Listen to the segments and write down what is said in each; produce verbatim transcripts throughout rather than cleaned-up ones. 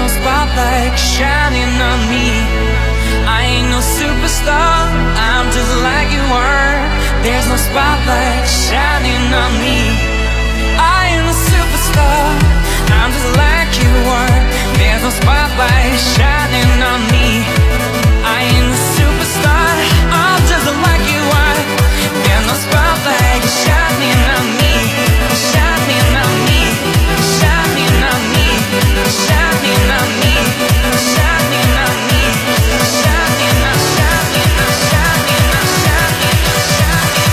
no spotlight shining on me. I ain't no superstar, I'm just like you are. There's no spotlight shining on me. I ain't no superstar, I'm just like you are. There's no spotlight shining on me. I ain't no superstar, I'm just like you are. There's no spotlight shining on me. Shining on me. Shining on me. Shining on me. Shining on me. Shining on, shining on, shining on, shining on, shining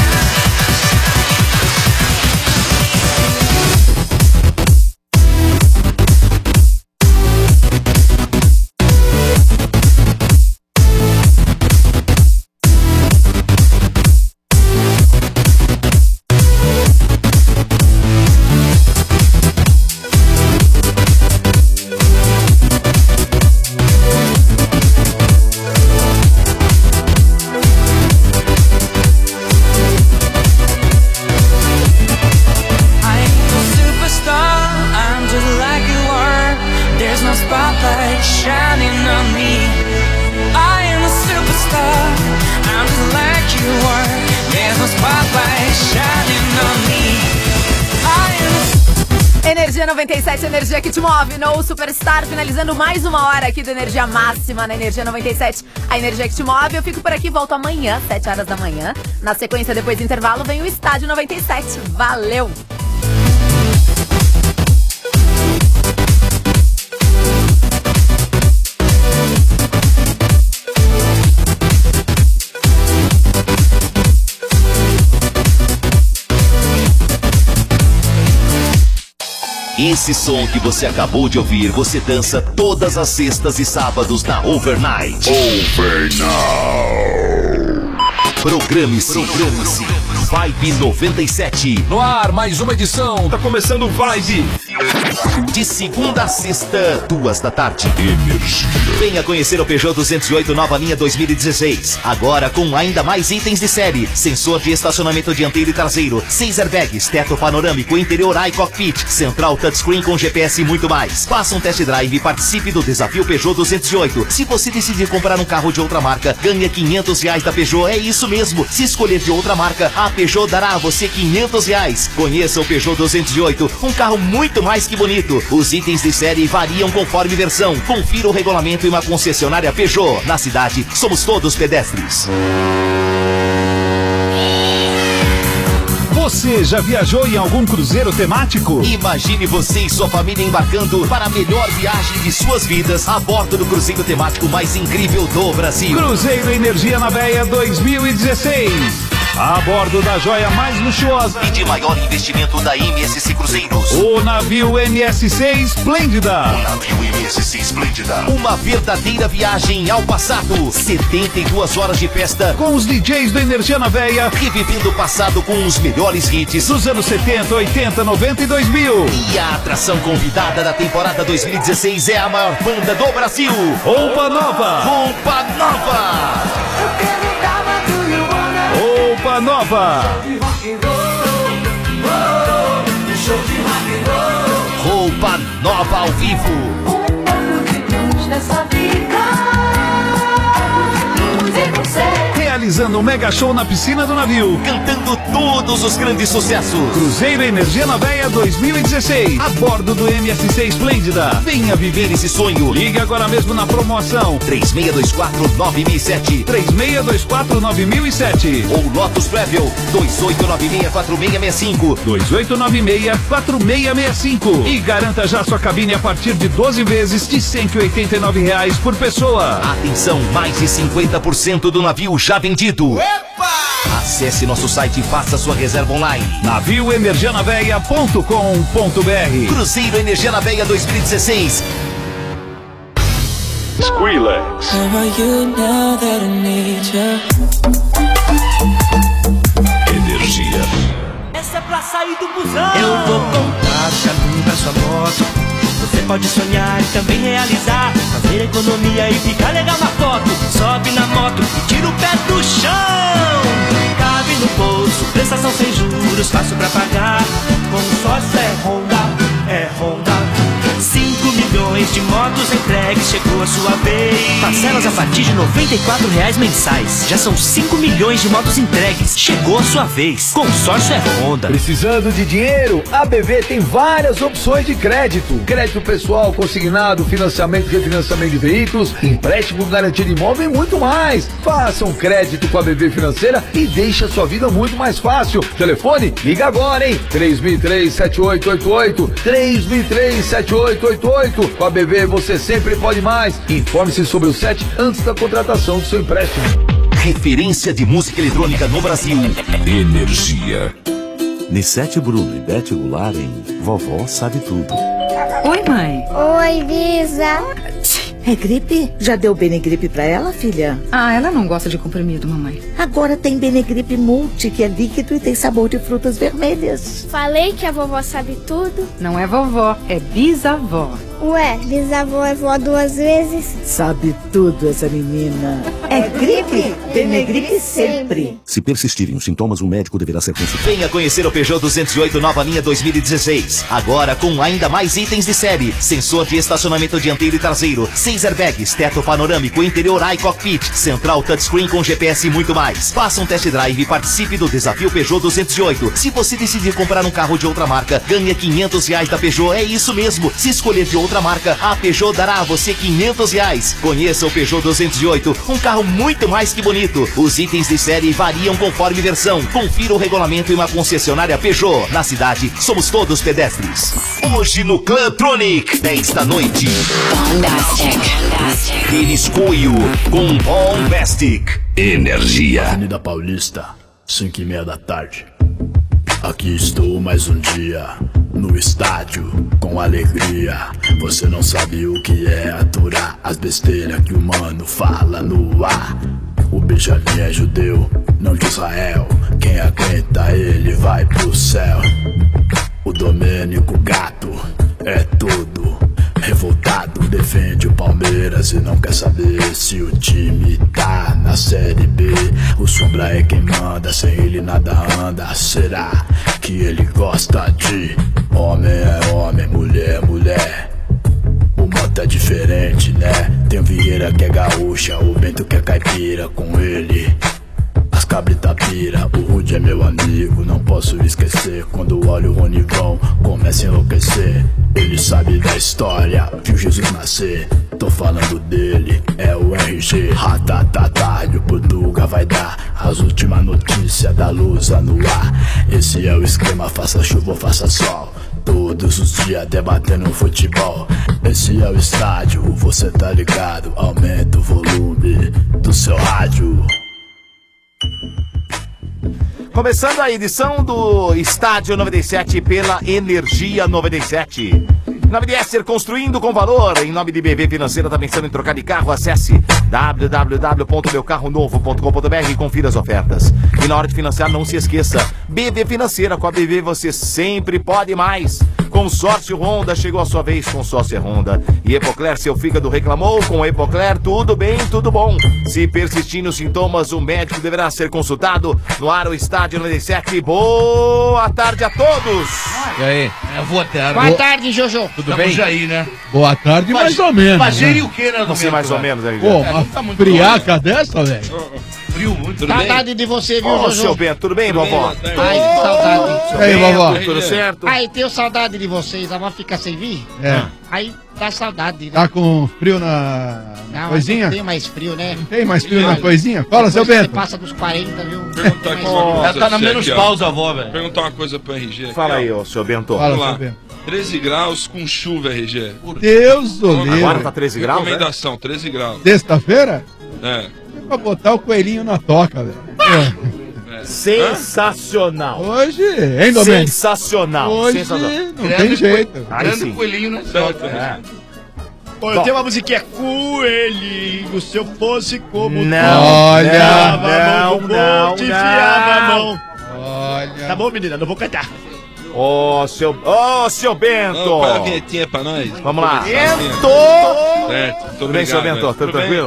noventa e sete, Energia que te move no Superstar, finalizando mais uma hora aqui do Energia Máxima na Energia noventa e sete, a Energia que te move. Eu fico por aqui, volto amanhã, sete horas da manhã. Na sequência, depois do intervalo, vem o Estádio noventa e sete. Valeu! Esse som que você acabou de ouvir, você dança todas as sextas e sábados na Overnight. Overnight. Programe-se. Programe-se. Vibe noventa e sete. No ar, mais uma edição. Tá começando o Vibe. De segunda a sexta, duas da tarde. Energia. Venha conhecer o Peugeot duzentos e oito nova linha dois mil e dezesseis. Agora com ainda mais itens de série. Sensor de estacionamento dianteiro e traseiro. Seis airbags, teto panorâmico, interior iCockpit, central touchscreen com G P S e muito mais. Faça um test drive e participe do desafio Peugeot duzentos e oito. Se você decidir comprar um carro de outra marca, ganha quinhentos reais da Peugeot. É isso mesmo. Se escolher de outra marca, a Peugeot dará a você quinhentos reais. Conheça o Peugeot duzentos e oito, um carro muito mais que bonito. Os itens de série variam conforme versão. Confira o regulamento em uma concessionária Peugeot. Na cidade, somos todos pedestres. Você já viajou em algum cruzeiro temático? Imagine você e sua família embarcando para a melhor viagem de suas vidas a bordo do cruzeiro temático mais incrível do Brasil. Cruzeiro Energia na Veia dois mil e dezesseis. A bordo da joia mais luxuosa e de maior investimento da M S C Cruzeiros. O navio M S C Esplêndida. O navio M S C Esplêndida. Uma verdadeira viagem ao passado. setenta e duas horas de festa com os D Js do Energia na Veia, revivendo o passado com os melhores hits dos anos setenta, oitenta, noventa e dois mil. E a atração convidada da temporada dois mil e dezesseis é a maior banda do Brasil. Roupa Nova. Roupa Nova. Roupa Nova. Roupa Nova ao vivo. Um pouco de luz nessa vida. Luz em você. Realizando um mega show na piscina do navio, cantando todos os grandes sucessos. Cruzeiro Energia na Veia dois mil e dezesseis, a bordo do M S C Esplêndida. Venha viver esse sonho. Ligue agora mesmo na promoção três seis dois quatro nove mil e sete. três seis dois quatro nove mil e sete. Ou Lotus Travel dois oito nove seis quatro seis seis cinco. dois oito nove seis quatro seis seis cinco. E garanta já sua cabine a partir de doze vezes de cento e oitenta e nove reais por pessoa. Atenção, mais de cinquenta por cento do navio já vendido. Epa! Acesse nosso site e faça sua reserva online. navio energia na veia ponto com ponto br. Cruzeiro Energia na Veia dois mil e dezesseis. Skrillex. Energia. Essa é pra sair do busão. Eu vou contar o caminho pra sua moto. Você pode sonhar e também realizar. Fazer economia e ficar legal na foto. Sobe na moto e tira o pé do chão. Cabe no bolso, prestação sem juros, fácil pra pagar. Consórcio é Honda, é Honda. Cinco milhões milhões de motos entregues, chegou a sua vez. Parcelas a partir de noventa e quatro reais mensais. Já são cinco milhões de motos entregues. Chegou a sua vez. Consórcio é Honda. Precisando de dinheiro? A B V tem várias opções de crédito. Crédito pessoal, consignado, financiamento e refinanciamento de veículos, empréstimo garantia de imóvel e muito mais. Faça um crédito com a B V Financeira e deixe a sua vida muito mais fácil. Telefone? Liga agora, hein? três mil e três, sete oito oito oito. três mil e três, sete oito oito oito. Com a B V você sempre pode mais. Informe-se sobre o S E T antes da contratação do seu empréstimo. Referência de música eletrônica no Brasil. Energia. Nissete Bruno e Beth Goulart em Vovó Sabe Tudo. Oi, mãe. Oi, Bisa. É gripe? Já deu Benegripe pra ela, filha? Ah, ela não gosta de comprimido, mamãe. Agora tem Benegripe Multi, que é líquido e tem sabor de frutas vermelhas. Falei que a vovó sabe tudo. Não é vovó, é bisavó. Ué, bisavó é vó duas vezes? Sabe tudo essa menina. É gripe? Benegripe sempre. Se persistirem os sintomas, o médico deverá ser consultado. Venha conhecer o Peugeot duzentos e oito nova linha dois mil e dezesseis. Agora com ainda mais itens de série. Sensor de estacionamento dianteiro e traseiro, seis airbags, teto panorâmico, interior iCockpit, central touchscreen com G P S e muito mais. Faça um test drive e participe do desafio Peugeot duzentos e oito. Se você decidir comprar um carro de outra marca, ganha quinhentos reais da Peugeot. É isso mesmo. Se escolher de outra marca, a Peugeot dará a você quinhentos reais. Conheça o Peugeot duzentos e oito, um carro muito mais que bonito. Os itens de série variam conforme versão. Confira o regulamento em uma concessionária Peugeot. Na cidade, somos todos pedestres. Hoje no Clubtronic, dez da noite. Denis Coio com Bombastic. Energia. Avenida Paulista, cinco e meia da tarde. Aqui estou mais um dia no estádio com alegria. Você não sabe o que é aturar as besteiras que o mano fala no ar. O Benjamin é judeu, não de Israel. Quem aguenta ele vai pro céu. O Domênico Gato é todo revoltado, defende o Palmeiras e não quer saber se o time tá na Série B. O Sombra é quem manda, sem ele nada anda. Será que ele gosta de homem é homem, mulher é mulher? O moto é diferente, né? Tem o Vieira que é gaúcha, o Bento que é caipira. Com ele as cabrita pira. O Rude é meu amigo, não posso esquecer. Quando olho o Ronivão, começa a enlouquecer. Ele sabe da história, viu Jesus nascer. Tô falando dele, é o R G. Ratatata, e o Portuga vai dar as últimas notícias da Lusa no ar. Esse é o esquema, faça chuva ou faça sol. Todos os dias debatendo futebol. Esse é o estádio, você tá ligado. Aumenta o volume do seu rádio. Começando a edição do Estádio noventa e sete pela Energia noventa e sete. Em nome de Esser, construindo com valor. Em nome de B V Financeira, tá pensando em trocar de carro? Acesse w w w ponto meu carro novo ponto com ponto b r e confira as ofertas. E na hora de financiar, não se esqueça, B V Financeira, com a B V você sempre pode mais. Consórcio Honda, chegou a sua vez, consórcio Honda. E Epocler, seu fígado reclamou? Com Epocler, tudo bem, tudo bom. Se persistirem os sintomas, o médico deverá ser consultado. No ar, o Estádio noventa e sete. Boa tarde a todos. E aí? É, boa tarde. Boa tarde, Jojo. Tudo bem? Estamos aí, né? Boa tarde, mais, mais ou menos. Fazer né? o que, né? Não sei mais ou menos aí. Pô, uma tá friaca dessa, velho. Frio muito. Tudo Saudade bem? de você, viu, Ô, Jojo? seu Bento, tudo bem, vovó? Ai, saudade. Seu E aí, Bento, vovó? tudo certo? Ai, tenho saudade de vocês. A vó fica sem vir? É. Aí dá saudade, né? Tá com frio na, na Não, coisinha? não tem mais frio, né? Não tem mais frio na coisinha? Fala, seu Depois que Bento. Você passa dos quarenta, viu? Perguntar aqui uma coisa. Ela tá na menos pausa, avó, velho. Perguntar uma coisa pro R G. Aqui, Fala ó. aí, ô, seu Bento. Fala, Vamos lá. seu Bento. treze graus com chuva, R G. Deus do livre. Agora tá treze graus, né? Recomendação, treze graus. Sexta-feira? É. É pra botar o coelhinho na toca, velho. É. Sensacional. Hoje, hein, Domênico? Sensacional. Hoje Sensacional. não tem jeito. Aí Grande sim. coelhinho na toca. É. Pô, eu tenho uma musiquinha Coelhinho, se eu fosse como Não, tu, olha, enfiava a mão no não, bolso, não. enfiava a mão. Olha. Tá bom, menina? Não vou cantar. Ô, seu... Ô, seu Bento. Vamos para a vinhetinha pra nós. Vamos lá. Começar assim. Bento. Certo. Muito Tudo bem, seu obrigado, Bento? velho. Tudo tranquilo? Tudo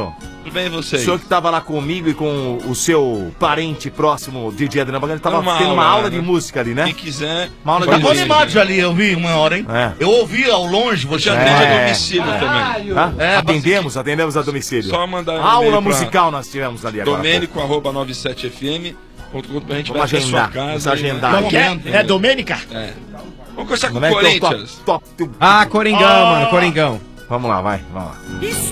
Tudo bem, e vocês? O senhor que tava lá comigo e com o seu parente próximo, D J Adriano Bacana, tava Uma tendo uma aula, aula né? de música ali, né? Quem quiser. Uma aula Tava de música. animados ali, eu vi uma hora, hein? É. Eu ouvi ao longe, você Já atende a domicílio também. Ah, É, atendemos, atendemos a domicílio. Só mandar um Aula e-mail pra musical nós tivemos ali agora. Domênico, arroba noventa e sete F M ponto com pra gente Vamos vai até a sua agendar, vamos casa. agendar. Como que é? É Domênica? É. Vamos conversar com o Domênico é o Corinthians. top, top, Ah, Coringão, Ah. mano, Coringão. Vamos lá, vai, vamos lá.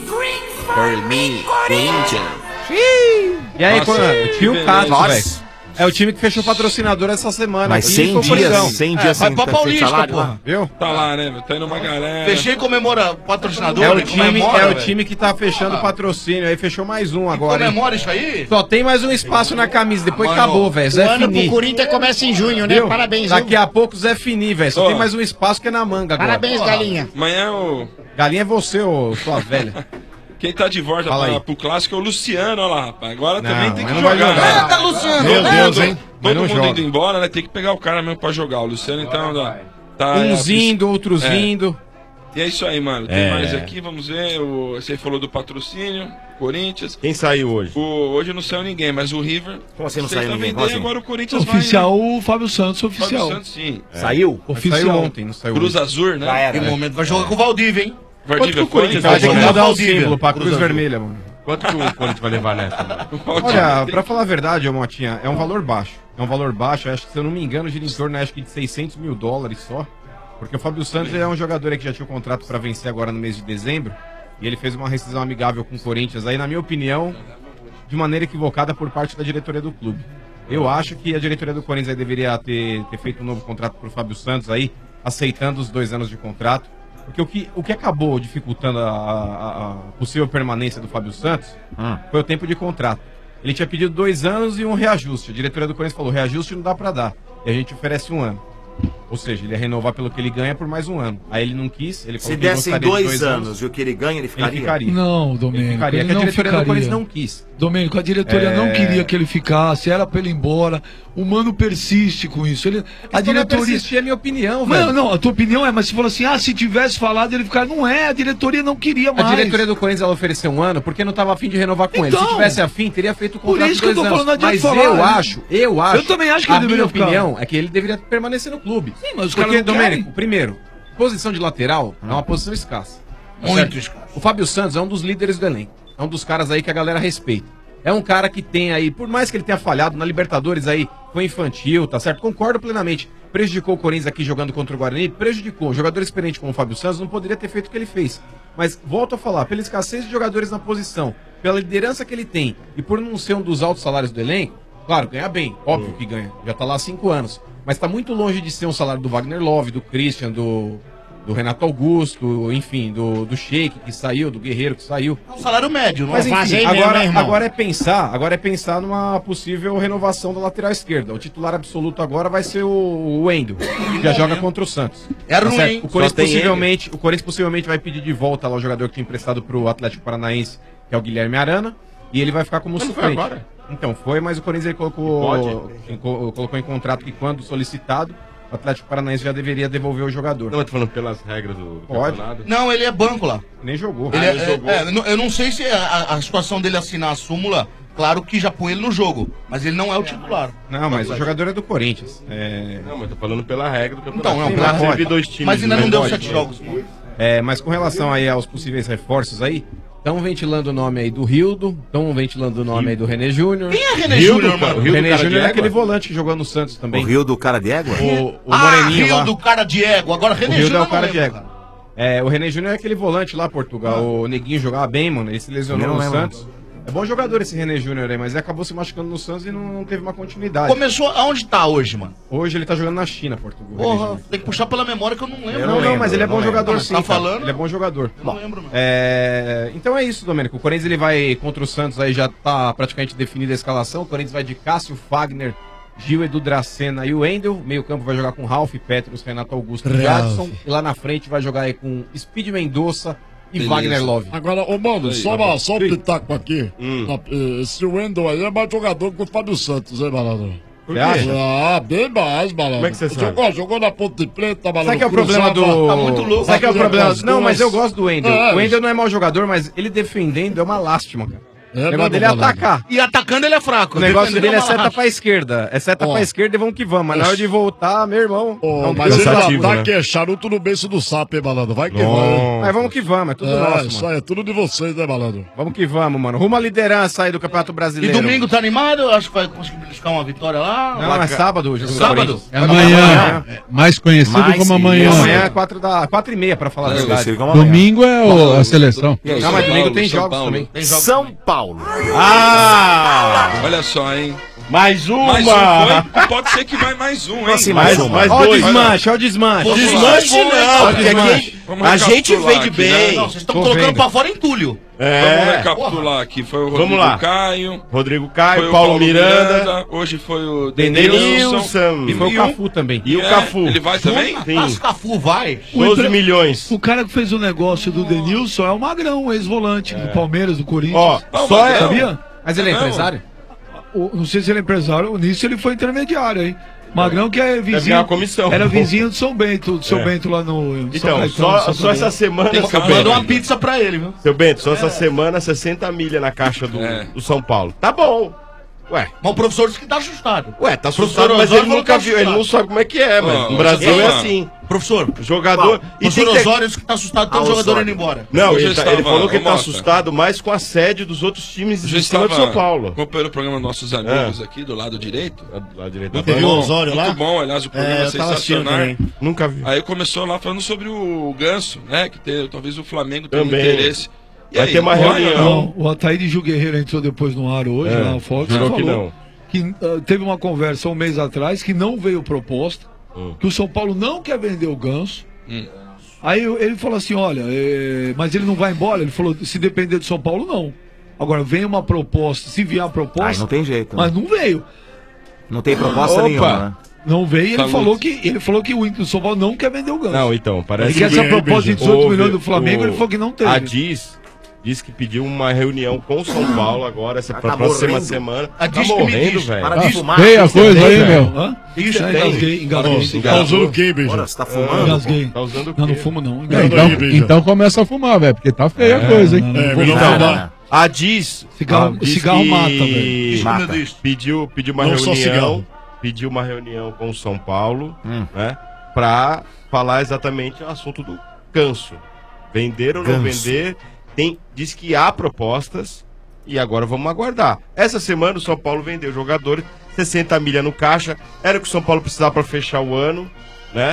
E aí, Nossa, Coringão? Tio que Cato, beleza. velho. É o time que fechou patrocinador essa semana. Mas aqui, cem foi o dias, Coringão. cem É, dias vai sem, pra sem Paulista, salário, porra. lá. Viu? Tá lá, né, meu? Tá indo uma galera. Fechei e comemora o patrocinador. É o ele time, comemora, é o velho. time que tá fechando o patrocínio. Aí fechou mais um agora. hein? Comemora isso aí? Só tem mais um espaço na camisa. Depois Mano, acabou, velho. O Zé ano pro Fini. Corinthians começa em junho, né? Viu? Parabéns, Daqui viu? a pouco Zé Fini, velho. Só Ó. tem mais um espaço que é na manga agora. Parabéns, galinha. Amanhã o. Galinha é você, ô sua velha. Quem tá de volta Fala pra, aí. pro clássico é o Luciano, olha lá, rapaz. Agora Não, também tem que mas não vai jogar. jogar. né? Eita, Luciano! Meu né? Deus, hein? Mas Todo não mundo joga. indo embora, né? Tem que pegar o cara mesmo pra jogar. O Luciano, então, ó, tá. Uns é, indo, outros é. vindo. E é isso aí, mano. Tem É. mais aqui, vamos ver. O, você falou do patrocínio, Corinthians. Quem saiu hoje? O, hoje não saiu ninguém, mas o River. Como assim não vocês saiu tá ninguém? vendendo, Como assim? agora o Corinthians Oficial, o Fábio Santos, vai. Fábio oficial. Santos, sim. Saiu? Mas Oficial. saiu ontem, não saiu Cruz hoje. Azul, né? Já era. Em momento vai jogar com o Valdívia, hein? Valdívia Quanto que o Corinthians foi? vai ter que Valdívia. mudar o Valdívia. símbolo pra Cruz Cruz Azul. Vermelha, mano. Quanto que o Corinthians vai levar nessa? mano? Olha, pra falar a verdade, ô Motinha, é um valor baixo. É um valor baixo, acho que se eu não me engano, gira em torno acho que de seiscentos mil dólares só. Porque o Fábio Santos é um jogador aí que já tinha um contrato pra vencer agora no mês de dezembro. E ele fez uma rescisão amigável com o Corinthians aí, na minha opinião, de maneira equivocada por parte da diretoria do clube. Eu acho que a diretoria do Corinthians aí deveria ter, ter feito um novo contrato pro Fábio Santos aí, aceitando os dois anos de contrato. Porque o que, o que acabou dificultando a, a- a possível permanência do Fábio Santos foi o tempo de contrato. Ele tinha pedido dois anos e um reajuste. A diretoria do Corinthians falou, reajuste não dá pra dar. E a gente oferece um ano. Ou seja, ele ia renovar pelo que ele ganha por mais um ano. Aí ele não quis, ele falou Se que dessem gostaria de dois anos e o que ele ganha, ele ele ficaria? ficaria. Não, Ele Domênico, ficaria, ele que a não diretoria do ficaria. Corinthians não quis. Domênico, a diretoria É. não queria que ele ficasse, era pra ele ir embora. O Mano persiste com isso. Ele, a Questão não é diretoria. persistir, é minha opinião, velho. Não, não, a tua opinião é, mas se falou assim, ah, se tivesse falado, ele ficar. Não é, a diretoria não queria mais. A diretoria do Corinthians ela ofereceu um ano porque não estava afim de renovar com ele. Então, Se tivesse afim, teria feito o por contrato isso de que eu dois tô anos. falando, não adianta Mas falar, eu né? acho, eu acho. Eu também acho que a ele deveria minha ficar. opinião é que ele deveria permanecer no clube. Sim, mas os Porque, caras não Domênico, querem. primeiro, posição de lateral é uma posição escassa. Tá Muito certo? escassa. O Fábio Santos é um dos líderes do elenco. É um dos caras aí que a galera respeita. É um cara que tem aí, por mais que ele tenha falhado na Libertadores aí, foi infantil, tá certo? Concordo plenamente. Prejudicou o Corinthians aqui jogando contra o Guarani? Prejudicou. Um jogador experiente como o Fábio Santos não poderia ter feito o que ele fez. Mas, volto a falar, pela escassez de jogadores na posição, pela liderança que ele tem e por não ser um dos altos salários do elenco, claro, ganha bem, óbvio que ganha. Já tá lá há cinco anos. Mas tá muito longe de ser um salário do Wagner Love, do Christian, do, do Renato Augusto, enfim, do, do Sheik que saiu, do Guerreiro que saiu. É um salário médio, não Mas é? enfim, Faz aí mesmo, agora, hein, irmão? agora é pensar, agora é pensar numa possível renovação da lateral esquerda. O titular absoluto agora vai ser o, o Wendel, que já joga contra o Santos. Era Tá ruim, certo? hein? O Corinthians Só tem possivelmente, o Corinthians possivelmente vai pedir de volta lá o jogador que tinha emprestado pro Atlético Paranaense, que é o Guilherme Arana, e ele vai ficar como Mas não foi suplente. agora? Então, foi, mas o Corinthians ele colocou, Pode? em- co- colocou em contrato que quando solicitado, o Atlético Paranaense já deveria devolver o jogador. Não, eu tô falando pelas regras do Pode. campeonato. Não, ele é banco lá. Nem jogou. Ele Ah, é- ele é- jogou. é, não- eu não sei se a, a situação dele assinar a súmula, claro que já põe ele no jogo, mas ele não é o titular. Não, mas o jogador é do Corinthians. É... Não, mas tô falando pela regra do campeonato. Então, não, Sim, pela mas regra. teve dois times. Mas ainda né? não deu Pode. sete jogos. pô. É, mas com relação aí aos possíveis reforços aí, estão ventilando o nome aí do Rildo, estão ventilando o nome aí do René Júnior. Quem é René Rildo, Júnior, cara, mano? O Rildo, René cara de Júnior é égua? aquele volante que jogou no Santos também. O Rio do cara de égua? O, o ah, Moreninho Rio lá. do cara de égua. Agora O René Rildo é Júnior o cara não de lembro, égua. É, o René Júnior é aquele volante lá, Portugal. O Neguinho jogava bem, mano. Ele se lesionou Não no lembro. Santos. É bom jogador esse René Júnior aí, mas ele acabou se machucando no Santos e não, não teve uma continuidade. Começou aonde tá hoje, mano? Hoje ele tá jogando na China, Portugal. Porra, tem que puxar pela memória que eu não lembro. Não, não, mas ele é bom não jogador lembro. sim. Tá cara. falando? Ele é bom jogador. Eu não lembro, mano. É, então é isso, Domênico. O Corinthians ele vai contra o Santos aí, já tá praticamente definida a escalação. O Corinthians vai de Cássio, Fagner, Gil, Edu Dracena e o Wendel. Meio campo vai jogar com Ralf, Petros, Renato Augusto e Ralf. Jadson. E lá na frente vai jogar aí com Speed Mendonça e Beleza. Wagner Love. Agora, ô mano, só, uma, só um pitaco aqui. Hum. Na- eh, Esse Wendel aí é mais jogador que o Fábio Santos, hein, malandro? Você acha? Ah, bem mais, malandro. Como é que você sabe? Jogou, jogou na Ponte Preta, malandro. Sabe que é o problema do. cruzava. Tá muito louco. Sabe que é o Bateu problema? nas Não, mas eu costas. gosto do Wendel. É, O Wendel não é mau jogador, mas ele defendendo é uma lástima, cara. O negócio dele é atacar. E atacando ele é fraco. O negócio dele é Defendendo, seta ela pra esquerda. É seta Ó. pra esquerda e vamos que vamos. Mas na hora de voltar, meu irmão. Ô, não mas ele cansativo, tá né? aqui, é charuto no beiço do sapo, hein, malandro? Vai que Nossa. vai. Mas vamos que vamos, é tudo É, nosso, isso mano. aí, é tudo de vocês, né, malandro? Vamos que vamos, mano. Rumo à liderança aí do Campeonato E Brasileiro. domingo tá animado? Eu acho que vai conseguir buscar uma vitória lá. Não, é sábado hoje. Sábado? É amanhã. Mais conhecido Mais como sim. amanhã. Amanhã é quatro, da, quatro e meia, pra falar a verdade. Domingo é o- a seleção. Não, mas domingo tem São jogos Paulo. também. Tem jogos São Paulo. Ah! Olha só, hein? Mais uma! Mais um foi? Pode ser que vai mais um, hein? Assim, mais uma. Mais Ó o dois. desmanche, ó o desmanche. Desmanche não, Ó o porque desmanche. aqui Vamos a gente recapitular vende aqui, bem. né? Não, vocês estão Tô colocando vendo. pra fora entulho. Vamos É. recapitular aqui. Foi o Vamos Rodrigo lá. Caio. Rodrigo Caio, Foi o Paulo, Miranda, Hoje foi o Denilson. Denilson. E foi o um- Cafu também. e o É, Cafu. Ele vai também? Mas o Cafu vai. doze milhões. O cara que fez o negócio do Denilson é o Magrão, o ex-volante do Palmeiras, do Corinthians. Ó, Não, só mas é. Sabia? Mas ele é Não. empresário? O- não sei se ele é empresário, nisso ele foi intermediário, hein? Magrão que é ganhar vizinho. a comissão. Era vizinho do São Bento, do São É. Bento lá no. em São Então, Caetano, só, São só Paulo. essa semana, Tem seu cara, Manda Bento, uma pizza pra ele, viu? seu Bento, só essa semana, sessenta milha na caixa do, É. do São Paulo. Tá bom. Ué, Mas o professor disse que tá assustado. ué, tá Professor assustado, mas Osório ele falou nunca que tá viu, ele não sabe como é que é, mano. Ó, No Brasil ó, é ó. assim. Professor, Jogador. o E tem professor que ter... Osório disse que tá assustado, tem um Ah, jogador Osório. indo embora. Não, Hoje ele, tá- estava- ele falou que ô, ele tá Mota. assustado mais com a sede dos outros times Já de cima de estava São Paulo. acompanhando o programa dos nossos amigos aqui do lado direito. Lá direito Não da teve bola. o Osório lá? Muito bom, aliás, o programa É, é, eu tava assistindo sensacional. também. Nunca vi. Aí começou lá falando sobre o Ganso, né? Que tem, talvez o Flamengo tenha um Também. interesse. E Vai aí, ter uma vai, reunião. não? Não, o Ataíde Gil Guerreiro entrou depois no ar hoje, É, lá na Fox, jurou e que falou não. que ah, teve uma conversa um mês atrás que não veio proposta, Hum. que o São Paulo não quer vender o Ganso. Hum. Aí eu- ele falou assim, olha, é, mas ele não vai embora? Ele falou, se depender do São Paulo, não. Agora, vem uma proposta, se vier a Ai, proposta, não tem jeito. né? mas não veio. Não tem proposta Opa. nenhuma, né? Não veio e ele Saúde. falou, que, ele falou que o Inter do São Paulo não quer vender o Ganso. Não, então, parece Ele quer essa proposta de dezoito houve milhões do Flamengo, o- ele falou que não teve. A Diz disse que pediu uma reunião com o São Paulo agora, essa Tá pra próxima morrendo. semana. A Tá Diz que me morrendo, diz. velho. Para de fumar. Feia a Você coisa tem, aí, velho? meu. Hã? Isso É, tem. engasguei, engasguei. Tá usando o quê, bicho? Ora, você tá fumando? Engasguei. Tá usando o Não, quê? não fumo não. É, Engasguei. então, aí, bicho. então começa a fumar, velho, porque tá feia a coisa, hein? Não, não É, vou melhor fumar. não. Não, A Diz, Cigarro- a Diz cigarro que mata, velho. Mata. Pediu, pediu uma Não só reunião, cigarro. pediu uma reunião com o São Paulo, Hum. né, pra falar exatamente o assunto do Ganso. Vender ou não Ganso. vender, tem, diz que há propostas e agora vamos aguardar. Essa semana o São Paulo vendeu jogadores, sessenta milha no caixa, era o que o São Paulo precisava pra fechar o ano, né?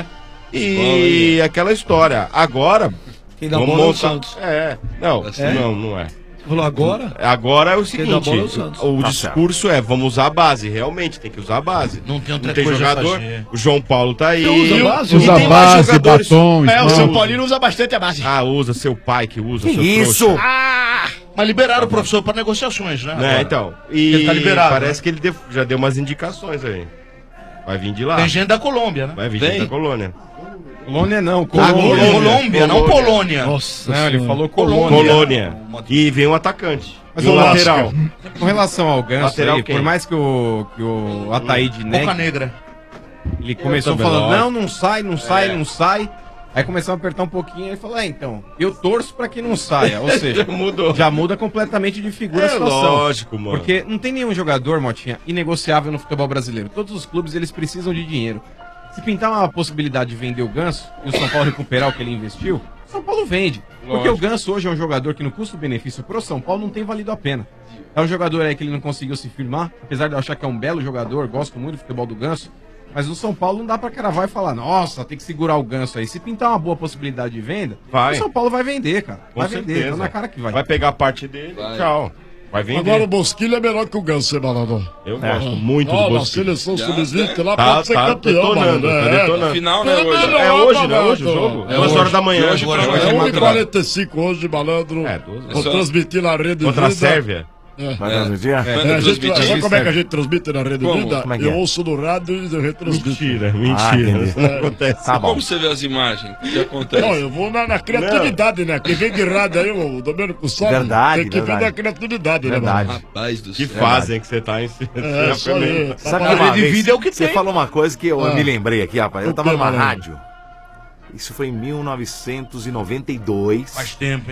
E aquela história, agora Quem dá vamos bola é o montar- Santos. É, não, É? não, não é. Você falou agora? Agora é o Quem dá seguinte, bola é o Santos. o Tá discurso é vamos usar a base, realmente tem que usar a base. Não tem outra Não tem coisa a jogador, fazer. o João Paulo tá aí. Você usa a base? E Usa tem mais base, jogadores- batom, É, o esmalte. São Paulino usa bastante a base. Ah, usa seu pai que usa, Que seu isso? trouxa. Ah, mas liberaram o professor pra negociações, né? Né, agora. então. E Ele tá liberado, parece né? que ele deu- já deu umas indicações aí. Vai vir de lá. Tem gente da Colômbia, né? Vai vir Tem? gente da colônia. Colônia não, Ah, Colônia. Colômbia, não Polônia. Nossa Não, ele Senhora. falou Colônia. Colônia. E vem um atacante. Mas e um o lateral. Com relação ao Ganso, Lateral aí, quem? por mais que o, que o Ataíde Boca negue, Negra. ele começou também, falando, lógico. não, não sai, não sai, É. não sai. Aí começamos a apertar um pouquinho e ele falou, é, então, eu torço pra que não saia. Ou seja, Mudou. já muda completamente de figura a É situação. lógico, mano. Porque não tem nenhum jogador, Motinha, inegociável no futebol brasileiro. Todos os clubes, eles precisam de dinheiro. Se pintar uma possibilidade de vender o Ganso e o São Paulo recuperar o que ele investiu, o São Paulo vende. Porque o Ganso hoje é um jogador que no custo-benefício pro São Paulo não tem valido a pena. É um jogador aí que ele não conseguiu se firmar, apesar de eu achar que é um belo jogador, gosto muito do futebol do Ganso. Mas no São Paulo não dá pra cravar e falar, nossa, tem que segurar o Ganso aí. Se pintar uma boa possibilidade de venda, Vai. o São Paulo vai vender, cara. Com Vai vender, certeza. tá na cara que vai. Vai pegar a parte dele, tchau. Vai vender. Agora o Bosquilha é melhor que o Ganso, hein, malandro? Eu gosto muito Ó, do na Bosquilha. seleção Já, sub vinte né? lá Tá, pode ser tá campeão, detonando, mano. tá É. detonando. Final, né, hoje? É hoje, né? Hoje o jogo? É duas hoje. horas da manhã. De hoje pra Hoje hoje é é É uma um e uma quarenta e cinco hoje, malandro. É, duas Vou horas. transmitir na rede Contra a Vida. Sérvia. É. Vai transmitir? É, a gente, transmitir. sabe como é que a gente transmite na Rede Como? Vida? Como é que eu é? ouço no rádio e eu retransmito. Mentira, Ah, mentira. entendi. Isso não acontece. Tá bom. Como você vê as imagens? O que acontece? Não, eu vou na, na criatividade, né? Quem vem de rádio aí, o Domênico sabe. Verdade, tem que vir verdade. da criatividade, Verdade. né, mano? Rapaz do Que céu. fazem que você tá em É, isso aí. Tá Sabe pra que uma rede vez vida é o que você tem. falou uma coisa que eu Ah. me lembrei aqui, rapaz. Eu O tava que, numa malandro? rádio. Isso foi em mil novecentos e noventa e dois. Faz tempo, hein?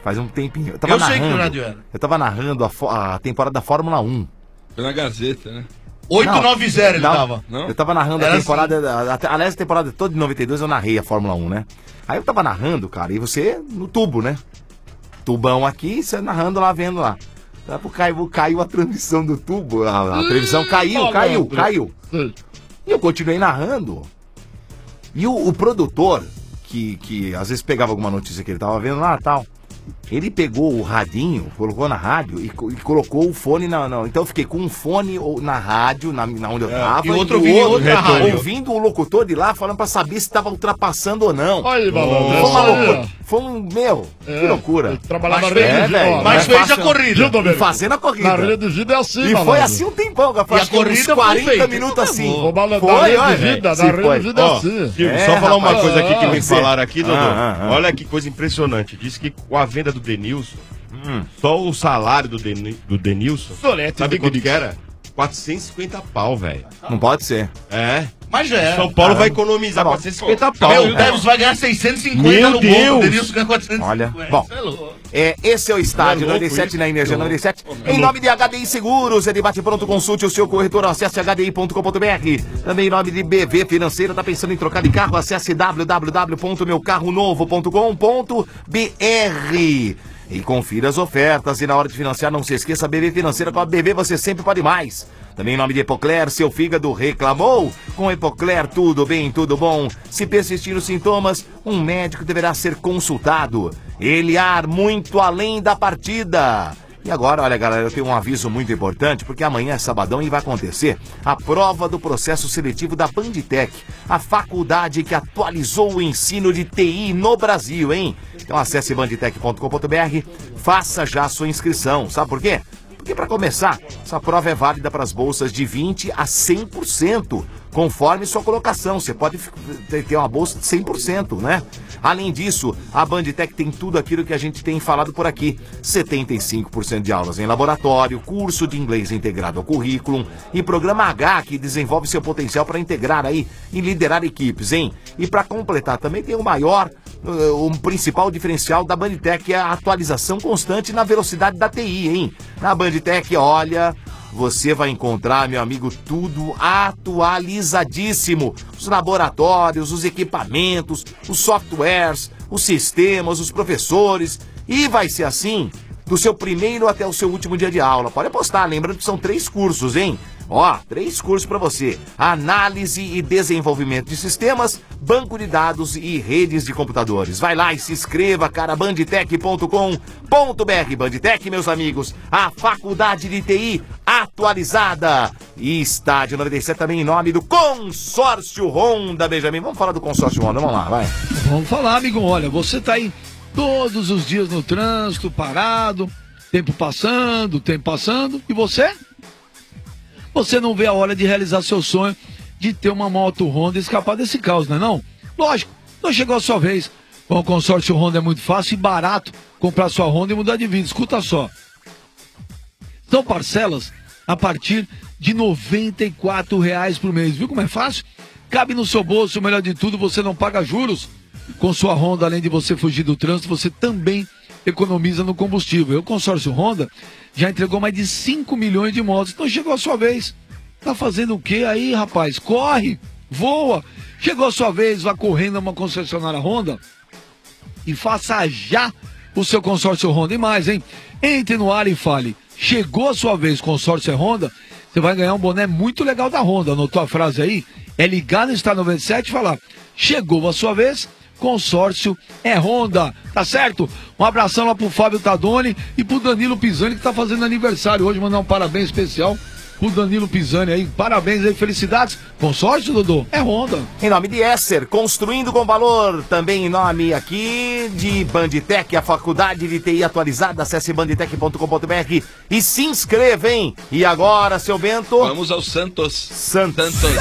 Faz um tempinho. Eu, tava Eu sei narrando, que rádio era. Eu tava narrando a, fo- a temporada da Fórmula um. Foi na Gazeta, né? oito nove zero ele não, tava. Não? Eu tava narrando Era a temporada. A, a, aliás, a temporada toda de noventa e dois eu narrei a Fórmula um, né? Aí eu tava narrando, cara, e você no tubo, né? Tubão aqui, você narrando lá, vendo lá. Caiu, caiu a transmissão do tubo. A, a televisão caiu, caiu, caiu. E eu continuei narrando. E o, o produtor, que, que às vezes pegava alguma notícia que ele tava vendo lá e tal, ele pegou o radinho, colocou na rádio e, co- e colocou o fone na, na. Então eu fiquei com um fone ou- na rádio, na, na onde eu tava, e outro o ouvindo em outra rádio. ouvindo o locutor de lá falando pra saber se tava ultrapassando ou não. Aí, malandro, Foi essa uma aí, loucura. Foi um. Meu, É, que loucura. eu trabalhava Mas na rede é, de- velho, ó, não mas é fez a fácil, corrida. não. Domênico? E fazendo a corrida. Na rede de vida é assim, E foi malandro. assim um tempão, cara. Foi E acho a que uns corrida foi quarenta feita. minutos assim. Ô, malandro, Foi, na rede olha, de vida, sim, na rede foi. de vida é Ó, assim. Silvio, É, só falar uma rapaz. coisa aqui que me Ah, falaram aqui, Dodô. ah, ah. Olha que coisa impressionante. Diz que com a venda do Denilson, Hum. só o salário do, Deni- do Denilson, Solete, sabe diga, quanto diga. que era? quatrocentos e cinquenta pau, velho. Não pode ser. É. Mas já é. São Paulo Caramba. vai economizar Tá bom. quatrocentos e cinquenta pau. Meu Deus, vai ganhar seiscentos e cinquenta Meu no Deus. bolso. O Denilson ganha quatrocentos e cinquenta. Olha, bom. Isso é louco. É, esse é o estádio É louco noventa e sete isso. na Energia É louco. noventa e sete. Em nome de H D I Seguros, é de bate pronto, consulte o seu corretor, acesse h d i ponto com ponto b r. Também em nome de B V Financeira, tá pensando em trocar de carro, acesse w w w ponto meu carro novo ponto com ponto b r. E confira as ofertas e na hora de financiar não se esqueça, B V Financeira, com a B V você sempre pode mais. Também em nome de Epocler, seu fígado reclamou? Com Epocler tudo bem, tudo bom. Se persistir os sintomas, um médico deverá ser consultado. Eliar, muito além da partida. E agora, olha galera, eu tenho um aviso muito importante, porque amanhã é sabadão e vai acontecer a prova do processo seletivo da Banditec, a faculdade que atualizou o ensino de T I no Brasil, hein? Então acesse banditec ponto com ponto b r, faça já a sua inscrição, sabe por quê? Porque para começar, essa prova é válida para as bolsas de vinte a cem por cento, conforme sua colocação. Você pode ter uma bolsa de cem por cento, né? Além disso, a Banditec tem tudo aquilo que a gente tem falado por aqui. setenta e cinco por cento de aulas em laboratório, curso de inglês integrado ao currículo e programa H, que desenvolve seu potencial para integrar aí e liderar equipes, hein? E para completar, também tem o maior, o principal diferencial da Banditec, é a atualização constante na velocidade da T I, hein? Na Banditec, olha, você vai encontrar, meu amigo, tudo atualizadíssimo. Os laboratórios, os equipamentos, os softwares, os sistemas, os professores. E vai ser assim do seu primeiro até o seu último dia de aula. Pode apostar, lembrando que são três cursos, hein? Ó, três cursos para você: análise e desenvolvimento de sistemas, banco de dados e redes de computadores. Vai lá e se inscreva, cara, banditec ponto com ponto b r. Banditec, meus amigos, a faculdade de T I atualizada. E Estádio noventa e sete também em nome do Consórcio Honda, Benjamin. Vamos falar do Consórcio Honda, vamos lá, vai. Vamos falar, amigo. Olha, você tá aí todos os dias no trânsito, parado, tempo passando, tempo passando, e você? Você não vê a hora de realizar seu sonho de ter uma moto Honda e escapar desse caos, não é não? Lógico, não chegou a sua vez. Com o consórcio Honda é muito fácil e barato comprar sua Honda e mudar de vida. Escuta só. São parcelas a partir de noventa e quatro reais por mês. Viu como é fácil? Cabe no seu bolso, o melhor de tudo, você não paga juros. Com sua Honda, além de você fugir do trânsito, você também economiza no combustível. O consórcio Honda já entregou mais de cinco milhões de motos. Então chegou a sua vez. Tá fazendo o que aí, rapaz? Corre, voa. Chegou a sua vez, vá correndo a uma concessionária Honda e faça já o seu consórcio Honda. E mais, hein? Entre no ar e fale: chegou a sua vez, consórcio Honda. Você vai ganhar um boné muito legal da Honda. Anotou a frase aí? É ligar no Estádio noventa e sete e falar: chegou a sua vez, consórcio é Honda, tá certo? Um abração lá pro Fábio Tadoni e pro Danilo Pisani, que tá fazendo aniversário hoje. Mandar um parabéns especial pro Danilo Pisani aí. Parabéns aí, felicidades. Consórcio, Dodô, é Honda. Em nome de Esser, construindo com valor. Também em nome aqui de Banditec, a faculdade de T I atualizada. Acesse banditec ponto com ponto b r e se inscreva, hein? E agora, seu Bento? Vamos ao Santos. Santos. Santos.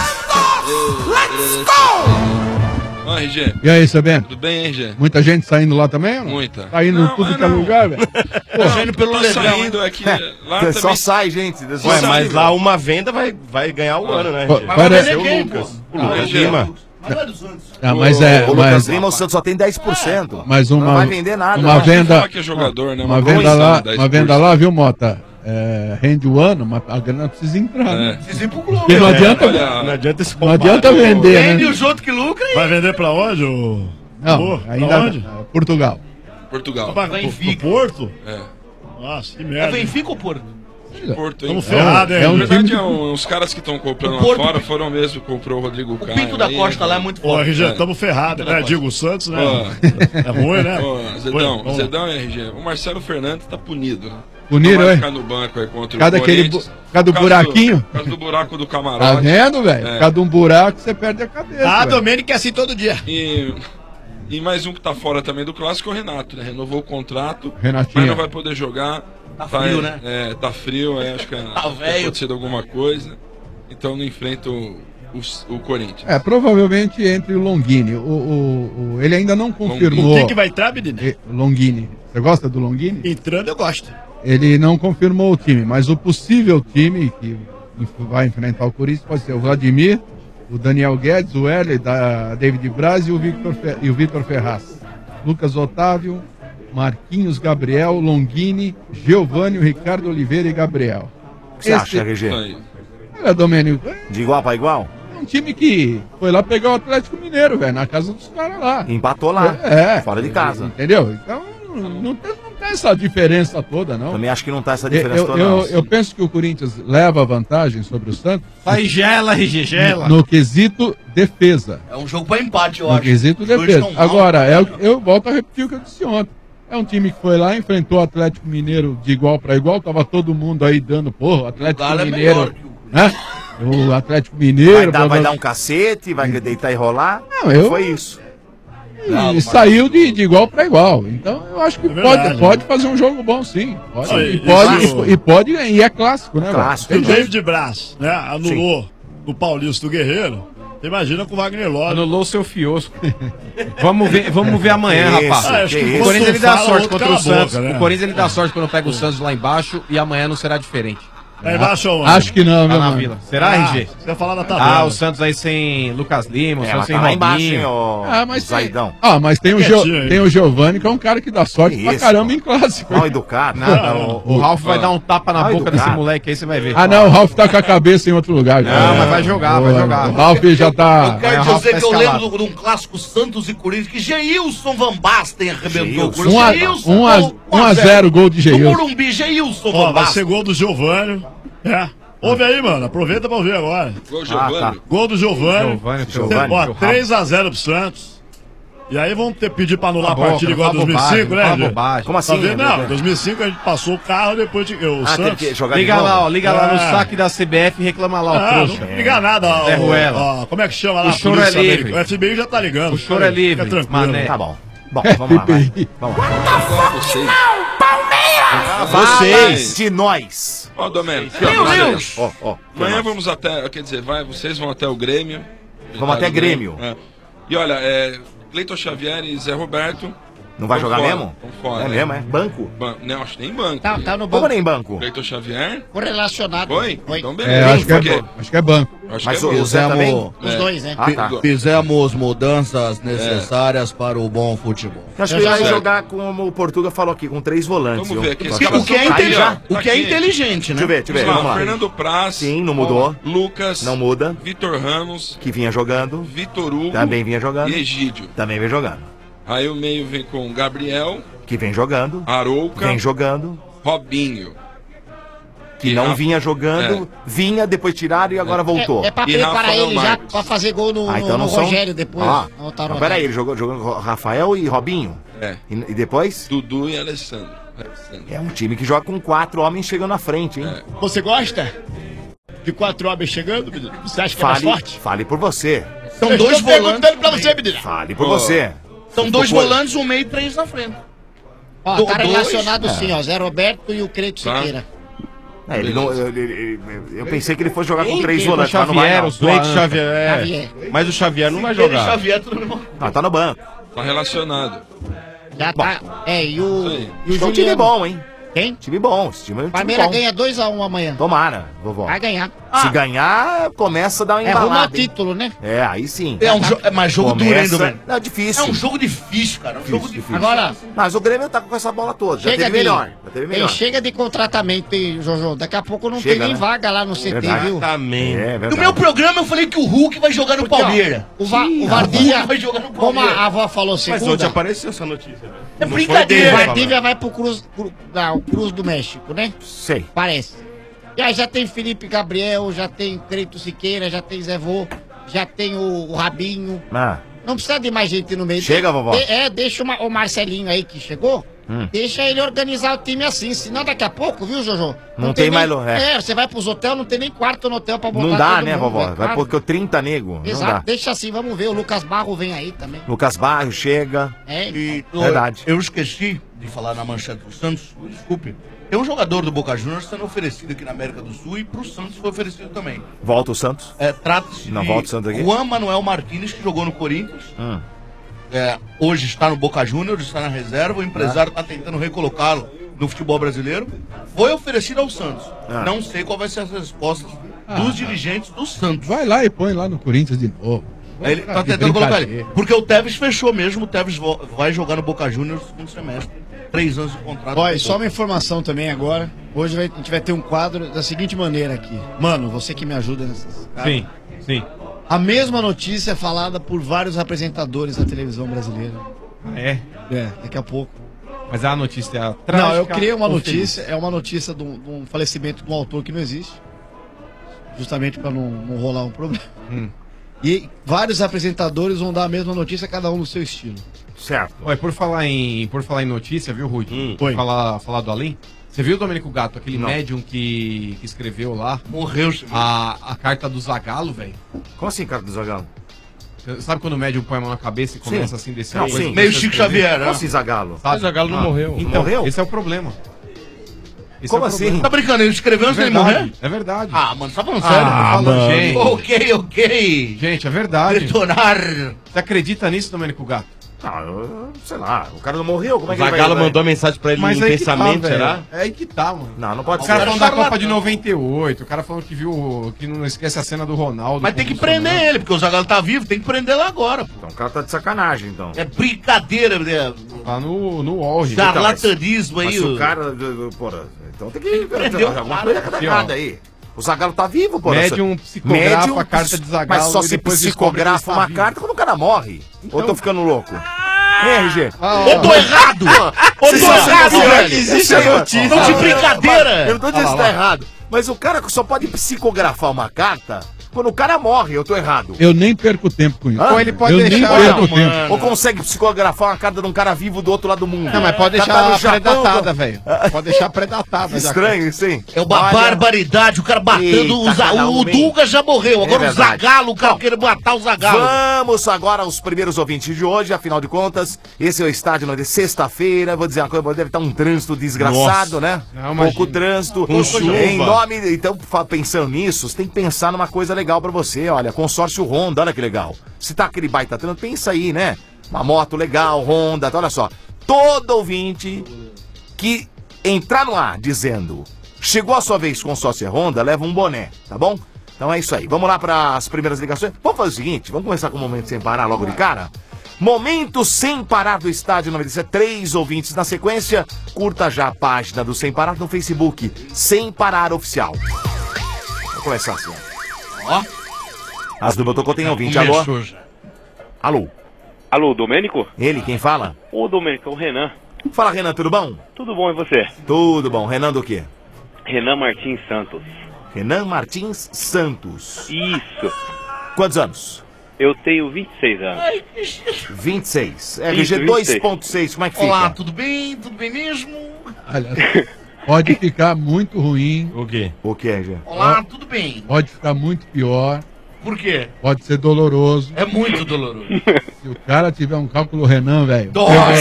Let's go! Ó, R G. E aí, seu Bento? Tudo bem, R G? Muita gente saindo lá também? Ou não? Muita. Tá indo Não, tudo é que é não. lugar, velho? Tô saindo pelo Lebrão, saindo aqui. Lá É, também. só sai, gente. Ué, mas lá uma venda vai, vai ganhar o ano, né? Pô, gente? vai Vai vender ser o quem, Lucas. pô? O Ah, Lucas R G. Lima. Mas não é do Santos. Ah, mas é. O mas, Lucas Lima, o Santos só tem dez por cento. mas uma, não vai vender nada. Uma né? venda. que é jogador, né? Uma, Uma venda coisa, lá, dez por cento. uma venda lá, viu, Mota? É, rende o ano, mas a grana precisa entrar. Né? Precisa ir pro clube. Porque não É, adianta, olha, não adianta esse não adianta vender, Vende né? os outros que lucram e... Vai vender pra onde? O... Não, Pô, ainda pra onde? Portugal. Portugal. Pra, pro, pro Porto? É. Nossa, que É merda. Benfica ou Porto? Porto, hein? Tamo ferrado, hein? Na É um verdade, time- é um, os caras que estão comprando O lá Porto- fora foram mesmo que comprou o Rodrigo Caio. O Pinto da aí, Costa lá é muito Ô, forte. R G, É. tamo ferrado, né? Digo, o Santos, né? Ó. É ruim, né? Ô, Ruim, Zedão, vamos lá. Zedão e R G. O Marcelo Fernandes tá punido. Né? Punido, Não vai é? ficar no banco aí contra Cada o aquele Corinthians. bu- cada do Por causa buraquinho? Por causa do buraco do camarote. Tá vendo, velho? É. Por causa de um buraco, você perde a cabeça. Ah, velho. Domênico é assim todo dia. E, e mais um que tá fora também do clássico é o Renato, né? Renovou o contrato, Renatinho. mas não vai poder jogar. Tá frio, né? É, tá frio, é, acho que Tá tá velho. acontecido alguma coisa. Então não enfrenta o, o, o Corinthians. É, provavelmente entre o Longini. O, o, o- ele ainda não confirmou. Quem que vai entrar, menino? Eh, Longini. Você gosta do Longini? Entrando eu gosto. Ele não confirmou o time, mas o possível time que enf- vai enfrentar o Corinthians pode ser o Vladimir, o Daniel Guedes, o Erle, da David Braz e o Victor, Fe- e o Vitor Ferraz. Lucas Otávio, Marquinhos, Gabriel, Longini, Giovanni, Ricardo Oliveira e Gabriel. O que você acha, R G? Olha, Domênico, é De igual pra igual? um time que foi lá pegar o Atlético Mineiro, velho, na casa dos caras lá. Empatou lá. É. Fora de casa. Entendeu? Então, não tem, não tem essa diferença toda, não. Também acho que não tá essa Eu, diferença eu, toda, eu, não. eu penso que o Corinthians leva vantagem sobre o Santos. Vai gela, R G, gela. No quesito defesa. É um jogo pra empate, eu No acho. quesito Os dois defesa. tão mal. Agora, é, o- eu volto a repetir o que eu disse ontem. É um time que foi lá, enfrentou o Atlético Mineiro de igual para igual, tava todo mundo aí dando, porra, o Atlético O Galo é Mineiro. melhor que o- Né? O Atlético Mineiro. Vai dar, blá, vai blá, dar um cacete, vai deitar e rolar. Não, eu- Foi isso. E saiu de, de igual para igual. Então eu acho que pode, verdade, pode fazer um jogo bom, sim. Pode, Sim, e, e pode, isso- e, e pode, e é clássico, né? velho? Clássico. E o Tem jeito. David Braz, né? Anulou no Paulista do Guerreiro. Você imagina com o Wagner Love. Anulou o seu fiosco. vamos ver, vamos ver amanhã, Que rapaz. isso, Ah, acho que que isso. O Corinthians ele dá Fala, sorte outro contra o cala a Santos. boca, né? O Corinthians ele dá sorte quando pega o Santos lá embaixo e amanhã não será diferente. Aí embaixo onde? Acho que não, Lá meu na mano. Vila. Será, Ah, R G? Você ia falar da tabela. Ah, o Santos aí sem Lucas Lima, o É, Santos mas sem tá lá embaixo, hein, Robinho. ó. Ah, mas o tem, Zaidão. ah, mas tem o, Tá Gio, quietinho aí. tem o Giovanni, que é um cara que dá sorte Que pra isso, caramba em clássico. Mal educado. Não, o, o Ralf vai dar um tapa na Mal boca desse educado. moleque aí, você vai ver. Ah, não, o Ralf tá com a cabeça em outro lugar. Não, mas vai jogar, vai jogar. O Ralf já tá. Eu quero Mas o Ralf dizer tá que eu escalado. lembro de um clássico Santos e Corinthians que Geilson Van Basten arrebentou o um a- Corinthians. um a- um a zero gol de No Geilson. Morumbi, Geilson Ó, Van vai Basten. ser gol do Giovanni. É. Ouve aí, mano. Aproveita pra ouvir agora. Gol Ah, Giovani. tá. Gol do Giovanni. Giovani, teu- Giovani, Ó, teu rabo. três a zero pro Santos. E aí vamos ter que pedir pra anular a Cala a partida boca, igual a não fala dois mil e cinco, bobagem, né, não fala Gê? bobagem. Como assim? Tá vendo? meu Não, Deus? em dois mil e cinco a gente passou o carro depois de. O Ah, teve Santos. que jogar de Liga novo? lá, ó, liga lá no É. saque da C B F e reclama lá, ó, Ah, não trouxa. liga nada, ó. Zé ó, Ruela. ó, Como é que chama lá? O a choro polícia é livre. americana? O F B I já tá ligando. O choro é Fica livre, tranquilo. mané. Tá bom. Bom, vamos lá, vai. Vamos lá. Vocês. Vocês de nós. Ó, Domênico. Meu olha aí. Deus! Ó, ó. Amanhã vamos até, quer dizer, vai, vocês vão até o Grêmio. Vamos até Grêmio. É. E olha, é, Cleiton Xavier e Zé Roberto. Não vai tão jogar fora, mesmo? tão fora, É né? mesmo, é? Banco? Ban- não, acho que nem banco. Tá, tá no Como banco. nem banco? Cleiton Xavier. Correlacionado. Foi? Foi. Então É, beleza. acho, que é, Porque- acho que é banco. acho Mas que é o bom. Zé também? Os É. dois, né? Ah, tá. Fizemos mudanças necessárias para o bom futebol. Acho que ele vai jogar como o Portuga falou aqui, com três volantes. Vamos ver aqui. viu? Esse cara O que é, Aí inteli- já, o que é aqui. inteligente, né? Deixa eu ver, deixa eu ver. Vamos Vamos lá, lá. Fernando Praz. Sim, não mudou. Lucas. Não muda. Vitor Ramos. Que vinha jogando. Vitor Hugo. Também vinha jogando. E Egídio. Também vem jogando. Aí o meio vem com Gabriel. Que vem jogando. Arouca. Vem jogando. Robinho. Que E não Rafa- vinha jogando. Vinha, depois tiraram e agora voltou. É, é pra E preparar Rafael ele já Marques. pra fazer gol no, Ah, então no não são... Rogério depois. Ah, no Otário não, peraí, Rogério. ele jogou, jogou Rafael e Robinho. É. E, e depois? Dudu e Alessandro. Alessandro. É um time que joga com quatro homens chegando na frente, hein? Você gosta de quatro homens chegando, menino? Você acha que é Fale, mais forte? fale por você. São Eu dois estou perguntando volantes. pra você, menino. Fale por Ó. você. São dois Ficou por- volantes, um meio e três na frente. Ó, Do- tá dois? relacionado É. sim, ó. Zé Roberto e o Creito Tá. Siqueira. É, ele não, ele- ele- ele- eu pensei que ele fosse jogar com três Cleiton volantes, mas não vai Xavier, não. o Cleiton Xavier. Xavier. Mas o Xavier não vai Ele e jogar. Xavier, tudo no mesmo- Não, tá no banco. Tá relacionado. Já tá. É, e o. Isso aí. E o Então, um time Juliano. bom, hein? Quem? Time bom, esse time é um time Palmeiras bom. ganha dois a um amanhã. Tomara, vovó. Vai ganhar. Se ganhar, começa a dar uma É rumo ao embalada. hein? título, né? É, aí sim. É um jo- é mais jogo duro, hein, Domênico? Não, é difícil. É um jogo difícil, cara. É um jogo difícil. Agora, Mas o Grêmio tá com essa bola toda. Já chega teve de, melhor. Já teve melhor. Tem, chega de contratamento, hein, Jojo. Daqui a pouco não Chega, tem nem né? vaga lá no C T, Verdade. viu? Exatamente. É, No verdade. meu programa eu falei que o Hulk vai jogar no Porque, ó, Palmeiras. o, Va Sim, o Vardilha, Hulk vai jogar no como Palmeiras. a avó falou Mas ontem segunda, apareceu essa notícia, velho. É Não foi brincadeira. dele o falar. Vardilha vai pro Cruz, Cru- não, Cruz do México, né? Sei. Parece. E aí já tem Felipe Gabriel, já tem Creito Siqueira, já tem Zé Vô, já tem o, o Rabinho. Ah, Não precisa de mais gente no meio. Chega, De- vovó. de- é, deixa o, Ma- o Marcelinho aí que chegou. Hum. Deixa ele organizar o time assim, senão daqui a pouco, viu, Jojo? Não tem nem- mais lo- é. É, você vai pros hotéis, não tem nem quarto no hotel pra botar não dá, todo né, mundo, vovó? é Vai claro. porque o trinta nego. Não Exato, dá. deixa assim, vamos ver. O Lucas Barro vem aí também. Lucas Barro chega. É, E, Verdade. Eu esqueci de falar na manchete do Santos, desculpe. Tem um jogador do Boca Juniors sendo oferecido aqui na América do Sul e pro Santos foi oferecido também. Volta o Santos. É, trata-se Não, de volta o Santos aqui. Juan Manuel Martínez, que jogou no Corinthians. Hum. É, hoje está no Boca Juniors, está na reserva. O empresário Ah. está tentando recolocá-lo no futebol brasileiro. Foi oferecido ao Santos. Ah. Não sei qual vai ser as respostas dos dirigentes do Santos. Vai lá e põe lá no Corinthians de novo. Ele tá tentando colocar ele. Porque o Tevez fechou mesmo. O Tevez vo- vai jogar no Boca Juniors no segundo semestre. Três anos de contrato. Olha, só uma informação também agora. Hoje vai- a gente vai ter um quadro da seguinte maneira aqui. Mano, você que me ajuda nessas. Sim, sim. A mesma notícia é falada por vários apresentadores da televisão brasileira. É? É, daqui a pouco. Mas a notícia é Não, trágica eu criei uma ou notícia, feliz? é uma notícia de um, de um falecimento de um autor que não existe. Justamente para não, não rolar um problema. Hum. E vários apresentadores vão dar a mesma notícia, cada um no seu estilo. Certo. Olha, por falar em, por falar em notícia, viu, Rui? Hum. Por Oi. falar, falar do Além? Você viu o Domênico Gato, aquele Não. médium que, que escreveu lá? Morreu. A, a carta do Zagalo, velho. Como assim, carta do Zagalo? Sabe quando o médium põe a mão na cabeça e começa Sim. assim, descer Não, uma coisa? sim. que Meio você Chico escrever? Xavier, né? Como assim, Zagalo? Sabe? Mas Zagalo não morreu. Então, Morreu? esse é o problema. Esse Como é o assim? problema. Tá brincando? Ele escreveu antes É dele verdade, morrer? É verdade. Ah, mano, você tá falando Ah, sério? mano. Falando, Gente. Ok, ok. Gente, é verdade. Detonar. Você acredita nisso, Domênico Gato? Ah, eu, sei lá, o cara não morreu, como é O que ele vai... Zagalo vai- mandou mensagem pra ele Mas em aí que tá, pensamento, velho. será? É aí que tá, mano. Não, não pode O ser. cara falando da charlatão. Copa de noventa e oito, o cara falando que viu, que não esquece a cena do Ronaldo. Mas tem que convulsionando. prender ele, porque o Zagalo tá vivo, tem que prender lá agora. Pô. Então o cara tá de sacanagem, então. É brincadeira, né? Tá no, no UOL, gente. Charlatanismo aí. Mas se o o- cara... Porra, então tem que... prender o alguma cara. coisa tá Aqui, ó. errada aí. O Zagalo tá vivo, pô. Médium psicografa a carta de Zagalo Mas só e se depois descobre que ele psicografa está uma vivo. carta quando o cara morre. Ou eu tô ficando louco? É, R G? Eu tô errado! Eu tô errado, velho! Existe a notícia. Tô de brincadeira! Eu não tô dizendo que tá errado. Mas o cara só pode psicografar uma carta quando o cara morre. Eu tô errado. Eu nem perco tempo com isso. Hã? Ou ele pode eu deixar- nem perco Não, tempo. mano. Ou consegue psicografar uma carta de um cara vivo do outro lado do mundo. Não, mas pode O cara deixar tá no Japão, predatada, velho. Pode deixar predatada. Que estranho isso, hein? É uma Olha, barbaridade, o cara batendo Eita, o, Za- cada o um, hein? Dunga já morreu, agora É o verdade. Zagalo, o cara quer matar o Zagalo. Vamos agora aos primeiros ouvintes de hoje, afinal de contas, esse é o estádio de sexta-feira, vou dizer uma coisa, deve estar um trânsito desgraçado, Nossa. né? Não, Pouco imagina. trânsito. Com chuva. Em nome, então, fa- pensando nisso, você tem que pensar numa coisa legal pra você, olha, consórcio Honda, olha que legal. Se tá aquele baita trânsito, pensa aí, né? Uma moto legal, Honda, olha só. Todo ouvinte que entrar no ar dizendo chegou a sua vez consórcio Honda, leva um boné, tá bom? Então é isso aí. Vamos lá para as primeiras ligações. Vamos fazer o seguinte, vamos começar com o Momento Sem Parar logo de cara? Momento Sem Parar do Estádio noventa e sete. Três ouvintes na sequência. Curta já a página do Sem Parar no Facebook. Sem Parar Oficial. Vamos começar assim. Ó, As do Botocô tem ouvinte. Alô? começou já. Alô? Alô, Domênico? Ele, quem fala? Ô, Domênico, é o Renan. Fala, Renan, tudo bom? Tudo bom e você? Tudo bom. Renan do quê? Renan Martins Santos. Renan Martins Santos. Isso. Quantos anos? Eu tenho vinte e seis anos. vinte e seis. R G Isso, dois ponto seis, como é que fica? Olá, tudo bem? Tudo bem mesmo? Olha, pode ficar muito ruim, O quê? O que, R G? Olá, tudo bem? pode ficar muito pior, Por quê? pode ser doloroso. É muito doloroso. Se o cara tiver um cálculo Renan, velho.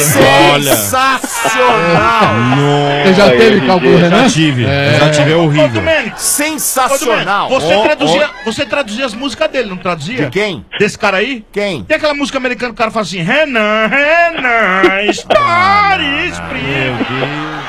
Sensacional! Você já Aí, teve R G, cálculo Renan? Já tive. É. Já tive, é Ô, horrível. Domênico, Sensacional! você, Ó, traduzia, você traduzia as músicas dele, não traduzia? De quem? Desse cara aí? Quem? Tem aquela música americana que o cara fala assim, Renan, Renan, Star Spring.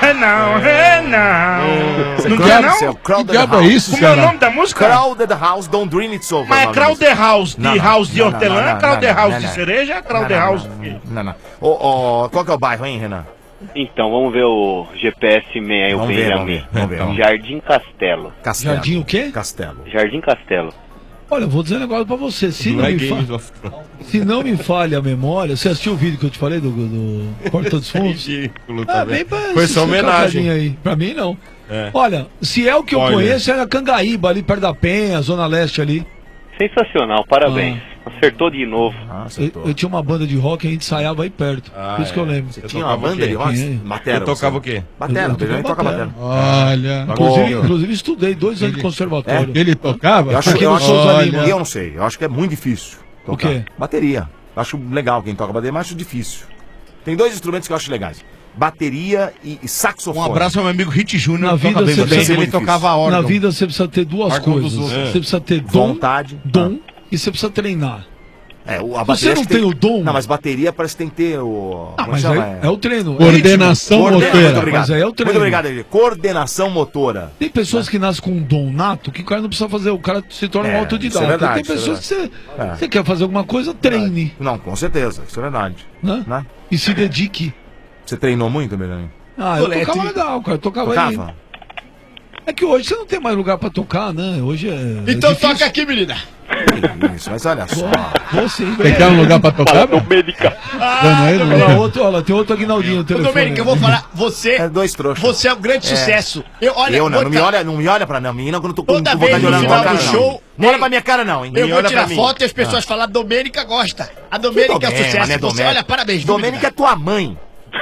Renan, Renan. Você Não crowd- quer, você não? Crowded Que diabo é House. isso, Como é o Ceará? nome da música? Crowded House, Don't Dream It's Over. Mas é o nome da Crowder música. House de Não, não, House de não, não, hortelã, não, não, Crowder não, House não, de não. cereja, Crowder Não, não, House. não, não, não, não. Ô, ô, qual que é o bairro, hein, Renan? Então, vamos ver o G P S Man aí, o Vamos ver, vamos Benjamin. ver, vamos ver, vamos ver. Jardim Castelo. Castelo. Jardim o quê? Castelo. Jardim Castelo. Olha, eu vou dizer um negócio pra você. Se não, Não é me Games fa... of Thrones. Se não me falha a memória, você assistiu o vídeo que eu te falei do, do Porta dos Fundos? Ridículo Ah, também. bem pra Foi esse só homenagem. carinha aí. Pra mim, não. É. Olha, se é o que eu Olha. conheço, era Cangaíba, ali perto da Penha, Zona Leste ali. Sensacional, parabéns. Acertou de novo. Eu, eu tinha uma banda de rock e a gente ensaiava aí perto. Ah, Por isso que eu é. lembro. Você tinha uma banda de rock? Tinha. Batera, Você tocava você? o quê? Batera, Eu- eu Benjamin tocava toca batera. Olha. Inclusive, inclusive estudei dois anos de conservatório. É? Ele tocava? Eu acho, Aqui eu, no acho, Souza olha, Lima. eu não sei, eu acho que é muito difícil tocar. quê? Bateria. Eu acho legal quem toca bateria, mas acho difícil. Tem dois instrumentos que eu acho legais. Bateria e, e saxofone. Um abraço ao meu amigo Hit Júnior. Na vida, toca bem você bateria. precisa, na vida você precisa ter duas Órgão dos coisas. outros. Você precisa ter dom, Vontade. dom e você precisa treinar. É, o, a Se bateria você acho não que tem o dom... Não, mas bateria parece que tem que ter o... Ah, como mas chama? aí é o treino. Coordenação é ritmo. motora. Coordena- Muito obrigado. Mas aí é o treino. Muito obrigado, Eli. Coordenação motora. Tem pessoas que nascem com um dom nato que o cara não precisa fazer, o cara se torna É, um autodidata. isso é verdade, Tem pessoas isso é que você, verdade. É. você quer fazer alguma coisa, treine. Não, com certeza, isso é verdade. Né? Né? E se dedique. Você treinou muito, Benjamin? Ah, eu tocava legal, cara. Eu tocava aí. Tocava? É que hoje você não tem mais lugar pra tocar, né? Hoje é. Então é difícil. toca aqui, menina. Isso, mas olha só. Você, Você quer um lugar pra tocar? velho? Dando aí, Olha não lá, é? outro, olha, tem outro Aguinaldinho no Ô, telefone. Domênico, eu vou falar, você. É dois trouxas. Você é um grande É. sucesso. Eu, olha, eu não, vou não me tá- olha, não me olha pra não, menina, quando eu tô com, Toda com vez vontade de no olhar na final tua do cara, show, não. Não olha pra minha cara, não, hein? Eu Me vou olha tirar pra mim. foto e as pessoas Ah. falam, Domênica gosta. A Domênica é o Domênica, sucesso. né, Você, Domênica? olha, parabéns, viu, Domênica é menina? tua mãe.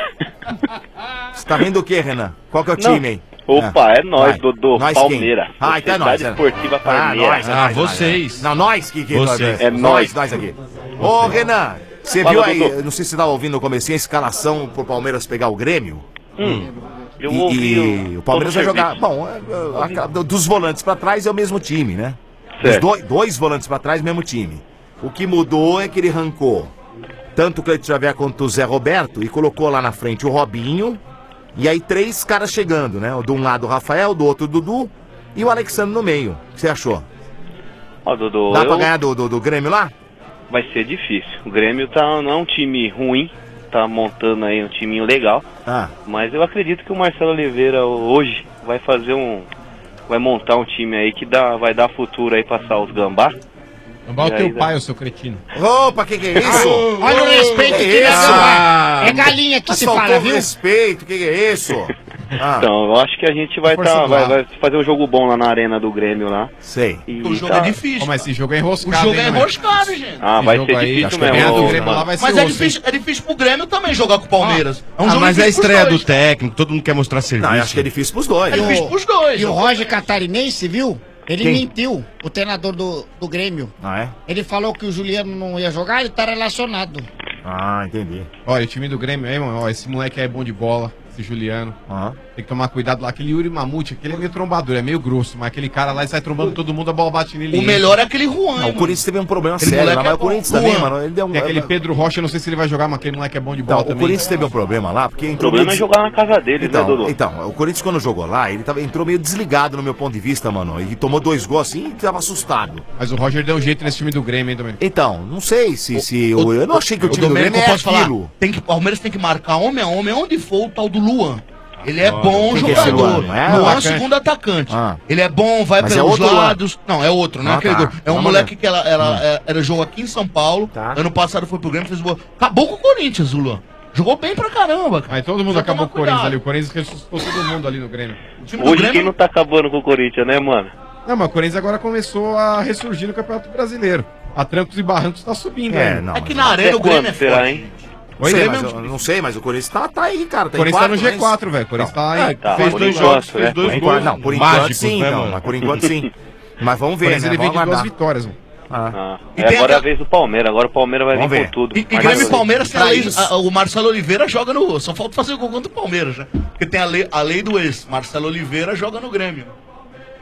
Você tá vendo o que, Renan? Qual que é o Não. time aí? Opa, é nós, Vai. Dodô. Nós Palmeiras. quem? Ah, então é nós. Sociedade Esportiva Ah, Palmeiras. nós, é Ah, nós, nós, vocês. é. Não, nós que... que Vocês. É É nós, nós. nós aqui. Ô, Renan, você Fala, viu aí, Dodô. eu não sei se você tava ouvindo no comecinho, a escalação pro Palmeiras pegar o Grêmio? Hum, eu E, ouvi e o Palmeiras vai todo o jogar. serviço. Bom, é, é, a- dos volantes pra trás é o mesmo time, né? Os Certo. dois, dois volantes pra trás, mesmo time. O que mudou é que ele arrancou tanto o Cleiton Xavier quanto o Zé Roberto e colocou lá na frente o Robinho. E aí três caras chegando, né? De um lado o Rafael, do outro o Dudu e o Alexandre no meio. O que você achou? Ó, Dodô, Dá eu- pra ganhar do, do, do Grêmio lá? vai ser difícil. O Grêmio tá, não é um time ruim, tá montando aí um timinho legal. Ah. Mas eu acredito que o Marcelo Oliveira hoje vai fazer um. Vai montar um time aí que dá, vai dar futuro aí passar os gambá. Gambá é o E teu aí, pai, o seu cretino. Opa, que que é isso? Olha o respeito que ele Ah, É galinha que mas se faltou fala, viu? respeito, que que é isso? Ah. Então, eu acho que a gente vai, Força tá, do vai, ar. vai fazer um jogo bom lá na arena do Grêmio lá. Sei. E O jogo tá- é difícil. Pô, mas esse jogo é O enroscado. jogo hein, é né? enroscado, gente. Ah, Esse vai jogo ser aí, difícil acho que mesmo. ganhar do ô, Grêmio lá mano. vai ser Mas é osso, hein? difícil, é difícil pro Grêmio também jogar com o Palmeiras. É um Ah, jogo mas é a difícil pros estreia do dois. técnico, todo mundo quer mostrar serviço. Não, eu acho que é difícil pros dois. É difícil pros dois. E o Roger Catarinense, viu? Ele Quem? mentiu, o treinador do, do Grêmio. Ah, é? Ele falou que o Juliano não ia jogar, ele tá relacionado. Ah, entendi. Olha, o time do Grêmio aí, mano, ó, esse moleque aí é bom de bola, esse Juliano. Aham. Tem que tomar cuidado lá. Aquele Yuri Mamute, aquele é meio trombador, é meio grosso, mas aquele cara lá ele sai trombando todo mundo, a bola bate nele. O melhor é aquele Juan. Não, o Corinthians teve um problema Aquele sério, moleque lá, mas é o bom. Corinthians também, Juan. mano, ele deu um... Tem aquele Pedro Rocha, eu não sei se ele vai jogar, mas aquele moleque é bom de bola Então, o também. Corinthians teve um problema lá, porque O entrou problema é meio jogar na casa dele, Então, né, Dodô? então, o Corinthians quando jogou lá, ele tava, entrou meio desligado no meu ponto de vista, mano. E tomou dois gols assim e tava assustado. Mas o Roger deu um jeito nesse time do Grêmio, hein, Domênico? Então, não sei se... se o, eu não achei que o O time do Domênico, Grêmio eu é posso falar, aquilo. tem que, o Palmeiras tem que marcar homem a homem, onde for o tal do Luan. Ele é bom Quem que é esse jogador. Luan? Não é Luan é o atacante? segundo atacante. Ah. Ele é bom, vai Mas é pelos outro Luan? lados. Não, é outro, não é Ah, aquele tá. gol. É um Vamos moleque ver. que ela, ela, é- era jogo aqui em São Paulo. Tá. Ano passado foi pro Grêmio, fez gol. Acabou com o Corinthians, o Luan. Jogou bem pra caramba, cara. Aí todo mundo Só acabou toma com o Corinthians cuidado. ali. O Corinthians ressuscitou todo mundo ali no Grêmio. O time do Hoje Grêmio- quem não tá acabando com o Corinthians, né, mano? Não, mas o Corinthians agora começou a ressurgir no Campeonato Brasileiro. A trancos e barrancos tá subindo, É, né? não. É que mas- na arena o Grêmio é Quanto será, forte. hein? Não Oi, sei, Grêmio mas é um eu não sei, mas o Corinthians tá, tá aí, cara. O Tá em Corinthians tá no quarto, G mas- quatro, velho. O Corinthians tá aí. Tá, fez por dois enquanto, jogos, fez né? dois Por gols enquanto, não, por enquanto mágicos, sim, né, não, mano? mas por enquanto sim. Mas vamos O ver, Corinthians né? ele vem Vamos de duas aguardar. vitórias, mano. Ah. Ah, E é tem agora aquela- a vez do Palmeiras, agora o Palmeiras vai Vamos vir ver. com tudo. E, e Mas Grêmio e assim, Palmeiras tem a pra lei. isso- a- o Marcelo Oliveira joga no. Só falta fazer o gol contra o Palmeiras, né? Porque tem a lei, a lei do ex. Marcelo Oliveira joga no Grêmio.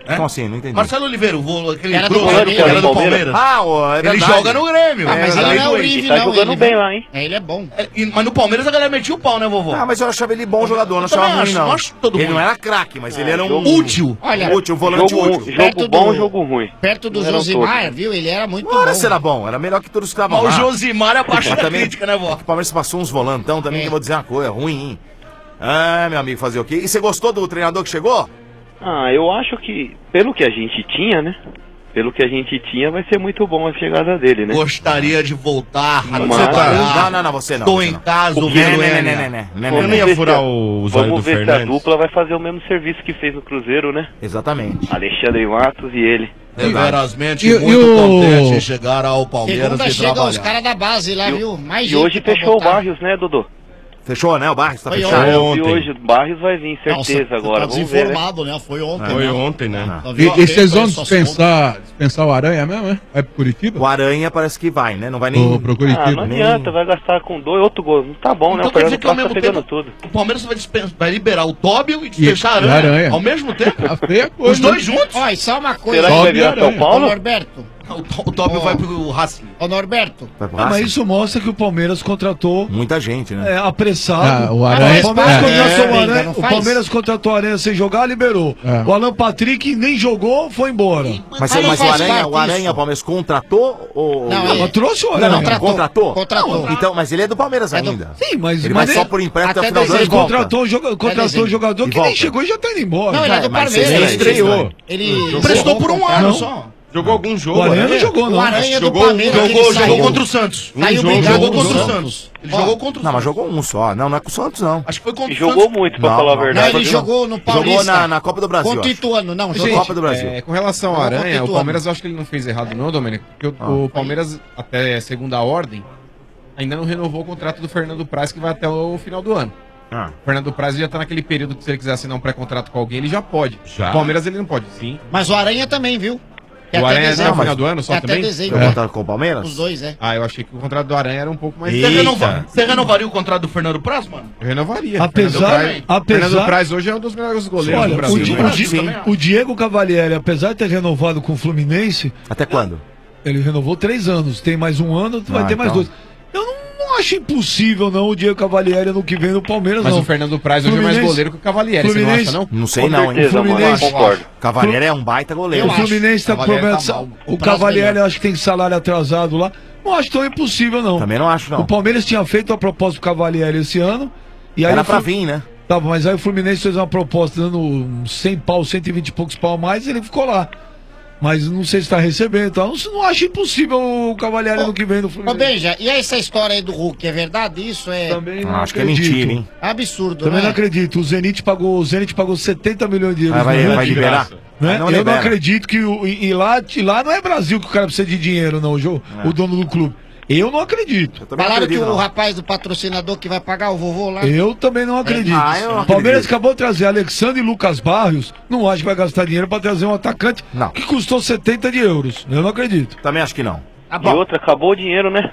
Como assim? Não entendi. Marcelo Oliveira, o vo- aquele Era do grosso Palmeiras. que era do Palmeiras. Ah, ó, é ele verdade. joga no Grêmio. Ah, mas ele não é horrível, horrível, não, ele- É, ele é bom. Mas no Palmeiras a galera metia o pau, né, vovô? Ah, mas eu achava ele bom jogador, não Eu também achava ruim, acho, não. não acho todo Ele mundo. não era craque, mas ele Ah, era um... jogo útil. Olha, útil, um volante jogo- útil. perto bom, do- jogo ruim. Perto do Não eram Josimar, todos. viu? Ele era muito Uma hora bom. será bom, era melhor que todos que estavam Mas lá. o Josimar é abaixo Mas da também- crítica, né, vó? O Palmeiras passou uns volantão também, que eu vou dizer uma coisa, ruim, hein? Ah, meu amigo, fazer o quê? E você gostou do treinador que chegou? Ah, eu acho que, pelo que a gente tinha, né? Pelo que a gente tinha, vai ser muito bom a chegada dele, né? Gostaria de voltar a Mas- trabalhar. Não, não, não, você não. Tô você em não. casa, Não, ouvindo não, ele. não, não, não, não, Vamos não ia ver furar se a- o zóio do Vamos ver se a Fernandes. dupla vai fazer o mesmo serviço que fez no Cruzeiro, né? Exatamente. Alexandre Matos e ele. Verosmente, E- e muito o- contente em chegar ao Palmeiras Segunda e chegam trabalhar. os caras da base lá, viu? Mais E gente hoje pra fechou o botar. Barrios, né, Dodô? Fechou, né? O Barrios tá Foi fechado. E hoje o Barrios vai vir, certeza Não, agora. Tá Vamos ver, né? desinformado, né? Foi ontem. Foi né? ontem, né? Tá E, vendo? e vocês vão Essas dispensar, dispensar o Aranha mesmo, é? Vai pro Curitiba? O Aranha parece que vai, né? Não vai nem... Pro, pro Ah, Curitiba. não adianta, vai gastar com dois, outro gol. Não tá bom, né? Então O quer dizer Fernando que ao Praz tá mesmo pegando tempo tudo. o Palmeiras vai, dispen- vai liberar o Tóbio e E, dispensar e a Aranha, Aranha. ao mesmo tempo? A feia coisa. Os dois juntos? Ó, e só uma coisa. Será que vai Sobe virar São Aranha. Ô, Paulo? Norberto. O, Tó- o Tóbio Ó. vai pro Racing. Ô, Norberto. Vai pro Ah, mas Racing? isso mostra que o Palmeiras contratou Muita gente, né? é, apressado. Ah, o Aranha- o Palmeiras, é. contratou É, o, Aranha, não o faz. Palmeiras contratou o Aranha sem jogar, liberou. É. O Alan Patrick nem jogou, foi embora. Mas, Mas não mas o faz Aranha, parte o Aranha, isso. o Palmeiras contratou ou... Não, ou- ele- Mas trouxe o Não, Aranha. não, Contratou. contratou? Contratou. Então, mas ele é do Palmeiras É do- ainda. Sim, mas, Ele mas vai só ele- por empréstimo até o até final do ano ele e volta. contratou, joga, contratou dezembro. jogador E que nem volta. chegou e já tá indo embora. Não, ele é do Mas Palmeiras. ele estreou. Ele Prestou por um ano Não. só. Jogou algum jogo. O Aranha não né? jogou, não. O Aranha do Jogou- Palmeiras. Jogou, ele jogou saiu. contra o Santos. Saiu jogo, brigado Jogou com o contra o Santos. Santos. Ele Ó, jogou contra o Não, mas Santos. jogou um só. Não, não é com o Santos, não. Acho que foi contra E o jogou Santos. muito, pra Não, falar a não. verdade. Não, ele jogou no Paulista. Jogou na, na Copa do Brasil, Contra o acho. Ituano. Não, Jogou jogou. Copa do Brasil. É, com relação ao Não, Aranha, contra o o Palmeiras eu acho que ele não fez errado não, Domênico, porque o, Ah. o Palmeiras, até segunda ordem, ainda não renovou o contrato do Fernando Praz, que vai até o final do ano. Ah. O Fernando Praz já tá naquele período que se ele quiser assinar um pré-contrato com alguém, ele já pode. Já? O Palmeiras ele não pode, sim. Mas o Aranha também, viu? É O até Aranha é dezembro. no final do ano só É até também? dezembro. Jogou contra- com o Palmeiras? Os dois, é. Ah, eu achei que o contrato do Aranha era um pouco mais... Você, Eita. renova- você renovaria o contrato do Fernando Praz, mano? Eu renovaria. Apesar- Fernando Praz, apesar- Fernando Praz hoje é um dos melhores goleiros Olha, do o, Brasil. Di- né? o Di- Sim. o Diego Cavalieri, apesar de ter renovado com o Fluminense, Até quando? ele renovou três anos. Tem mais um ano, vai Ah, ter mais então. dois. Eu não, não acho impossível, não, o Diego Cavalieri no que vem no Palmeiras, Mas não. o Fernando Praz hoje é mais Fluminense- goleiro que o Cavalieri, você não Fluminense- acha, não? Não sei Com não, hein? certeza, mano, Fluminense- eu concordo. Cavalieri é um baita goleiro. O Fluminense tá Cavalieri promete. tá mal. O Praz Cavalieri melhor. acho que tem salário atrasado lá. Não acho tão impossível, não. Também não acho, não. O Palmeiras tinha feito a proposta pro Cavalieri esse ano. E aí Era o pra Flu- vir, né? Tá, mas aí o Fluminense fez uma proposta dando uns cem pau, cento e vinte e poucos pau a mais e ele ficou lá. Mas não sei se tá recebendo, então não, não acho impossível o Cavalieri no que vem no Ô, Fluminense. Benja, e essa história aí do Hulk, é verdade isso? É Também não Ah, acho que é acredito. mentira, hein? absurdo, Também né? não acredito. O Zenit pagou, o Zenit pagou setenta milhões de euros. Ah, vai, no vai Hulk, liberar? né? Ah, não Eu libera. não acredito que o, e, e lá, e lá não é Brasil que o cara precisa de dinheiro, não, o, jo- o dono do clube. Eu não acredito. Eu também não Falaram acredito, que o não. rapaz do patrocinador que vai pagar o vovô lá. Eu também não acredito. Ah, eu não o Palmeiras acredito. acabou de trazer Alexandre e Lucas Barrios. Não acho que vai gastar dinheiro pra trazer um atacante Não. que custou setenta de euros. Eu não acredito. Também acho que não. Tá E bom. outra, acabou o dinheiro, né?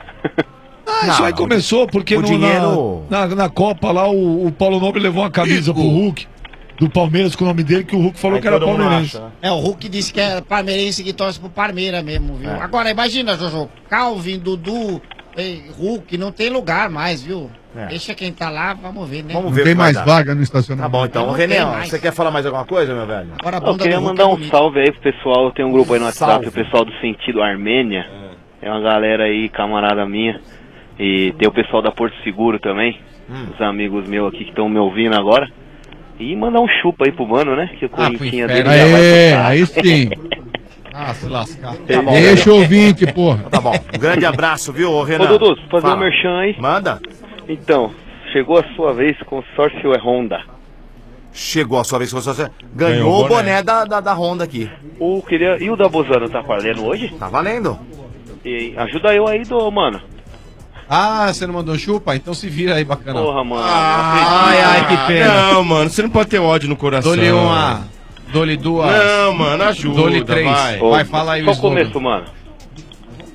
Ah, isso Não, aí começou porque o no- dinheiro- na, na, na Copa lá o, o Paulo Nobre levou uma camisa pro Hulk, do Palmeiras, com o nome dele, que o Hulk falou Aí que era todo mundo palmeirense. acha, né? É, o Hulk disse que é palmeirense que torce pro Parmeira mesmo, viu? É. Agora, imagina, Jojo, Calvin, Dudu, eh, Hulk, não tem lugar mais, viu? É. Deixa quem tá lá, vamos ver, né? Vamos Não ver o tem que vai mais dar. vaga no Tá estacionamento. bom, então. Não Ô, tem Renan, mais. você quer falar mais alguma coisa, meu velho? Agora a Eu bunda queria do Hulk mandar é um bonita. salve aí pro pessoal. Tem um grupo aí no WhatsApp, Salve. o pessoal do Sentido Armênia. É uma galera aí, camarada minha. E tem o pessoal da Porto Seguro também. Hum. Os amigos meus aqui que estão me ouvindo agora. E mandar um chupa aí pro mano, né? Que o Ah, pro Corinthians inferno. dele já vai Aê, pro saco. aí sim. Ah, se lascar. Tá bom, Deixa o ouvinte, porra. Tá bom. Um grande abraço, viu, ô, Renan? Ô, Dudu, fazer Fala. um merchan aí. Manda. Então, chegou a sua vez, consórcio é Honda. Chegou a sua vez que você ganhou, Ganhou o o boné, boné. da, da, da Honda aqui. O, queria... E o da Bozano tá valendo hoje? Tá valendo. E ajuda eu aí, do mano. Ah, você não mandou chupa? Então se vira aí, bacana. Porra, mano. Ai, ai, que pena. Não, mano, você não pode ter ódio no coração. Dou-lhe uma, dou-lhe duas. Não, mano, ajuda, Dou-lhe três. vai. Ô, Vai, fala aí o Só o slogan. começo, mano.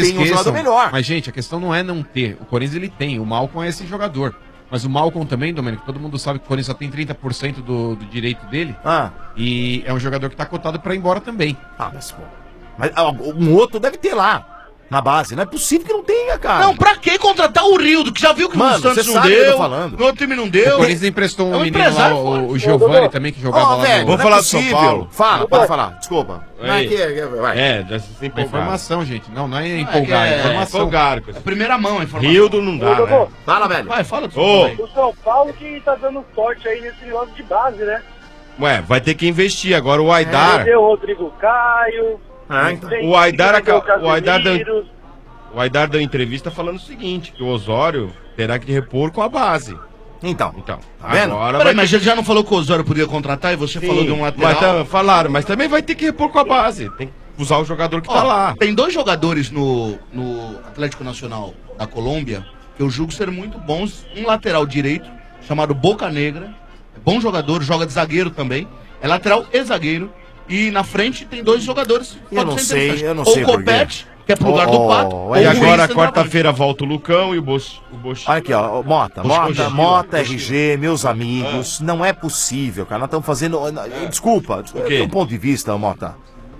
se tem um jogador melhor. Mas, gente, a questão não é não ter. O Corinthians ele tem. O Malcom é esse jogador. Mas o Malcom também, Domênico, todo mundo sabe que o Corinthians só tem trinta por cento do, do direito dele. Ah. E é um jogador que tá cotado pra ir embora também. Ah, mas pô. Mas ah, um outro deve ter lá. Na base, não é possível que não tenha, cara. Não, pra que contratar o Rildo, que já viu que Mano, o Santos você não sabe o que eu deu, tô falando. no outro time não deu. O Corinthians emprestou um, É um menino lá, empresário, o, pô. o Giovani também, que jogava Ó, lá velho, no... vamos Vamos falar falar é do São possível. Paulo. Fala, pode falar, desculpa. Não é Aí. que, vai. É, já se É empolgaram. informação, gente. Não, não é É, empolgar, é, é, informação. Empolgaram. com É isso. primeira mão a informação. Rildo não dá, né? Fala, velho. Vai, fala do Ô. São Paulo. O São Paulo que tá dando sorte aí nesse negócio de base, né? Ué, vai ter que investir. Agora o Aidar... Perdeu o Rodrigo Caio. Ah, então. tem- O Aidar, perdeu aca- o Aidar deu, Casemiro. o Aidar deu entrevista falando o seguinte, que o Osório terá que repor com a base. Então, Então, Tá vendo? agora Peraí, vai mas ter... ele já não falou que o Osório podia contratar e você Sim, falou de um lateral? Mas tá- falaram, mas também vai ter que repor com a base. Tem que usar o jogador que Ó, tá lá. Tem dois jogadores no, no Atlético Nacional da Colômbia que eu julgo ser muito bons. Um lateral direito, chamado Boca Negra. É bom jogador, joga de zagueiro também. É lateral e zagueiro. E na frente tem dois jogadores. que Eu podem não ser sei, interessantes. eu não ou sei o por quê. Copete, que é pro lugar Oh, do Pato. oh, ou E Aí, o agora, Wilson quarta-feira, volta o Lucão e o Bosch. O Bosch. Olha aqui, ó, Mota, Poxa, Mota, poxa, Mota, poxa. R G, meus amigos, não é possível, cara, nós estamos fazendo, desculpa, O quê? do ponto de vista, Mota,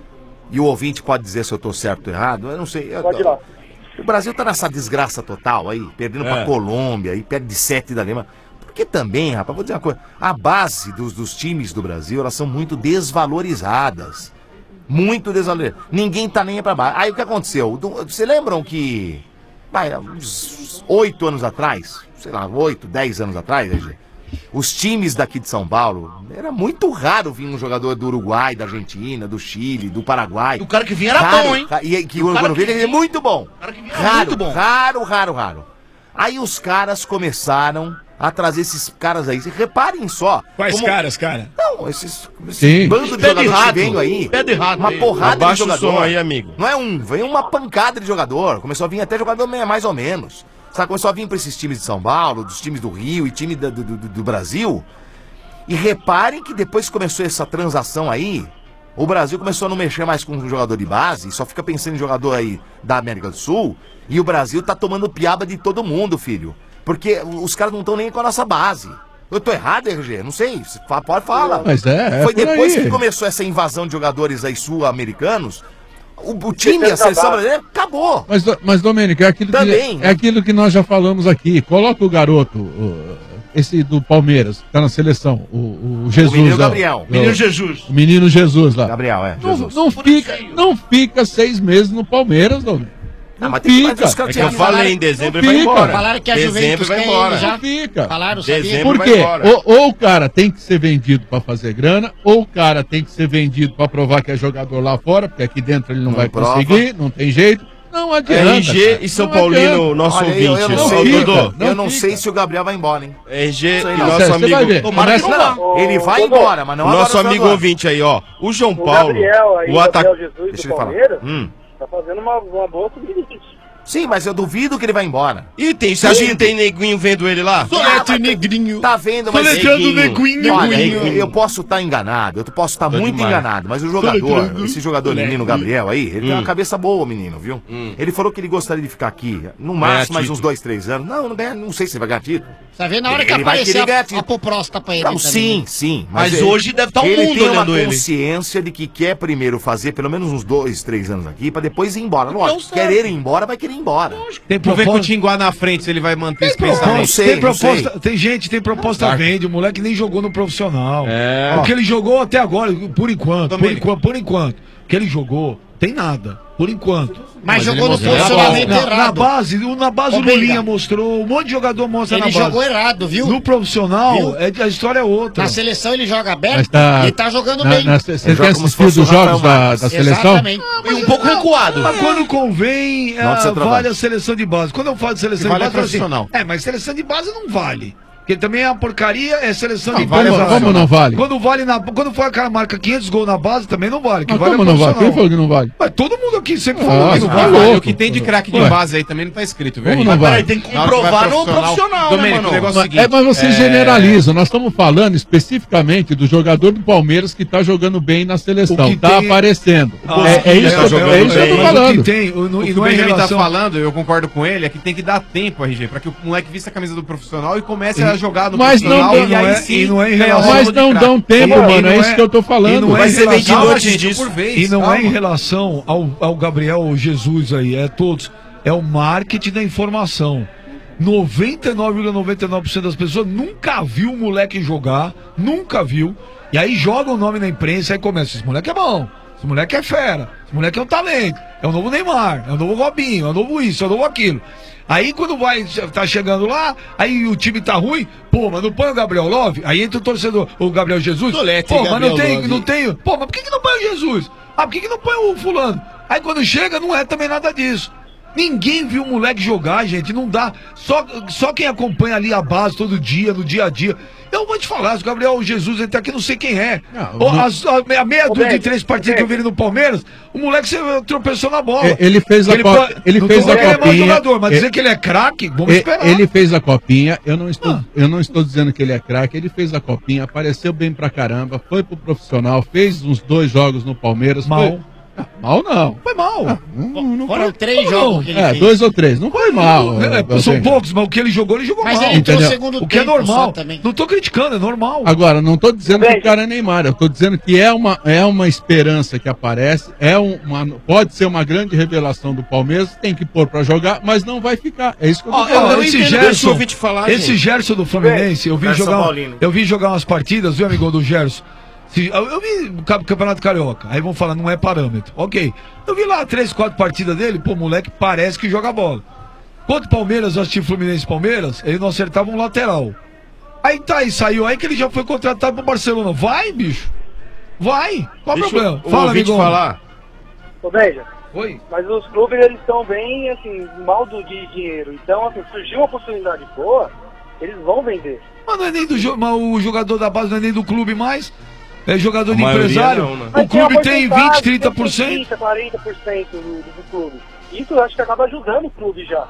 e o ouvinte pode dizer se eu tô certo ou errado, eu não sei, eu- Pode ir lá. o Brasil tá nessa desgraça total aí, perdendo pra É. Colômbia, e perde de sete da Lima, porque também, rapaz, vou dizer uma coisa, a base dos, dos times do Brasil, elas são muito desvalorizadas. Muito desvalorizadas. Ninguém tá nem aí pra baixo. Aí o que aconteceu? Do- Vocês lembram que, vai, uns oito anos atrás, sei lá, oito, dez anos atrás, R G, os times daqui de São Paulo, era muito raro vir um jogador do Uruguai, da Argentina, do Chile, do Paraguai. O cara que vinha era Raro, bom, hein? ra- E que O o cara quando que veio, ele é vinha- muito bom. O cara que vinha Raro, muito bom. raro, raro, raro. Aí os caras começaram a trazer esses caras aí. Reparem só. Quais como- caras, cara? Não, esses, esse Sim. bando de Pé de jogadores que rato. vem aí. Pé de rato Uma aí. porrada de Abaixa o jogador. som aí, amigo. Não é um, veio uma pancada de jogador. Começou a vir até jogador me- mais ou menos. Sabe, começou a vir pra esses times de São Paulo, dos times do Rio e time da- do, do, do Brasil. E reparem que depois que começou essa transação aí, o Brasil começou a não mexer mais com o jogador de base, só fica pensando em jogador aí da América do Sul, e o Brasil tá tomando piaba de todo mundo, filho. Porque os caras não estão nem com a nossa base. Eu tô errado, R G? Não sei. Você fa- Pode falar. Mas é, é Foi por depois aí. que começou essa invasão de jogadores aí sul-americanos, o, o time, a seleção brasileira, acabou. Mas, Do- mas Domênico, é aquilo, Também, que, né? é aquilo que nós já falamos aqui. Coloca o garoto, o- esse do Palmeiras, que tá na seleção, o, o Jesus. menino lá, Gabriel. o- Menino Jesus. O menino Jesus lá. Gabriel, é. Não, Jesus. não fica, não fica seis meses no Palmeiras, Domênico. Ah, Não mas tem que fica. fazer os caras É que eu tirarem- falei, em dezembro Não ele vai fica. embora. Falaram que a Dezembro Juventus vai quer embora. ele já. Não fica. Falaram, sabia? Dezembro Por vai quê? embora. Ou, ou o cara tem que ser vendido pra fazer grana, ou o cara tem que ser vendido pra provar que é jogador lá fora, porque aqui dentro ele não, Não vai prova. conseguir, não tem jeito. Não adianta. R G cara. e São Não Paulino, adianta. nosso Olha, eu, ouvinte. eu não Não sei, fica, Dodô. não eu não fica. sei se o Gabriel vai embora, hein? R G Sei e não. nosso Você amigo. vai ver. Tomara que não vá. Não, ele vai Dodô, embora, mas não O agora nosso no final amigo do ano. ouvinte aí, ó. O João O Paulo. Gabriel aí, o o ata... Gabriel Jesus Deixa do ele falar. Palmeiras, Hum. tá fazendo uma, uma boa subida. Sim, mas eu duvido que ele vai embora. E tem, você acha que tem neguinho vendo ele lá? Solete negrinho. Tá vendo, mas... Soletrando Neguinho. neguinho. Olha, neguinho. eu, eu posso estar enganado, eu posso estar Tô muito demais. enganado, mas o jogador, Soletrando esse jogador menino Gabriel aí, ele tem uma cabeça boa, o menino, viu? Hum. Ele falou que ele gostaria de ficar aqui, no Ganhar máximo mais título. uns dois, três anos. Não, não, ganha, não sei se ele vai ganhar título. Tá vendo? Na hora que Ele vai aparecer querer ganhar a, a título. proposta pra ele. Não, também. sim, sim. Mas ele- hoje deve estar o ele mundo tem uma olhando ele. consciência de que quer primeiro fazer pelo menos uns dois, três anos aqui, pra depois ir embora. Lógico, certo. querer ir embora, vai querer ir embora. Tem Vamos ver com o proposta, Tinguá na frente se ele vai manter esse Não pensamento. sei, tem não proposta, sei. tem gente, tem proposta Tá. vende, o moleque nem jogou no profissional. É. O que ele jogou até agora, por enquanto, por Domênico. enquanto, por enquanto, o que ele jogou, tem nada, por enquanto. Mas, Mas ele jogou no mostrou posicionamento Na, na errado. base, o- na base Ô, o Benga. Lulinha mostrou, um monte de jogador mostra Ele na base. jogou errado, viu? No profissional, Viu? é, a história é outra. Na seleção ele joga Mas aberto tá- e tá jogando na- bem. na- Você Ele tem joga como se assistido fosse o os jogos Rafael da, Marques. da seleção? Exatamente. E um pouco recuado. Mas quando convém, Não, ah, você trabalha. vale a seleção de base. Quando eu falo de seleção Que vale de é base, eu falo profissional. assim, é, mas seleção de base não vale. Porque também é uma porcaria, é seleção Não, de vale, base. como não vale? Quando vale na, quando for aquela marca quinhentos gols na base, também não vale. Que Mas vale como é não vale? profissional. Quem falou que não vale? Mas todo mundo aqui sempre Ah, falou que não tá vale. louco. O que tem de craque de Ué. base aí também não tá escrito, viu? Como Henrique? não Mas vale? peraí, tem que comprovar no profissional, né, Domênico, mano? o negócio é o Mas- seguinte, é, mas você é- generaliza. Nós estamos falando especificamente do jogador do Palmeiras que está jogando bem na seleção. que Está tem- aparecendo. Ah, é, é isso, tá que eu- jogando é isso que eu bem. tô Mas o falando. que tem, o- O e que o não é em Benjamin relação- tá falando, eu concordo com ele, é que tem que dar tempo, R G, pra que o moleque vista a camisa do profissional e comece a jogar no Mas não profissional dão- e aí não é- sim e não é em ganhar relação- o Mas selo de não craque. dão tempo, E mano, não é isso que eu tô falando. E não é Vai em ser relação- vendido antes disso. por vez. E não Calma. é em relação ao, ao Gabriel Jesus aí, é todos. É o marketing da informação. noventa e nove vírgula noventa e nove por cento das pessoas nunca viu o moleque jogar, nunca viu. E aí joga o nome na imprensa e começa, esse moleque é bom, esse moleque é fera, esse moleque é um talento, é o novo Neymar, é o novo Robinho, é o novo isso, é o novo aquilo. Aí quando vai, tá chegando lá, aí o time tá ruim, pô, mas não põe o Gabriel Love, aí entra o torcedor, o Gabriel Jesus, Tolete, pô, mas não Gabriel tem, Love. não tem, pô, mas por que, que não põe o Jesus? Ah, por que, que não põe o fulano? Aí quando chega, não é também nada disso. Ninguém viu o moleque jogar, gente, não dá. Só, só quem acompanha ali a base todo dia, no dia a dia. Eu vou te falar, se o Gabriel Jesus entrar aqui, não sei quem é. Ó, não- as- a, a meia dúzia de Roberto, três partidas que eu vi ele no Palmeiras, o moleque você tropeçou na bola. É, ele fez a Ele co- pode- ele não fez tô a falando que ele é mau copinha, jogador, mas é- dizer que ele é craque, vamos E- esperar. Ele fez a copinha, eu não estou, eu não estou dizendo que ele é craque, ele fez a copinha, apareceu bem pra caramba, foi pro profissional, fez uns dois jogos no Palmeiras. Mal. Foi... Ah, mal não. Foi mal. Ah, não, não Foram foi- três não, jogos que ele É, fez. dois ou três. Não foi mal. É, eh, são Benjamin. poucos, mas o que ele jogou, ele jogou Mas mal. ele entrou no Entendeu? segundo O que é tempo só normal. também. Não tô criticando, é normal. Agora, não estou dizendo que o cara é Neymar, eu estou dizendo que é uma, é uma esperança que aparece, é uma, pode ser uma grande revelação do Palmeiras, tem que pôr pra jogar, mas não vai ficar. É isso que eu tô Ó, falando. ó, esse Gerson, falar, esse gente. Gerson do Fluminense, eu vi Gerson jogar, Paulino. eu vi jogar umas partidas, viu, amigo do Gerson? Se- Eu, eu vi o Cap- Campeonato Carioca, aí vão falar, não é parâmetro. Ok. Eu vi lá três, quatro partidas dele, pô, moleque parece que joga bola. Contra o Palmeiras, eu assisti Fluminense e Palmeiras, ele não acertava um lateral. Aí tá, aí saiu aí que ele já foi contratado pro Barcelona. Vai, bicho. Vai. Qual o Deixa problema? o Fala, ouvinte amigão. falar. Ô, Beija. Oi. Mas os clubes, eles estão bem, assim, mal do de dinheiro. Então, assim, surgiu uma oportunidade boa, eles vão vender. Mas não é nem do jo- mas o jogador da base não é nem do clube mais. É jogador A de maioria empresário. não, né? O Mas tem clube uma tem porcentagem, vinte, trinta por tem cento. trinta, quarenta por cento do, do clube. Isso eu acho que acaba ajudando o clube já.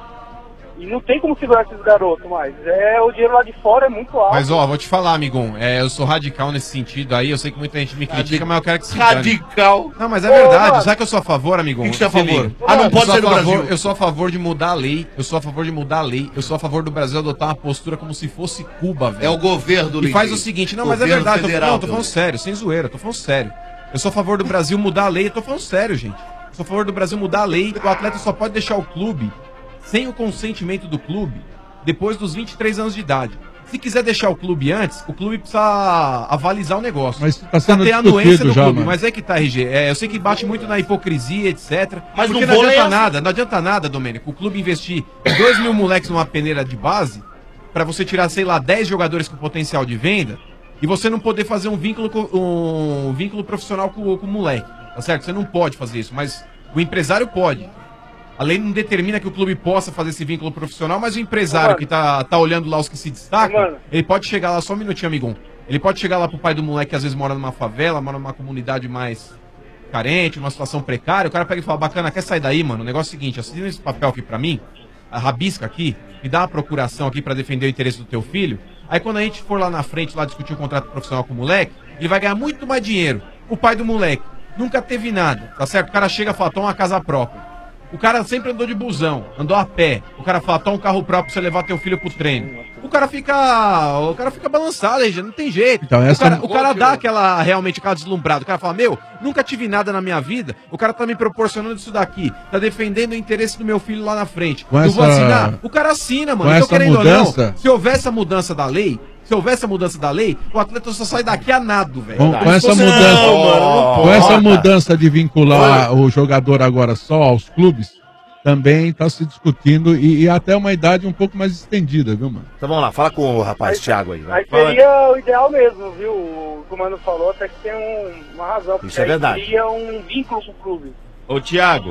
E não tem como segurar esses garotos mais. É, o dinheiro lá de fora é muito alto. Mas ó, vou te falar, amigão, é, eu sou radical nesse sentido aí, eu sei que muita gente me critica, mas eu quero que se dane. Radical. Não, mas é Ô, verdade, mano. sabe que eu sou a favor, amigão? O que você é a Se favor? liga. Ah, não Eu pode sou ser no a favor- Brasil. Eu sou a favor de mudar a lei, eu sou a favor de mudar a lei, eu sou a favor do Brasil adotar uma postura como se fosse Cuba, velho. É o governo, E faz Lindinho. o seguinte, não, mas é Governo verdade, tô, federal, não, tô falando meu. sério, sem zoeira, tô falando sério. Eu sou a favor do Brasil mudar a lei, eu tô falando sério, gente. Eu sou a favor do Brasil mudar a lei, o atleta só pode deixar o clube sem o consentimento do clube depois dos vinte e três anos de idade. Se quiser deixar o clube antes, o clube precisa avalizar o negócio. Mas tá sendo ter a discutido anuência do já, clube, mano. mas é que tá, R G. É, eu sei que bate muito na hipocrisia, etcétera. Mas porque no não vôlei adianta é assim. nada, não adianta nada, Domênico. O clube investir dois mil moleques numa peneira de base pra você tirar, sei lá, dez jogadores com potencial de venda e você não poder fazer um vínculo, co- um vínculo profissional com, com o moleque. Tá certo? Você não pode fazer isso, mas o empresário pode. A lei não determina que o clube possa fazer esse vínculo profissional, mas o empresário Mano. que tá, tá olhando lá os que se destacam, Mano. ele pode chegar lá, só um minutinho, amigão. Ele pode chegar lá pro pai do moleque que às vezes mora numa favela, mora numa comunidade mais carente, numa situação precária. O cara pega e fala: bacana, quer sair daí, mano? O negócio é o seguinte: assina esse papel aqui pra mim, a rabisca aqui, me dá uma procuração aqui pra defender o interesse do teu filho. Aí quando a gente for lá na frente, lá discutir o contrato profissional com o moleque, ele vai ganhar muito mais dinheiro. O pai do moleque nunca teve nada, tá certo? O cara chega e fala: toma uma casa própria. O cara sempre andou de busão, andou a pé. O cara fala: toma um carro próprio pra você levar teu filho pro treino. O cara fica. O cara fica balançado, já não tem jeito. Então, essa- O cara, o cara dá aquela realmente aquela deslumbrada. O cara fala: meu, nunca tive nada na minha vida. O cara tá me proporcionando isso daqui. Tá defendendo o interesse do meu filho lá na frente. Com Eu vou essa- assinar. O cara assina, mano. com Então, essa querendo mudança- ou não, se houver essa mudança da lei. Se houver essa mudança da lei, o atleta só sai daqui a nado, velho. Com, com essa Não, mudança, mano, não com pode. essa mudança de vincular o jogador agora só aos clubes, também está se discutindo e, e até uma idade um pouco mais estendida, viu, mano? Então vamos lá, fala com o rapaz Thiago aí. vai. Aí seria o ideal mesmo, viu? O que o Mano falou, até que tem um- uma razão. Porque Isso é aí verdade. cria um vínculo com o clube. Ô, Thiago,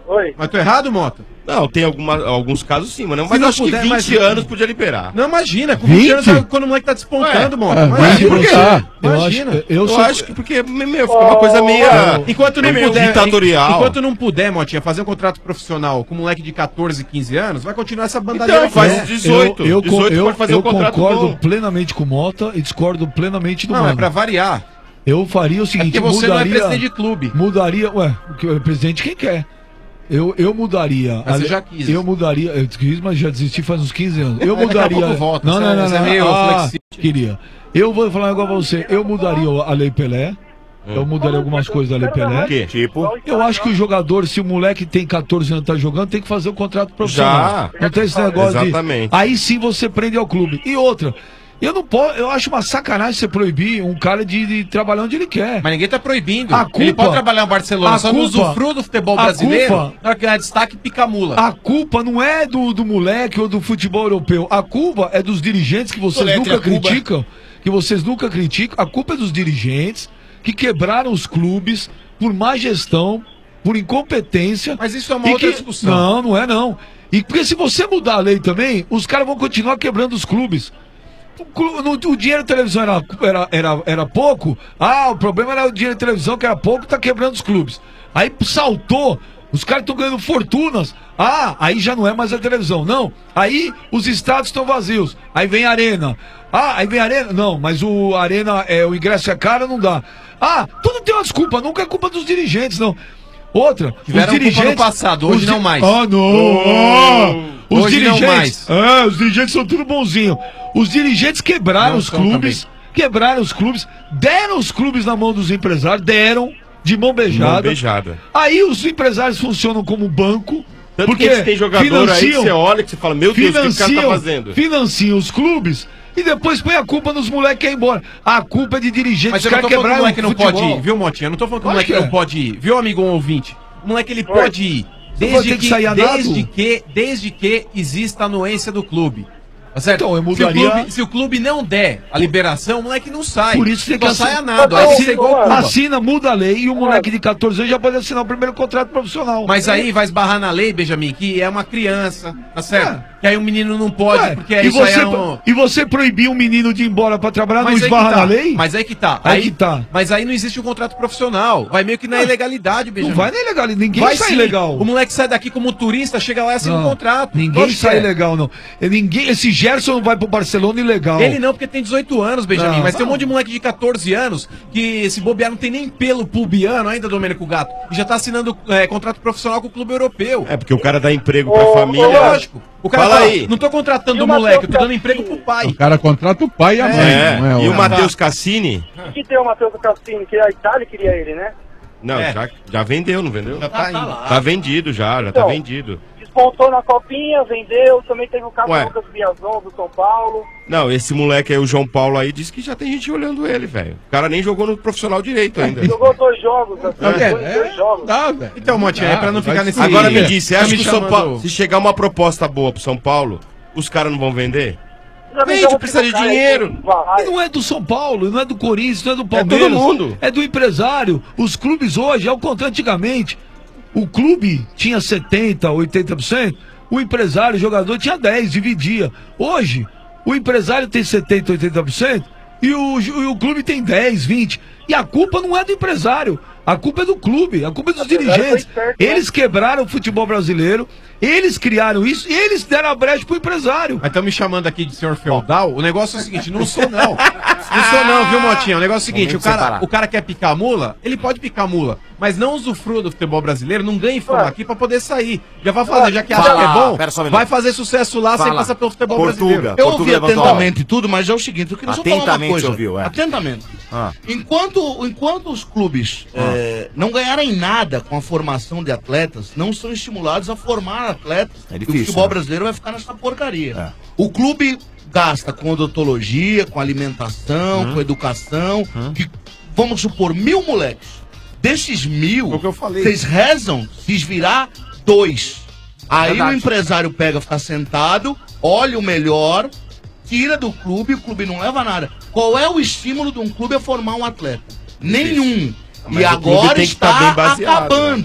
Oi. Mas tô errado, Mota? Não, tem alguma, alguns casos sim, mano. Se Mas não acho puder, que vinte mas- anos podia liberar. Não, imagina, com vinte anos é quando o moleque tá despontando, Ué, Mota. é, Imagina. por quê? Eu Imagina. acho- Eu, eu sou- acho que porque, meu, fica uma coisa meio. Enquanto não meio puder, ditatorial. enquanto não puder, Motinha, fazer um contrato profissional com um moleque de catorze, quinze anos, vai continuar essa Então, bandalheira. faz dezoito. Eu, eu, dezoito eu, pode fazer eu um contrato concordo bom. plenamente com o Mota e discordo plenamente do Não, Mano. é pra variar. Eu faria o seguinte, É porque você não é mudaria, presidente de clube. Mudaria, ué, o que o presidente quem quer. Eu, eu mudaria. Mas você Ale- já quis. Eu mudaria, eu quis, mas já desisti faz uns quinze anos. Eu Mas daqui a mudaria. pouco volta, não, você não, é- não, você é não. meio Ah, flexível. queria. Eu vou falar um negócio pra você. Eu mudaria a Lei Pelé. Eu mudaria algumas coisas da Lei Pelé. O quê? Tipo? Eu acho que o jogador, se o moleque tem catorze anos e tá jogando, tem que fazer o contrato profissional. Já. Não tem esse negócio Exatamente. de. Aí sim você prende ao clube. E outra, eu não posso. Eu acho uma sacanagem você proibir um cara de, de trabalhar onde ele quer. Mas ninguém tá proibindo. A culpa, Ele pode trabalhar no Barcelona, a só não culpa- usufrua do futebol a brasileiro. culpa- Na hora que ganhar destaque, pica a mula. A culpa não é do, do moleque ou do futebol europeu. A culpa é dos dirigentes que vocês Soletre nunca a Cuba. criticam. Que vocês nunca criticam. A culpa é dos dirigentes que quebraram os clubes por má gestão, por incompetência. Mas isso é uma e outra que- discussão. Não, não é não. E porque se você mudar a lei também, os caras vão continuar quebrando os clubes. O, clu- no- o dinheiro de televisão era, era, era, era pouco. Ah, o problema era o dinheiro de televisão que era pouco, tá quebrando os clubes. Aí saltou, os caras estão ganhando fortunas. Ah, aí já não é mais a televisão. Não, aí os estádios estão vazios. Aí vem a arena. Ah, aí vem a arena. Não, mas o arena, é, o ingresso é caro, não dá. Ah, tudo tem uma desculpa, nunca é culpa dos dirigentes, não. Outra, Tiveram os culpa dirigentes no passado, hoje os não di- mais. Ah, não. ah, os Hoje não dirigentes. mais. Ah, os dirigentes são tudo bonzinho. Os dirigentes quebraram Não os são clubes, quebraram os clubes, deram os clubes na mão dos empresários, deram de mão beijada. Mão beijada. Aí os empresários funcionam como banco. Tanto porque que tem jogador aí que você olha que você fala, meu Deus, o que o cara tá fazendo? Financiam os clubes e depois põe a culpa nos moleques que ir embora. A culpa é de dirigentes. Mas Os eu não caras tô falando que o quebraram moleque não futebol. pode ir, viu, Motinha? Eu não tô falando que o Claro moleque que é. não pode ir, viu, amigo ouvinte? O moleque ele pode ir, Você vai desde ter que que, sair a desde nado? que, desde que exista a anuência do clube. Tá certo? Então, eu se, o mudaria- clube, se o clube não der a liberação, o moleque não sai. Por isso tem que não sai a assinar. nada. Aí Assina, você é igual o Cuba. assina, muda a lei e o moleque de catorze anos já pode assinar o primeiro contrato profissional. Mas aí vai esbarrar na lei, Benjamin, que é uma criança, tá certo? Que aí o menino não pode, Ué, porque e, isso aí você, é um... e você proibir um menino de ir embora pra trabalhar, não Mas aí que esbarra tá. na lei? Mas aí que tá. Aí que tá. Mas aí não existe um contrato profissional. Vai meio que na ilegalidade, Benjamin. Não vai na ilegalidade, ninguém Vai sai sim. legal. O moleque sai daqui como turista, chega lá e assina um Não, contrato. Ninguém Lógico que sai é. legal, não. E Ninguém, esse Gerson não vai pro Barcelona ilegal. Ele não, porque tem dezoito anos, Benjamin. Não, mas tem um não. monte de moleque de catorze anos que, se bobear, não tem nem pelo pubiano ainda, Domênico Gato. E já tá assinando é, contrato profissional com o clube europeu. É porque o cara dá emprego pra família. Lógico. O cara Fala fala, aí. não tô contratando E o o moleque, eu tô Matheus dando emprego pro pai. O cara contrata o pai e a mãe, É, não é e o o... Matheus Cassini? O que deu o Matheus Cassini? Que a Itália queria ele, né? Não, É. já, já vendeu, não vendeu? Já tá indo. Tá vendido já, já Então. tá vendido. Despontou na copinha, vendeu. Também teve o caso Ué. do Lucas Biazon, do São Paulo. Não, esse moleque aí, o João Paulo aí, disse que já tem gente olhando ele, velho. O cara nem jogou no profissional direito ainda. Jogou dois jogos, assim, É. dois, dois jogos. Dá, velho. Então, Motinha, é pra não vai ficar se nesse... Agora me diz, você Tá acha me que o São chamando- Paulo, se chegar uma proposta boa pro São Paulo, os caras não vão vender? Já Vende, vendeu precisa de pro cara, dinheiro. vai. E não é do São Paulo, não é do Corinthians, não é do Palmeiras. todo mundo. É do empresário. Os clubes hoje, é o contrário antigamente. O clube tinha setenta por cento, oitenta por cento. O empresário, o jogador, tinha dez por cento, dividia. Hoje, o empresário tem setenta por cento, oitenta por cento e o, e o clube tem dez, vinte por cento. E a culpa não é do empresário. A culpa é do clube, a culpa é dos dirigentes. Eles quebraram o futebol brasileiro, eles criaram isso e eles deram a brecha pro empresário. Mas estão me chamando aqui de senhor feudal. O negócio é o seguinte, não sou não. Não sou não, viu, Motinha? O negócio é o seguinte, o cara, o cara quer picar a mula, ele pode picar a mula, mas não usufrua do futebol brasileiro, não ganhe fama aqui pra poder sair. Já vai fazer, já que acha que é bom, Pera só um minuto. vai fazer sucesso lá sem Fala. passar pelo futebol Portuga. brasileiro. Eu Portugal ouvi levantou a atentamente tudo, mas é o seguinte, eu queria só falar uma Atentamente coisa. ouviu, é. Atentamente. Ah. Enquanto, enquanto os clubes eh, não ganharem nada com a formação de atletas, não são estimulados a formar atletas, É e difícil, o futebol né? brasileiro vai ficar nessa porcaria. É. O clube gasta com odontologia, com alimentação, Hum. com educação, que, vamos supor, mil moleques. Desses mil, É o que eu falei. vocês rezam se virar dois. Aí Verdade. o empresário pega, fica sentado, olha o melhor, tira do clube, o clube não leva nada. Qual é o estímulo de um clube a formar um atleta? Nenhum. Mas e o clube agora tem que tá está bem baseado, acabando.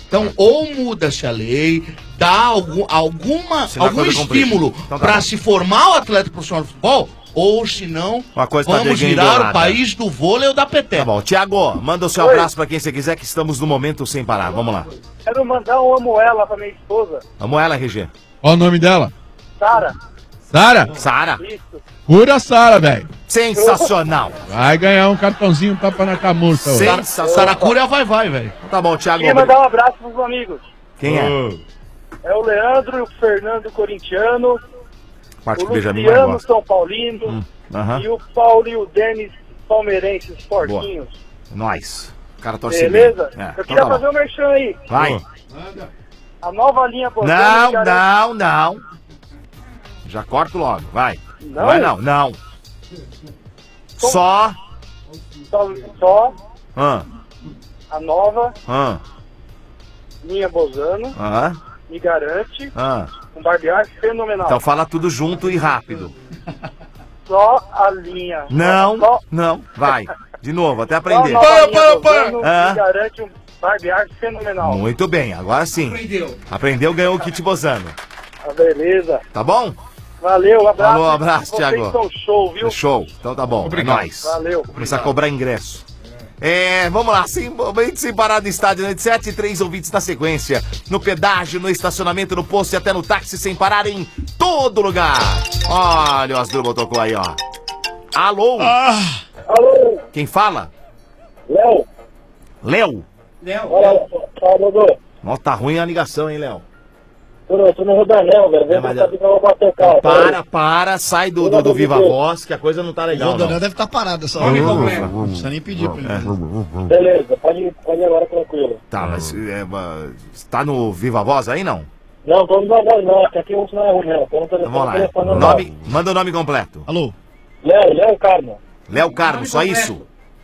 Então, ou muda-se a lei, dá algum, alguma, Assinar algum coisa cumprida. estímulo Então tá para bom. se formar o atleta profissional de futebol, ou se não, Uma coisa tá vamos devendo virar nada. o país do vôlei ou da peteca. Tá bom, Tiago, manda o seu Oi. abraço pra quem você quiser, que estamos no momento sem parar. Vamos lá. Quero mandar um amo ela pra minha esposa, Vamos ela, R G. Qual o nome dela? Sara. Sara? Sara. Isso. Cura Sara, velho. Sensacional. Vai ganhar um cartãozinho tapa na camurça hoje. Sensacional. Saracura vai, vai, velho. Tá bom, Thiago. Queria mandar um abraço pros amigos. Quem é? É o Leandro e o Fernando Corintiano, Parte o que o Benjamin mais Luciano gosta. São Paulino Aham. e o Paulo e o Denis Palmeirenses Porquinhos. Nós. O cara torce Beleza? bem. É, Eu então queria tá fazer bom. um merchan aí. Vai. A nova linha botânica... Não, garante- não, não. Já corto logo, vai. Não? Vai não, não. Só. Só, só Ah, a nova ah, linha Bozano ah, me garante ah. um barbear fenomenal. Então fala tudo junto e rápido. Só a linha. Não, Só, não. Vai. De novo, até só a aprender. nova linha Bozano Ah. me garante um barbear fenomenal. Muito bem, agora sim. Aprendeu. Aprendeu, ganhou o kit Bozano. Ah, beleza. Tá bom? Valeu, um abraço. Falou, abraço, Vocês Thiago. são show, viu? Show. Então tá bom. Obrigado. É nóis. Valeu. Vou começar a cobrar ingresso. É, vamos lá, sem momento sem parar no estádio noite sete, três ouvintes na sequência. No pedágio, no estacionamento, no posto e até no táxi, sem parar em todo lugar. Olha, o Asdrubal tocou aí, ó. Alô? Alô? Quem fala? Léo. Léo? Léo. Fala, Dodô. Nossa, tá ruim a ligação, hein, Léo? Tô no, tô no Rodanel, velho. Vem mas pra saber que eu vou bater o carro. Para, para, sai do, do, do Viva Voz, que a coisa não tá legal. O Rodanel não. deve estar parado essa hora. Não precisa nem pedir pra ele. Beleza, pode, pode ir agora tranquilo. Tá, mas é, mas tá no Viva Voz aí, não? Não, tô no Rodanel, não. Aqui o não é ruim, não. Tô no telefone. Então vamos lá. telefone O normal. nome, manda o nome completo. Alô? Léo, Léo Carmo. Léo Carmo, só isso?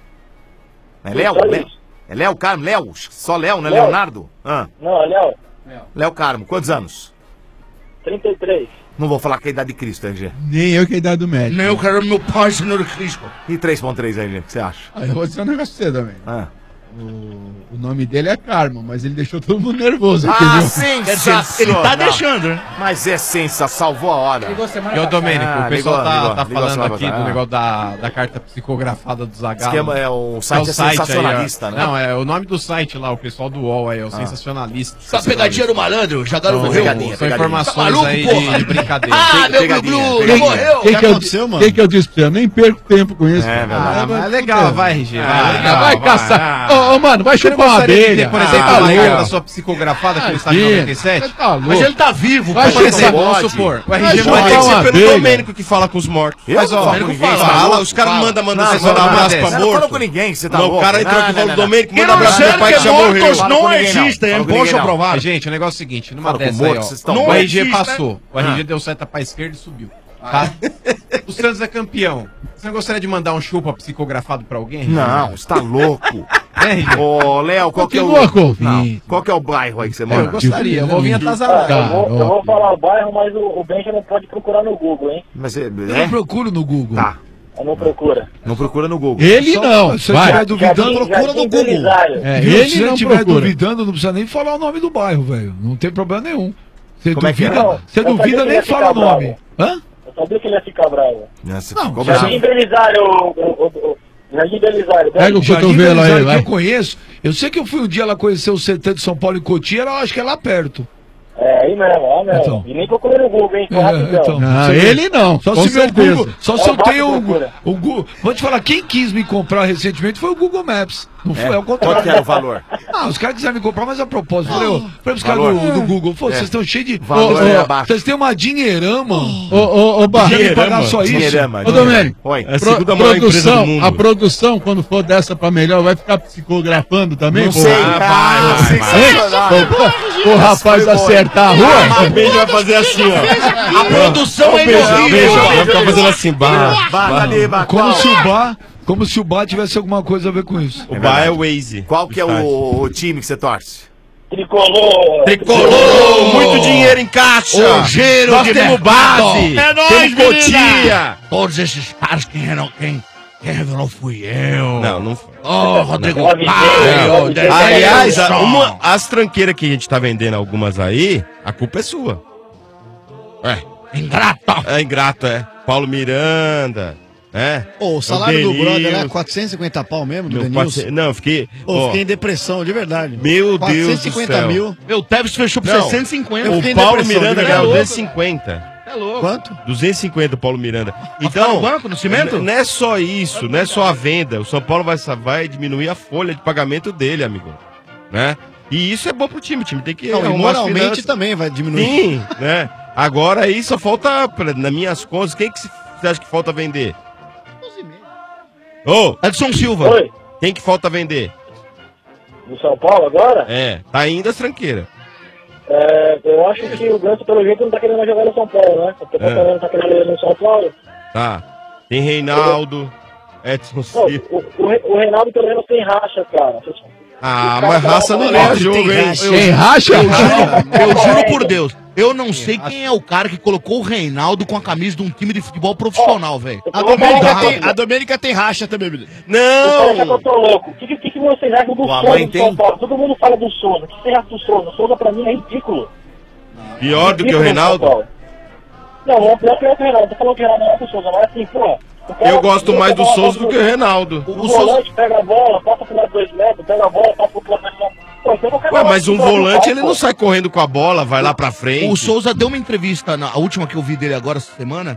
É Léo? Só Léo? isso. É Léo Carmo? Léo? Só Léo, não é Léo. Leonardo? Ah, Não, é Léo. Léo Carmo, quantos anos? trinta e três. Não vou falar que é a idade de Cristo, R G. Nem eu que é a idade do médico. Nem eu quero meu pai, Senhor Cristo. E três ponto três, R G, o que você acha? Ah, eu vou dizer um negócio pra você também. Ah. O, o nome dele é Carmo, mas ele deixou todo mundo nervoso aqui, Ah, viu? sensacional. Ele tá deixando, né? Mas é sensacional, salvou a hora. E ô Domênico, Ah, o pessoal ligou, tá, ligou, tá ligou falando semana aqui passada. do Ah. negócio da, da carta psicografada do Zagallo. Esquema é o site é aí, ó. sensacionalista, né? Não, é o nome do site lá, o pessoal do U O L aí, é o Ah. sensacionalista. Essa pegadinha do malandro, Zagallo Não, morreu. pegadinha, São Tá informações maluco, aí porra? de, de brincadeira. Ah, meu Glu-Glu, ele morreu. Quem que, eu, aconteceu, mano? quem que eu disse pra você? Eu nem perco tempo com isso. É, cara. Ah, mas é legal, vai, R G. Vai, Ah, legal, vai caçar. Ô, ô, mano, vai Você não chupar uma gostaria de abelha. ter, por exemplo, Ah, uma louco. carta sua psicografada que ele está em Imagina, noventa e sete? você tá louco. Mas ele tá vivo, Vai pai. Por chupar- exemplo, vamos pode. supor, o Vai R G chupar manda Mas tem que uma ser pelo abelha. Domênico que fala com os mortos. Eu Mas não ó, falo com ninguém, fala, você tá fala, louco? os caras Fala. mandam mandam Não, você não, mandar um não, abraço não, pra eu não morto. falo com ninguém, você tá Não, louco. o cara entrou aqui e Não, falou não, do Domênico, não. manda um abraço pro meu pai que já morreu. Fala com ninguém, não. Fala com ninguém, não. Mas, gente, o negócio é o seguinte, numa Fala com dessa morto, aí, vocês ó, estão o doidos. R G Existe, passou, o R G Ah. deu seta pra esquerda e subiu, tá? O Santos é campeão. Você não gostaria de mandar um chupa psicografado pra alguém? Não, você tá louco. É, R G? Ô, Léo, qual que é Continua o... com o Não, vídeo. qual que é o bairro aí que você Eu mora? gostaria, eu vou vir Ah, atazanar. eu, vou, eu vou falar o bairro, mas o, o Benjamin pode procurar no Google, hein? Mas é... Eu não procuro no Google. Tá, Eu não procura. não procura no Google. Ele Só- não. Se você Vai. estiver duvidando, Jardim- procura no Jardim Google. Belisário. É, Viu? ele Se você não estiver procura. duvidando, não precisa nem falar o nome do bairro, velho. Não tem problema nenhum. Você Como é que é? duvida, Não, você eu sabia duvida que nem ia fala o ficar nome. Hã? Eu sabia que ele ia ficar bravo. Nossa, Não, ficou já- bravo. Jardim Belisário, o, o, o, o Jardim Belisário. Pega o Jardim cotovelo aí, Belisário, que vai. eu conheço. Eu sei que eu fui um dia lá conhecer o C T de São Paulo em Cotia, eu acho que é lá perto. É, aí mesmo, é mesmo. Então. E nem procurei no Google, hein? Foi É, rapidão. então. Não, Você vê. ele não. Só com se meu certeza. Google. Só se É eu o Bato tenho o, procura. o Google. Vou te falar, quem quis me comprar recentemente foi o Google Maps. Não foi, é, o Qual contrário. que era o valor? Ah, os caras quiseram me comprar, mas a propósito. Falei, ó, falei pros caras Valor. do, do Google, pô, É. vocês estão cheios de. Valor Ô, é ô, abaixo. Vocês têm uma dinheirama. Ô, ô, ô, Barra. Querem me pagar só isso? Dinheirama, Ô, Domênico. Oi. É a Pro- segunda maior empresa do produção, mundo. a produção, quando for dessa pra melhor, vai ficar psicografando também? Não pô? sei. Ah, Ah, vai, sensacional. vai. Pô, o rapaz acertar a rua. O Benja vai fazer assim, ó. A produção é Benja, horrível. vai ficar fazendo assim, bah. Bata ali, bata. Como Qual- se o bar, como se o bar tivesse alguma coisa a ver com isso. O bar é o Waze. Qual que é o, o time que você torce? Tricolor. Tricolor! Muito dinheiro em caixa! Ojeiro Nós de temos mercado. base! É temos Cotia! Todos esses caras que não quem Quem revelou fui eu. Não, não foi. Ô, Rodrigo Não. Caio. Não. Aliás, a- uma- as tranqueiras que a gente tá vendendo algumas aí, a culpa é sua. É. Ingrato. É ingrato, é. Paulo Miranda, né? Ô, o salário do Denilson. brother é quatrocentos e cinquenta pau mesmo, do Meu, Denilson? quatrocentos Não, eu fiquei... Ô, ó, fiquei em depressão, de verdade. Meu Deus do quatrocentos e cinquenta céu. mil. Meu, o Tevez fechou por Não, seiscentos e cinquenta. Eu fiquei O em Paulo depressão, Miranda de ganhou verdade. duzentos e cinquenta. É louco. Quanto? duzentos e cinquenta o Paulo Miranda. ficar Então, no banco, no cimento? Não é só isso, não é só a venda. O São Paulo vai, vai diminuir a folha de pagamento dele, amigo. Né? E isso é bom pro time. O time tem que Não, e arrumar as moralmente finanças. também vai diminuir. Sim, né? Agora aí só falta, pra- nas minhas contas, quem que se- você acha que falta vender? Ô, Edson Silva. Oi. Quem que falta vender? Do São Paulo agora? É, tá indo as tranqueiras. É, eu acho que o Ganso, pelo jeito, não tá querendo mais jogar no São Paulo, né? Porque É. não tá querendo ir no São Paulo. Tá. Tem Reinaldo, Edson Não, Silva. o, o, Re- o Reinaldo, pelo menos, tem racha, cara. Ah, mas raça não ganha jogo, hein? Tem racha? Eu juro, eu juro por Deus. Eu não sei quem é o cara que colocou o Reinaldo com a camisa de um time de futebol profissional, velho. A Domênica tem, a Domênica tem racha também, menino. Não! Eu tô louco. O que, que, que vocês acham do Tua Souza mãe do tem? São Paulo? Todo mundo fala do Souza. O que vocês acham do Souza? O Souza, pra mim, é ridículo. Pior do que o Ridículo no São Reinaldo? Paulo. Não, não é pior que o Reinaldo. Tô falando que o Reinaldo não é do Souza, mas assim, pô... o cara- Eu gosto mais do Souza do que o Reinaldo. O, volante pega a bola, passa pro lado dois metros, pega a bola, passa pro lado dois metros. Pô, então eu não quero Ué, mais mas um futebol do volante São ele Paulo, não sai correndo com a bola, vai lá pra frente. O Souza deu uma entrevista, na a última que eu vi dele agora essa semana.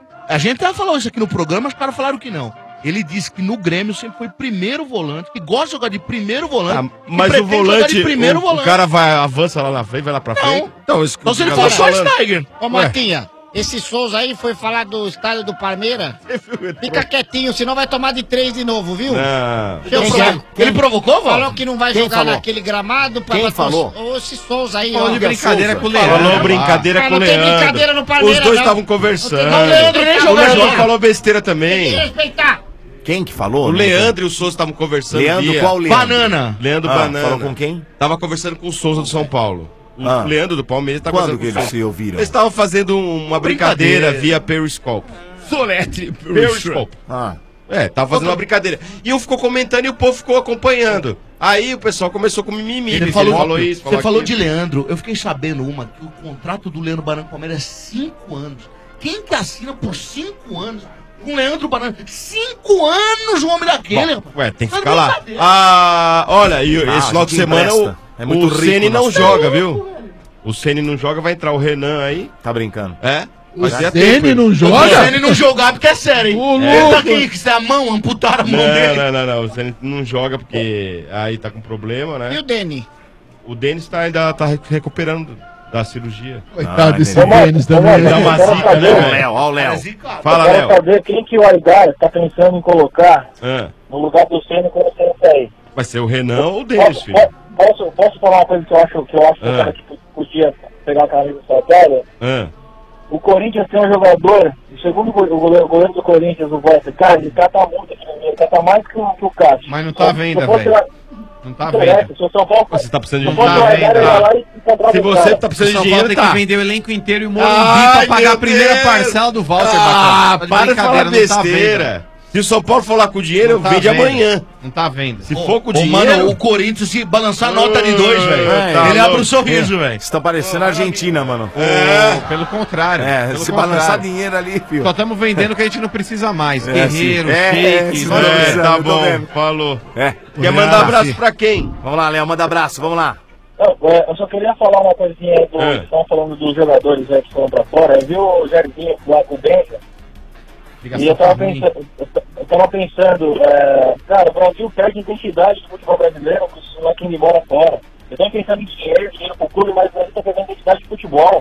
A gente até falou isso aqui no programa, mas os caras falaram que não. Ele disse que no Grêmio sempre foi primeiro volante, que gosta de jogar de primeiro volante. Ah, que mas o pretende jogar volante, de primeiro o, volante. o cara vai, avança lá na frente, vai lá pra frente. Então, isso que Só o se ele cara for tá só falando. Steiger. Ô, Marquinha, esse Souza aí foi falar do estádio do Palmeiras. Fica quietinho, senão vai tomar de três de novo, viu? Não. Seu Quem Souza- que é? Ele provocou, Val? Falou que não vai Quem jogar falou? naquele gramado. Pra Quem pra- falou? Ô, esse Souza aí, Falou ó. de brincadeira com o Leandro. Falou brincadeira Ah, com o não tem Leandro. brincadeira no Palmeiras, Os dois não. estavam conversando. Não, o Leandro nem O joga, Leandro joga. falou besteira Tem que também. respeitar. Quem que falou? O Não Leandro e o Souza estavam conversando. Leandro, via- qual Leandro? Banana. Leandro Ah, Banana. falou com quem? Tava conversando com o Souza do São Paulo. O Ah. Leandro do Palmeiras tá Quando conversando que com o eles Souza. se ouviram? Eles estavam fazendo uma brincadeira, via Periscope. Soletre. Periscope. Ah. É, tava fazendo uma brincadeira. E um ficou comentando e o povo ficou acompanhando. Aí o pessoal começou com mimimi. Ele falou, isso, Você falou de aquilo. Leandro. Eu fiquei sabendo uma que o contrato do Leandro Banana com o Palmeiras é cinco anos. Quem que assina por cinco anos com o Leandro Banana? Cinco anos, um homem daquele. rapaz. Ué, tem que Tá ficar lá. brincadeira. Ah, olha, e Ah, esse final de quem semana o, presta? É muito o rico Ceni não nosso joga, tempo. viu? O Ceni não joga, vai entrar o Renan aí. Tá brincando. É? O Fazia Ceni tempo, não hein? joga? Se ele não jogar, porque é sério, hein? Ô, Ele louco. tá aqui, que se a mão, amputaram a mão Não, dele. não, não, não. O Ceni não joga porque aí tá com problema, E né? o Deni? O Denis tá, ainda tá recuperando da cirurgia. Coitado Ah, desse entendi. Denis também. Dá uma zica, né, Ó o velho? Léo, ó o Léo. Fala, eu Léo. quero saber quem que o Aigar tá pensando em colocar Ah, no lugar do Senna quando o Senna sair. vai ser o Renan ou o Denis, Posso, filho? posso, posso falar uma coisa que eu acho que, eu acho que Ah. o cara que podia pegar a camisa do São Paulo? Ah, O Corinthians tem um jogador, segundo o goleiro, o goleiro do Corinthians, o Walter, cara, ele cata muito aqui no meio, ele cata mais que o, que o Cássio. Mas não tá à venda, Se eu fosse velho. lá- Não tá à interessa, venda. se o São Paulo... você tá precisando de se eu fosse dinheiro. o Aigar, eu ia lá e comprava Se o você cara. tá O precisando de São Paulo dinheiro, tem tá. que vender o elenco inteiro e o Morumbi Ai, pra pagar a meu primeira Deus. parcela do Walter. Ah, Bacana. Tá de para de falar brincadeira, não tá à venda. besteira. Se o São Paulo for lá com o dinheiro, eu Não tá vende à venda. amanhã. Não tá à venda. Se for com Ô, dinheiro... mano, o Corinthians, se balançar a nota de dois, velho, É, tá ele abre louco. um sorriso, velho. Você tá parecendo a Argentina, mano. É. Pelo contrário. É, pelo se contrário. balançar dinheiro ali, filho. Só estamos vendendo o que a gente não precisa mais. É, Guerreiro, sim. É, é, shake, sim, nome. é. É, precisando, tá tô bom, vendo. falou. É. Quer mandar abraço pra quem? Vamos lá, Léo, manda abraço, vamos lá. Não, é, eu só queria falar uma coisinha aí do... É. Estão falando dos jogadores aí que foram pra fora. Viu o Jardim lá com o Benja? Ligação E eu tava pra mim. pensando, eu tava pensando, é, cara, o Brasil perde identidade do futebol brasileiro com os moleques indo embora fora. Eu tô pensando em dinheiro, dinheiro pro clube, mas o Brasil tá perdendo identidade de futebol.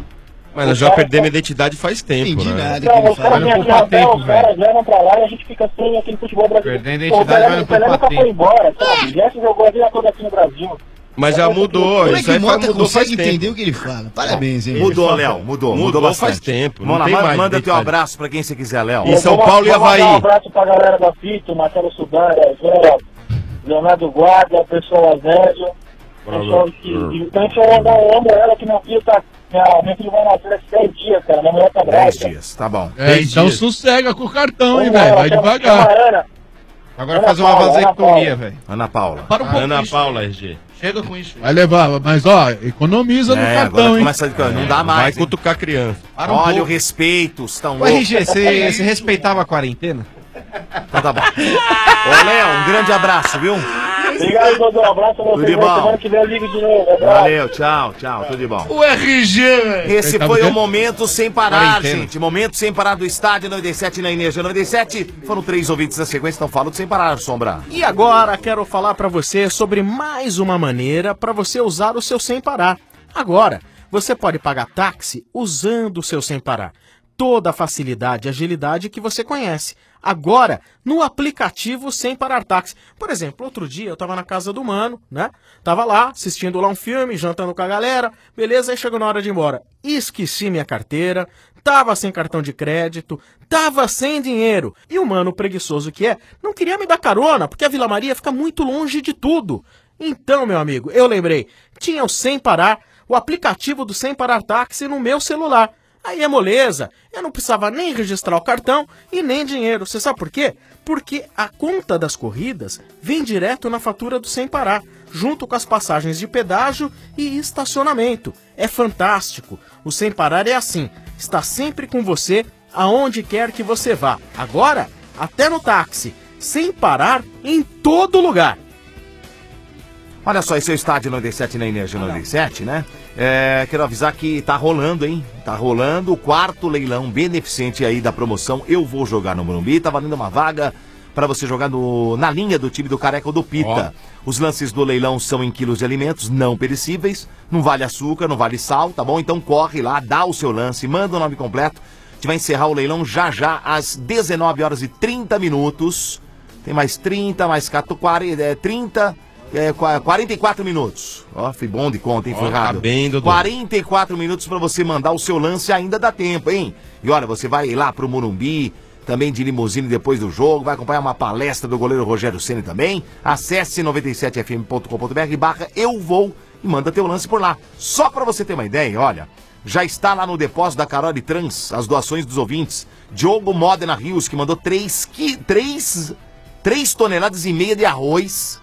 Mas nós já perdemos a identidade faz tempo, Entendi né? nada que Então, ele os caras fala. vêm aqui poupar na Bel, tempo, os caras levam pra lá e a gente fica sem aquele futebol brasileiro. Perdendo a Pô, o identidade, Pelé- mas não o Pelé poupa nunca tempo. foi embora, sabe? Gerson jogou a vida toda aqui no Brasil. Mas já mudou, Como é isso que aí o faz- Mota mudou faz consegue tempo. entender o que ele fala? Parabéns, hein? Mudou, Léo, mudou, mudou, Mudou bastante. faz tempo, Vamos não lá, tem ma- mais manda teu identidade. abraço pra quem você quiser, Léo. E São Vou- Paulo e vou mandar Avaí. Um abraço pra galera da Fito, Marcelo Sudária, Zé, Leonardo Guarda, pessoal Azélio. Pessoal, que- Então, a gente vai mandar um ombro a ela que meu filho tá. Minha, meu filho vai nascer daqui dez dias, cara. Minha mulher tá dez grávida. dias, tá bom. É, então sossega com o cartão, hein, Vamos velho? lá, Vai chama- devagar. chama a Ana. Agora Ana fazer uma Paula, Ana vasectomia, Paula. velho. Ana Paula. Para um pouco Ana isso. Paula, R G. Chega com isso. Vai levar, mas ó, economiza no É, cartão, agora hein? começa a... Não dá Vai mais. hein? cutucar a criança. Para um Olha o pouco. respeito, estão Ô, R G, você você respeitava a quarentena? Então tá bom. Ô, Léo, um grande abraço, viu? Obrigado, Dodô. Um abraço a Tudo vocês. de bom. Semana que vem eu ligo de novo. Abraço. Valeu, tchau, tchau, tudo de bom. O R G, velho. Esse Ele tá foi o vendo? Momento Sem Parar, Quarentena. gente. Momento Sem Parar do Estádio noventa e sete na Energia noventa e sete. Foram três ouvintes na sequência, então falo do Sem Parar, Sombra. E agora quero falar pra você sobre mais uma maneira pra você usar o seu Sem Parar. Agora, você pode pagar táxi usando o seu Sem Parar. Toda a facilidade e agilidade que você conhece. Agora, no aplicativo Sem Parar Táxi. Por exemplo, outro dia eu tava na casa do mano, né? Tava lá, assistindo lá um filme, jantando com a galera. Beleza, aí chegou na hora de ir embora. Esqueci minha carteira, tava sem cartão de crédito, tava sem dinheiro. E o mano preguiçoso que é, não queria me dar carona, porque a Vila Maria fica muito longe de tudo. Então, meu amigo, eu lembrei, tinha o Sem Parar, o aplicativo do Sem Parar Táxi no meu celular. Aí é moleza, eu não precisava nem registrar o cartão e nem dinheiro. Você sabe por quê? Porque a conta das corridas vem direto na fatura do Sem Parar, junto com as passagens de pedágio e estacionamento. É fantástico. O Sem Parar é assim, está sempre com você, aonde quer que você vá. Agora, até no táxi, sem parar em todo lugar. Olha só, esse é o Estádio noventa e sete na Energia noventa e sete, né? É, quero avisar que tá rolando, hein? Tá rolando o quarto leilão beneficente aí da promoção Eu Vou Jogar no Morumbi. Tá valendo uma vaga para você jogar no, na linha do time do Careca ou do Pita. Oh. Os lances do leilão são em quilos de alimentos não perecíveis, não vale açúcar, não vale sal, tá bom? Então corre lá, dá o seu lance, manda o nome completo. A gente vai encerrar o leilão já já às dezenove horas e trinta minutos. Tem mais trinta, mais quarenta, é, trinta... É, quarenta e quatro minutos. Ó, fui bom de conta, hein? Foi Ó, tá errado. bem, Dodô. quarenta e quatro minutos pra você mandar o seu lance, ainda dá tempo, hein? E olha, você vai lá pro Morumbi, também de limusine depois do jogo, vai acompanhar uma palestra do goleiro Rogério Ceni também. Acesse noventa e sete f m ponto com ponto b r barra eu vou e manda teu lance por lá. Só pra você ter uma ideia, olha, já está lá no depósito da Carole Trans, as doações dos ouvintes. Diogo Modena Rios, que mandou três, qui... três... três toneladas e meia de arroz.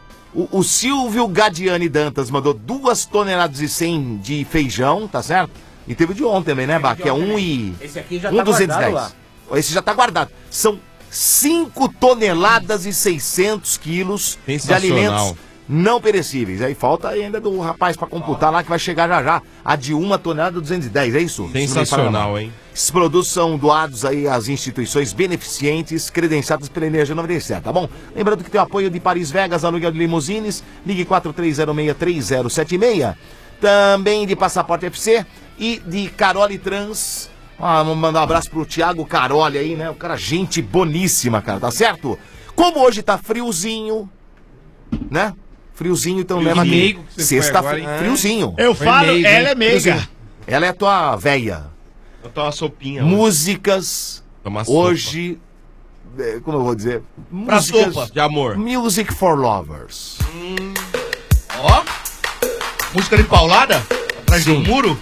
O, o Silvio Gadiani Dantas mandou duas toneladas e cem de feijão, tá certo? E teve o de ontem também, né, Bá? Que é um e... Esse aqui já um tá duzentos e dez. guardado Esse já tá guardado. São cinco toneladas e seiscentos quilos de alimentos não perecíveis. Aí falta ainda do rapaz pra computar lá que vai chegar já já. A de uma tonelada duzentos e dez, é isso? Sensacional, hein? Esses produtos são doados aí às instituições beneficentes credenciadas pela Energia noventa e sete, tá bom? Lembrando que tem o apoio de Paris Vegas, aluguel de limusines, ligue quatro três zero seis três zero sete seis. Também de Passaporte F C e de Carole Trans. Ah, vamos mandar um abraço pro Thiago Carole aí, né? O cara, gente boníssima, cara, tá certo? Como hoje tá friozinho, né? Friozinho, então leva Friozinho. aqui. Que você foi Sexta-feira, agora, hein? friozinho. Eu Foi falo, meigo, ela é hein? meiga. Friozinho. Ela é tua véia. Eu tô uma sopinha. hoje. Músicas. Toma sopa. Hoje. é, Como eu vou dizer? Pra Músicas sopa. De amor. Music for Lovers. Ó. Música de paulada? Atrás do muro?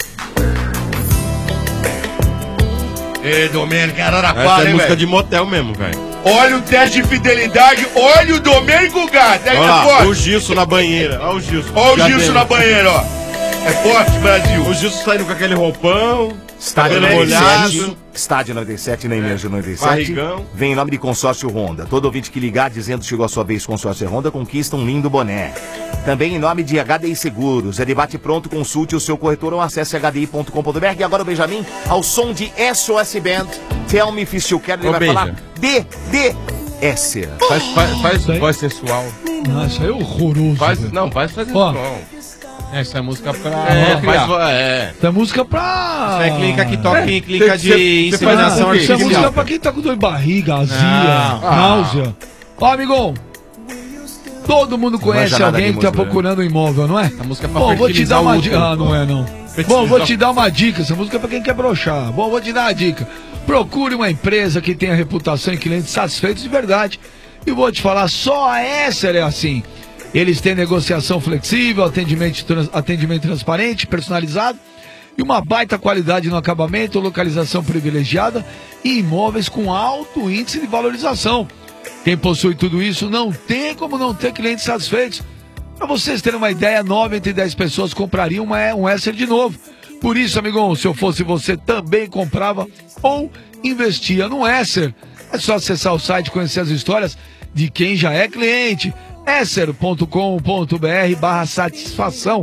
Ê, Domênico, Araraquara, Essa é hein, música velho? de motel mesmo, velho. Olha o teste de fidelidade, olha o Domênico Gato. Olha lá, o Gilson na banheira. Olha o Gilson. Olha o Já Gilson deu. na banheira, ó. É forte, Brasil. O Gilson saindo com aquele roupão. Estádio cabelo noventa e sete, molhado. Estádio noventa e sete na Energia noventa e sete. Barrigão. Vem em nome de Consórcio Honda. Todo ouvinte que ligar dizendo chegou a sua vez Consórcio Honda conquista um lindo boné. Também em nome de H D I Seguros. É debate pronto, consulte o seu corretor ou acesse h d i ponto com ponto b r. E agora o Benjamin, ao som de S O S Band, Tell Me If You Still Care, ele Ô, vai Benja. falar D D S. Faz, faz, faz voz sensual. Não, isso aí é horroroso. Faz, velho. não, faz fazer Ó. sensual. Essa é música pra. É, pra faz, criar. vo- é. Essa é música pra. Isso é clínica que toca em clínica Cê- de cê- cê faz inseminação assim, Isso é música artificial. pra quem tá com dor de barriga, azia, Não. náusea. Ó, amigão. Todo mundo conhece manja nada alguém de que tá música, procurando um imóvel, não é? A música é pra Bom, vou te fertilizar dar uma o dica. útero. Ah, não é não. Bom, vou te dar uma dica. Essa música é pra quem quer broxar. Bom, vou te dar uma dica. Procure uma empresa que tenha reputação e clientes satisfeitos de verdade. E vou te falar, só a Esser é assim. Eles têm negociação flexível, atendimento, trans, atendimento transparente, personalizado e uma baita qualidade no acabamento, localização privilegiada e imóveis com alto índice de valorização. Quem possui tudo isso não tem como não ter clientes satisfeitos. Para vocês terem uma ideia, nove entre dez pessoas comprariam uma, um Esser de novo. Por isso, amigão, se eu fosse você, também comprava ou investia no Esser. É só acessar o site e conhecer as histórias de quem já é cliente. Esser ponto com ponto br barra satisfação.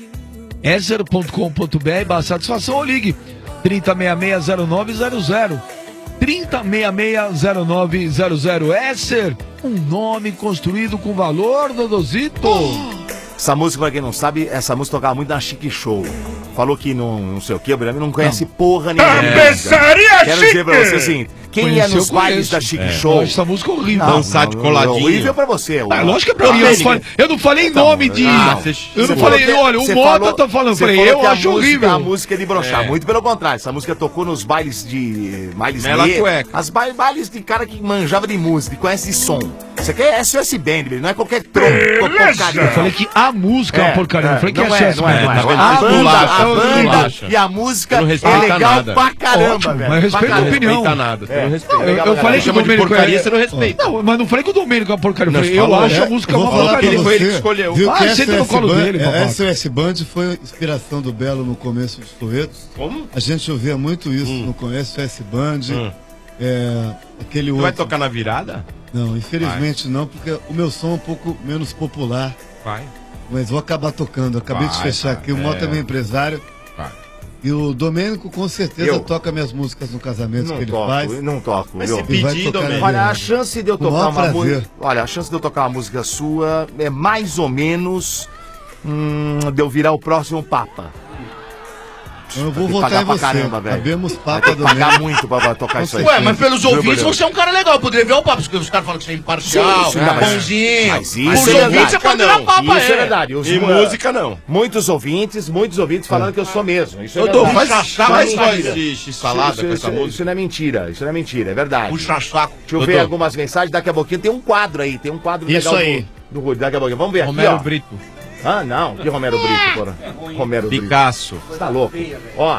Esser ponto com ponto br barra satisfação ou ligue trinta, sessenta e seis, zero nove zero zero. trinta, sessenta e seis, zero nove zero zero. Esser, um nome construído com valor, Dodozito. Essa música, pra quem não sabe, essa música tocava muito na Chique Show. Falou que não, não sei o que, o Brami não conhece não. porra nenhuma. Tapeçaria Quero Chique! dizer pra você assim, quem Conheceu, ia nos bailes da Chique é. Show... Essa música é horrível. Não, Dançar de não, coladinho. É horrível pra você. Ah, lógico que é pra mim. Eu não falei, eu não falei então, nome de... Ah, eu não falei, olha, o Mota tá falando. Você Falei, falou eu que a acho música, horrível. A música é de broxar. É. Muito pelo contrário. Essa música tocou nos bailes de... Bailes Mela de... cueca. As ba bailes de cara que manjava de música, que conhece de som. Isso aqui é S O S Band, não é qualquer tronco, porcaria. Eu falei que a música é uma porcaria. Não falei que não é é, S O S não é, Band. não é. Tá vendo? A Você não banda, laxa, a você não banda laxa. e a música Você não é respeita legal nada. pra caramba, Ótimo, velho. mas respeita Pra a caramba. opinião. Não respeita nada. É. Não respeita. Não, eu, eu falei que o Chama de Domênico porcaria, é... você não respeita. Não, mas não falei que o Domênico é uma porcaria. Eu, Não, falei, eu falou, acho é. a música Eu uma vou falar pra porcaria. você, Foi ele que escolheu. Viu Ah, que senta no S O S colo Band- dele, é, papai. S O S Band foi inspiração do Belo no começo dos Sowetos. Como? A gente ouvia muito isso no começo, S O S Band. Hum. É, aquele Tu outro. vai tocar na virada? Não, infelizmente não, porque o meu som é um pouco menos popular. Vai. Mas vou acabar tocando. Acabei de Vai, fechar vai. aqui. O Mota é É. meu empresário. Vai. E o Domênico com certeza Eu? toca minhas músicas no casamento Não que ele toco, faz. não toco. Mas viu? se pedir, E vai tocar Domênico. na Olha, a chance de eu Com o tocar maior uma prazer. música. Olha, a chance de eu tocar uma música sua é mais ou menos hum, de eu virar o próximo Papa. Eu vou Vai ter que votar pagar em pra você. caramba, velho. Sabemos Vai Papa ter que pagar Domênico. muito pra, pra tocar isso aí. Ué, mas pelos Juro por ouvintes Deus. você é um cara legal. Eu poderia ver o papo, porque os caras falam que você é imparcial, Sim, sim, mas- bonzinho. Mas isso Os é ouvintes verdade. você pode virar papo, Isso é verdade. Os- E música não. Muitos ouvintes, muitos ouvintes falando que eu sou mesmo. Isso é Ô, Dô, verdade. faz- Isso é faz mentira. só esse x-salada Isso- com isso- essa isso- música. Isso não é mentira, isso não é mentira, é verdade. Puxa saco. Deixa eu ver Doutor. algumas mensagens, daqui a pouquinho tem um quadro aí, tem um quadro Isso legal aí. do, do Rude, daqui a pouquinho. Vamos ver Romero aqui, ó. Brito. Ah, não, que Romero Brito, porra. Romero Brito. Picasso. Você tá louco? Ó,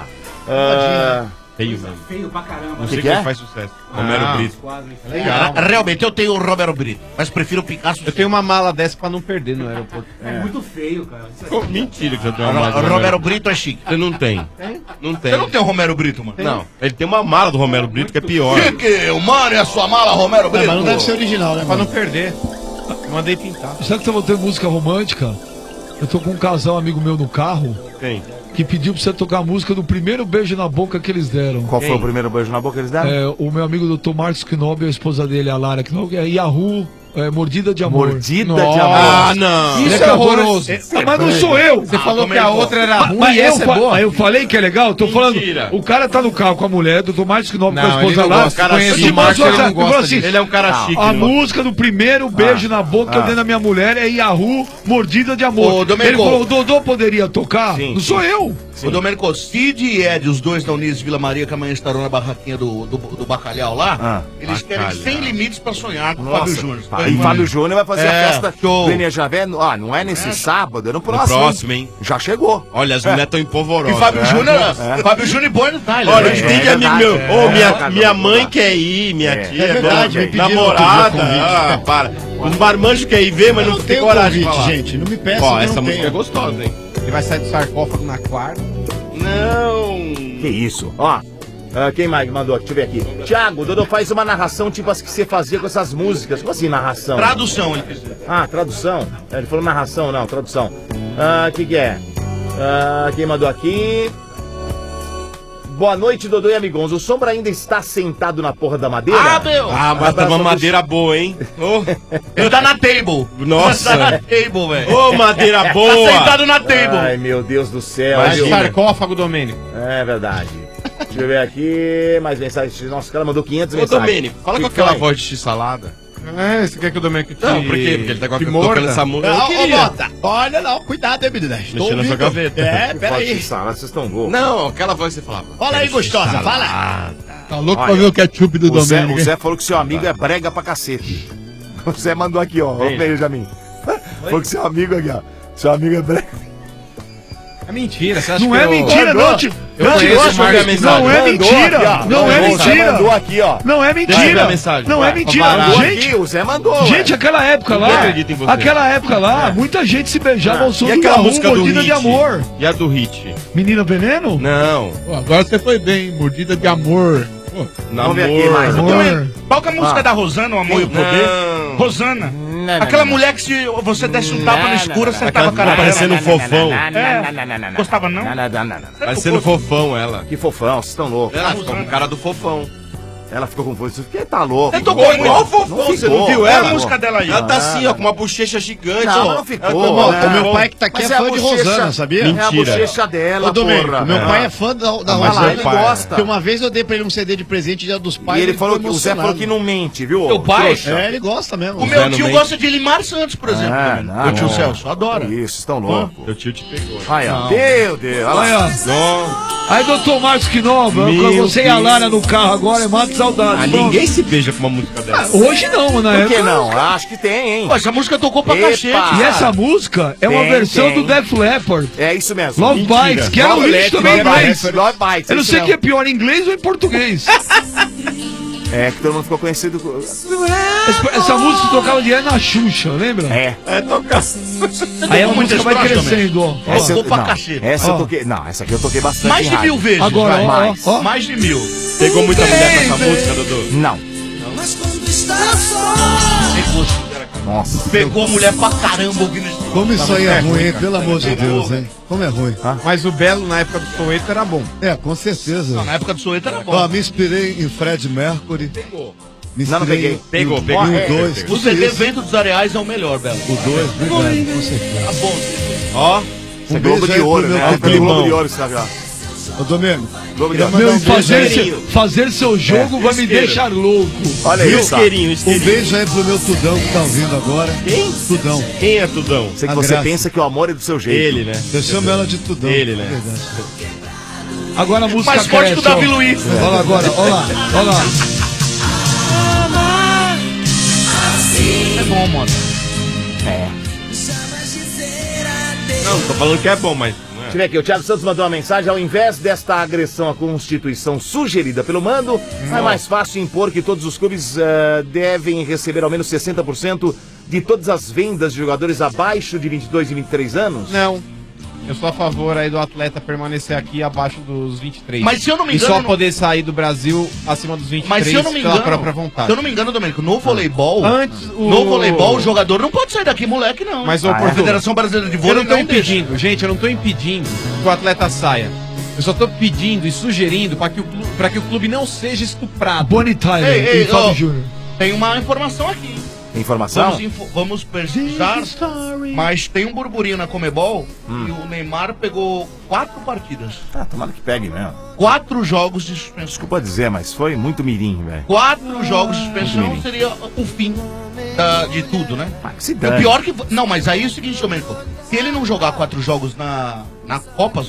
ah, Feio mesmo. Feio pra caramba. Não Que sei que quem é? faz sucesso. Romero Ah. Brito. Ah, Realmente, eu tenho o Romero Brito, mas prefiro o Picasso. Eu tenho uma mala dessa pra não perder no aeroporto. É muito feio, cara. Isso Pô, mentira que você tem uma Ro- mala do Romero Romero Brito é chique. Você não tem. Não tem. Você não tem o Romero Brito, mano? Não. Ele tem uma mala do Romero Brito que é pior. Que que? O mano é a sua mala, Romero Brito? Mas não deve ser original, né, Pra mano? não perder. Eu mandei pintar. Será que tá voltando música romântica? Eu tô com um casal amigo meu no carro Tem. que pediu pra você tocar a música do primeiro beijo na boca que eles deram. qual foi o primeiro beijo na boca que eles deram? É, o meu amigo doutor Marcos Knob e a esposa dele, a Lara Knob, é Yahoo, é, Mordida de Amor. Mordida Nossa. de Amor. Ah, não. Isso Isso é é horroroso. horroroso. Ah, mas não sou eu. Você falou que a outra era Mas, ruim mas e eu, essa é fa- boa. mas eu falei que é legal, eu tô Mentira. falando. O cara tá no carro com a mulher, doutor Marcos Knob com a Não, ele esposa não Lara. gosta. Conheço Eu te o Marcos, mostro ele não essa- eu gosta falo assim, disso. Ele é um cara chique. a ele não- música do primeiro beijo na boca que eu ah. dei na minha mulher é Yahoo, Mordida de Amor. Ô, Ele Domenico. falou, o Dodô poderia tocar? Sim, não sim. sou eu. O Domênico, Cid e Ed, os dois da Unis Vila Maria, que amanhã estarão na barraquinha do, do, do Bacalhau lá, Ah, eles querem Bacalhau. sem limites pra sonhar com o Nossa. Fábio Júnior. Ah, e Fábio Júnior vai fazer É, a festa show. do Ener Javé. Ah, não é nesse sábado, é no próximo. próximo, hein? Já chegou. Olha, as É. mulheres estão empolvorosas. E Fábio É. Júnior, Fábio Júnior e Bueno Tyler. Olha, né? eles É têm de amigo verdade, meu. é. Ô, minha, É. minha mãe quer ir, minha É. tia. É verdade, minha me pediram namorada. outro dia Ah, para. Os marmanjos querem ir ver, mas Eu não, não tem tenho coragem de convite, falar. gente. Não me peça Ó, que essa não música tenho. é gostosa, hein? Ele vai sair do sarcófago na quarta. Não. Que isso? Ó, ah, quem mais mandou aqui? Deixa eu ver aqui. Tiago, o Dodô faz uma narração tipo as que você fazia com essas músicas. Como assim narração? Tradução, ele fez. Ah, tradução. É, ele falou narração, não, tradução. Ah, o que que é? Ah, quem mandou aqui? Boa noite, Dodô e amigões. O Sombra ainda está sentado na porra da madeira? Ah, meu! Ah, mas tá uma madeira boa, hein? Ô, Ele tá na table. Nossa. Tá na table, velho. Ô, madeira Tá boa. sentado na table. Ai, meu Deus do céu. Vai viu? sarcófago, Domênico. É verdade. Deixa eu ver aqui. Mais mensagens. Nossa, o cara mandou quinhentas Ô, mensagens. Domênico, fala Que com aquela foi? voz de x-salada. É, você quer que o Domênico te... Não, por quê? Porque ele tá te tocando morda? essa música. Eu Não, ô, queria. Mota, olha não, cuidado aí, menina. Estou Mexendo na sua ouvindo. gaveta. É, Que peraí. voz de sala, vocês estão loucos. Não, aquela voz que você falava. Fala aí, gostosa, fala. Tá louco Olha, pra ver o ketchup do O Zé, Domênico. o Zé falou que seu amigo é brega pra cacete. O Zé mandou aqui, ó. Ó, Vem. Benjamin. Foi que seu amigo aqui, ó. Seu amigo é branco. É mentira, você acha Não que é eu... mentira, Mandou? não. Te... Eu não, conheço não, o Marcos não é Mandou mentira. aqui, ó. Não é Mandou, mentira. Mandou aqui, ó. Não é Deixa eu ver mentira. a mensagem. Não Vai, é mentira. mandou Gente, aqui, o Zé mandou. gente, ué. aquela época lá, Ninguém acredita em você. aquela época lá, muita gente se beijava ao som E do aquela Garrum, música do Mordida de Hit? Amor. E a do Hit? Menina Veneno? Não. Pô, agora você foi bem, mordida de amor. Pô, Vamos ver aqui mais. Amor. Qual que é a música Ah. da Rosana, O Amor e o Poder? Não. Rosana. não, Aquela não. mulher que se você desse um tapa no escuro, você tava com a cara Tá parecendo um fofão. É. Gostava não? Não, não, não, não, não. Parecendo fofão, ela. Que fofão, vocês estão loucos. Ela ficou com o cara do fofão. Ela ficou confusa. Porque tá louco. Eu tô Ficou com igual o fofão, Não você não ficou. viu Qual é ela? a música dela aí? Ela tá assim, ó, com uma bochecha gigante, Não, ó. mas não ficou. Ela tá- O meu pai que tá aqui Mas é é a fã de bochecha- Rosana, sabia? É a Mentira. bochecha dela, Ô, Domênico, porra. meu É. pai é fã da, da Ah, mas Rosana. ele gosta. Porque uma vez eu dei pra ele um C D de presente Dia dos E Pais. ele falou que ficou o Zé falou que emocionado. não mente, viu? Teu pai? trouxa? É, ele gosta mesmo. O Zé meu não tio mente. gosta de Elimar Santos, por exemplo. Ah, também. não, Meu tio não. Celso, adora. Isso, estão loucos. Teu tio te pegou. Ai, ó. Não. Meu Deus. Olha Olha, lá. ó. Aí, doutor Marcos Quinova, Meu você e a Deus. Lara no carro agora, é mata saudade. Ah, ninguém se beija com uma música dessa. Hoje não, mas na Por que época... não? Acho que tem, hein? Pô, essa música tocou pra Epa. cacete. E essa música é uma Tem, versão tem. do Def Leppard. É isso mesmo. Love Mentira. Bites, que era um Love hit Leppard, também em Love inglês. Leppard, Love Bites, Eu não isso sei o que é mesmo. pior, em inglês ou em português. É, que todo mundo ficou conhecido. com- Essa, essa música tocava direto na Xuxa, lembra? É. É tocar. Aí a Tocou música muitas vai trocas crescendo, ó. ó. Essa eu, Tocou pra não, cacete. essa Ó. eu toquei. Não, essa aqui eu toquei bastante. Mais em de rádio. mil vezes. Agora, vai. ó, mais. ó. Mais de mil. Pegou muita mulher com essa música, Dudu? Não. Pegou, Nossa. pegou a mulher pra caramba ouvindo esse Como isso aí é ruim, hein? Pelo amor de Deus, hein? Como é ruim. Mas o Belo, na época do Soweto, era bom. É, com certeza. Não, na época do Soweto era bom. Ó, me inspirei em Fred Mercury. Me Não, não inspirei peguei. em- Pegou, em- pegou. em É, O dois. O tudo C D isso. Vento dos Areais é o melhor, Belo. O dois, obrigado, com certeza. Tá bom. Ó, Isso é Um Globo beijo de aí pro Ouro, meu né? Climão. É Globo de Ouro, sabe? ó. Ô, Domênico, Globo de queria Ouro. mandar Meu, um beijo fazer, aí. seu, fazer seu jogo É, vai me isqueiro. deixar louco. Olha e o isso. ó. isqueirinho, o Um isqueirinho. beijo aí pro meu Tudão que tá ouvindo agora. Quem? Tudão. Quem é Tudão? Sei que A você graça. pensa que o amor é do seu jeito. Ele, né? Eu chamo ela de Tudão. Ele, né? É verdade. Agora a música Mais forte que o cresce, ó. Davi Luiz. Olha lá agora, olha lá, olha lá. É bom, mano. É. Não, tô falando que é bom, mas não Deixa eu ver aqui, o Thiago Santos mandou uma mensagem. Ao invés desta agressão à Constituição sugerida pelo mando, é mais fácil impor que todos os clubes eh, devem receber ao menos sessenta por cento de todas as vendas de jogadores abaixo de vinte e dois e vinte e três anos? Não. Eu sou a favor aí do atleta permanecer aqui abaixo dos vinte e três. Mas se eu não me E engano, só não- poder sair do Brasil acima dos vinte e três Mas se eu não me pela engano, própria vontade. se eu não me engano, Domênico, no voleibol, Antes, o- no voleibol, o jogador não pode sair daqui, moleque, não. Mas, ô, a Portugal, Federação Brasileira de eu Vôlei não tô não deixa. impedindo, gente, eu não tô impedindo que o atleta saia. Eu só tô pedindo e sugerindo para que, o clube- pra que o clube não seja estuprado. Bonnie Tyler Ei, ei, e Fábio ó, Júnior. Tem uma informação aqui. Informação? Vamos, info- vamos pesquisar, mas tem um burburinho na Comebol e o Neymar pegou quatro partidas. Ah, tomara que pegue mesmo. Quatro jogos de suspensão. Desculpa dizer, mas foi muito mirim, velho. Quatro jogos de suspensão Muito seria o fim da- de tudo, né? Ah, que se E o dane. pior que. Não, mas aí é o seguinte, Domênico. Se ele não jogar quatro jogos na, na Copa.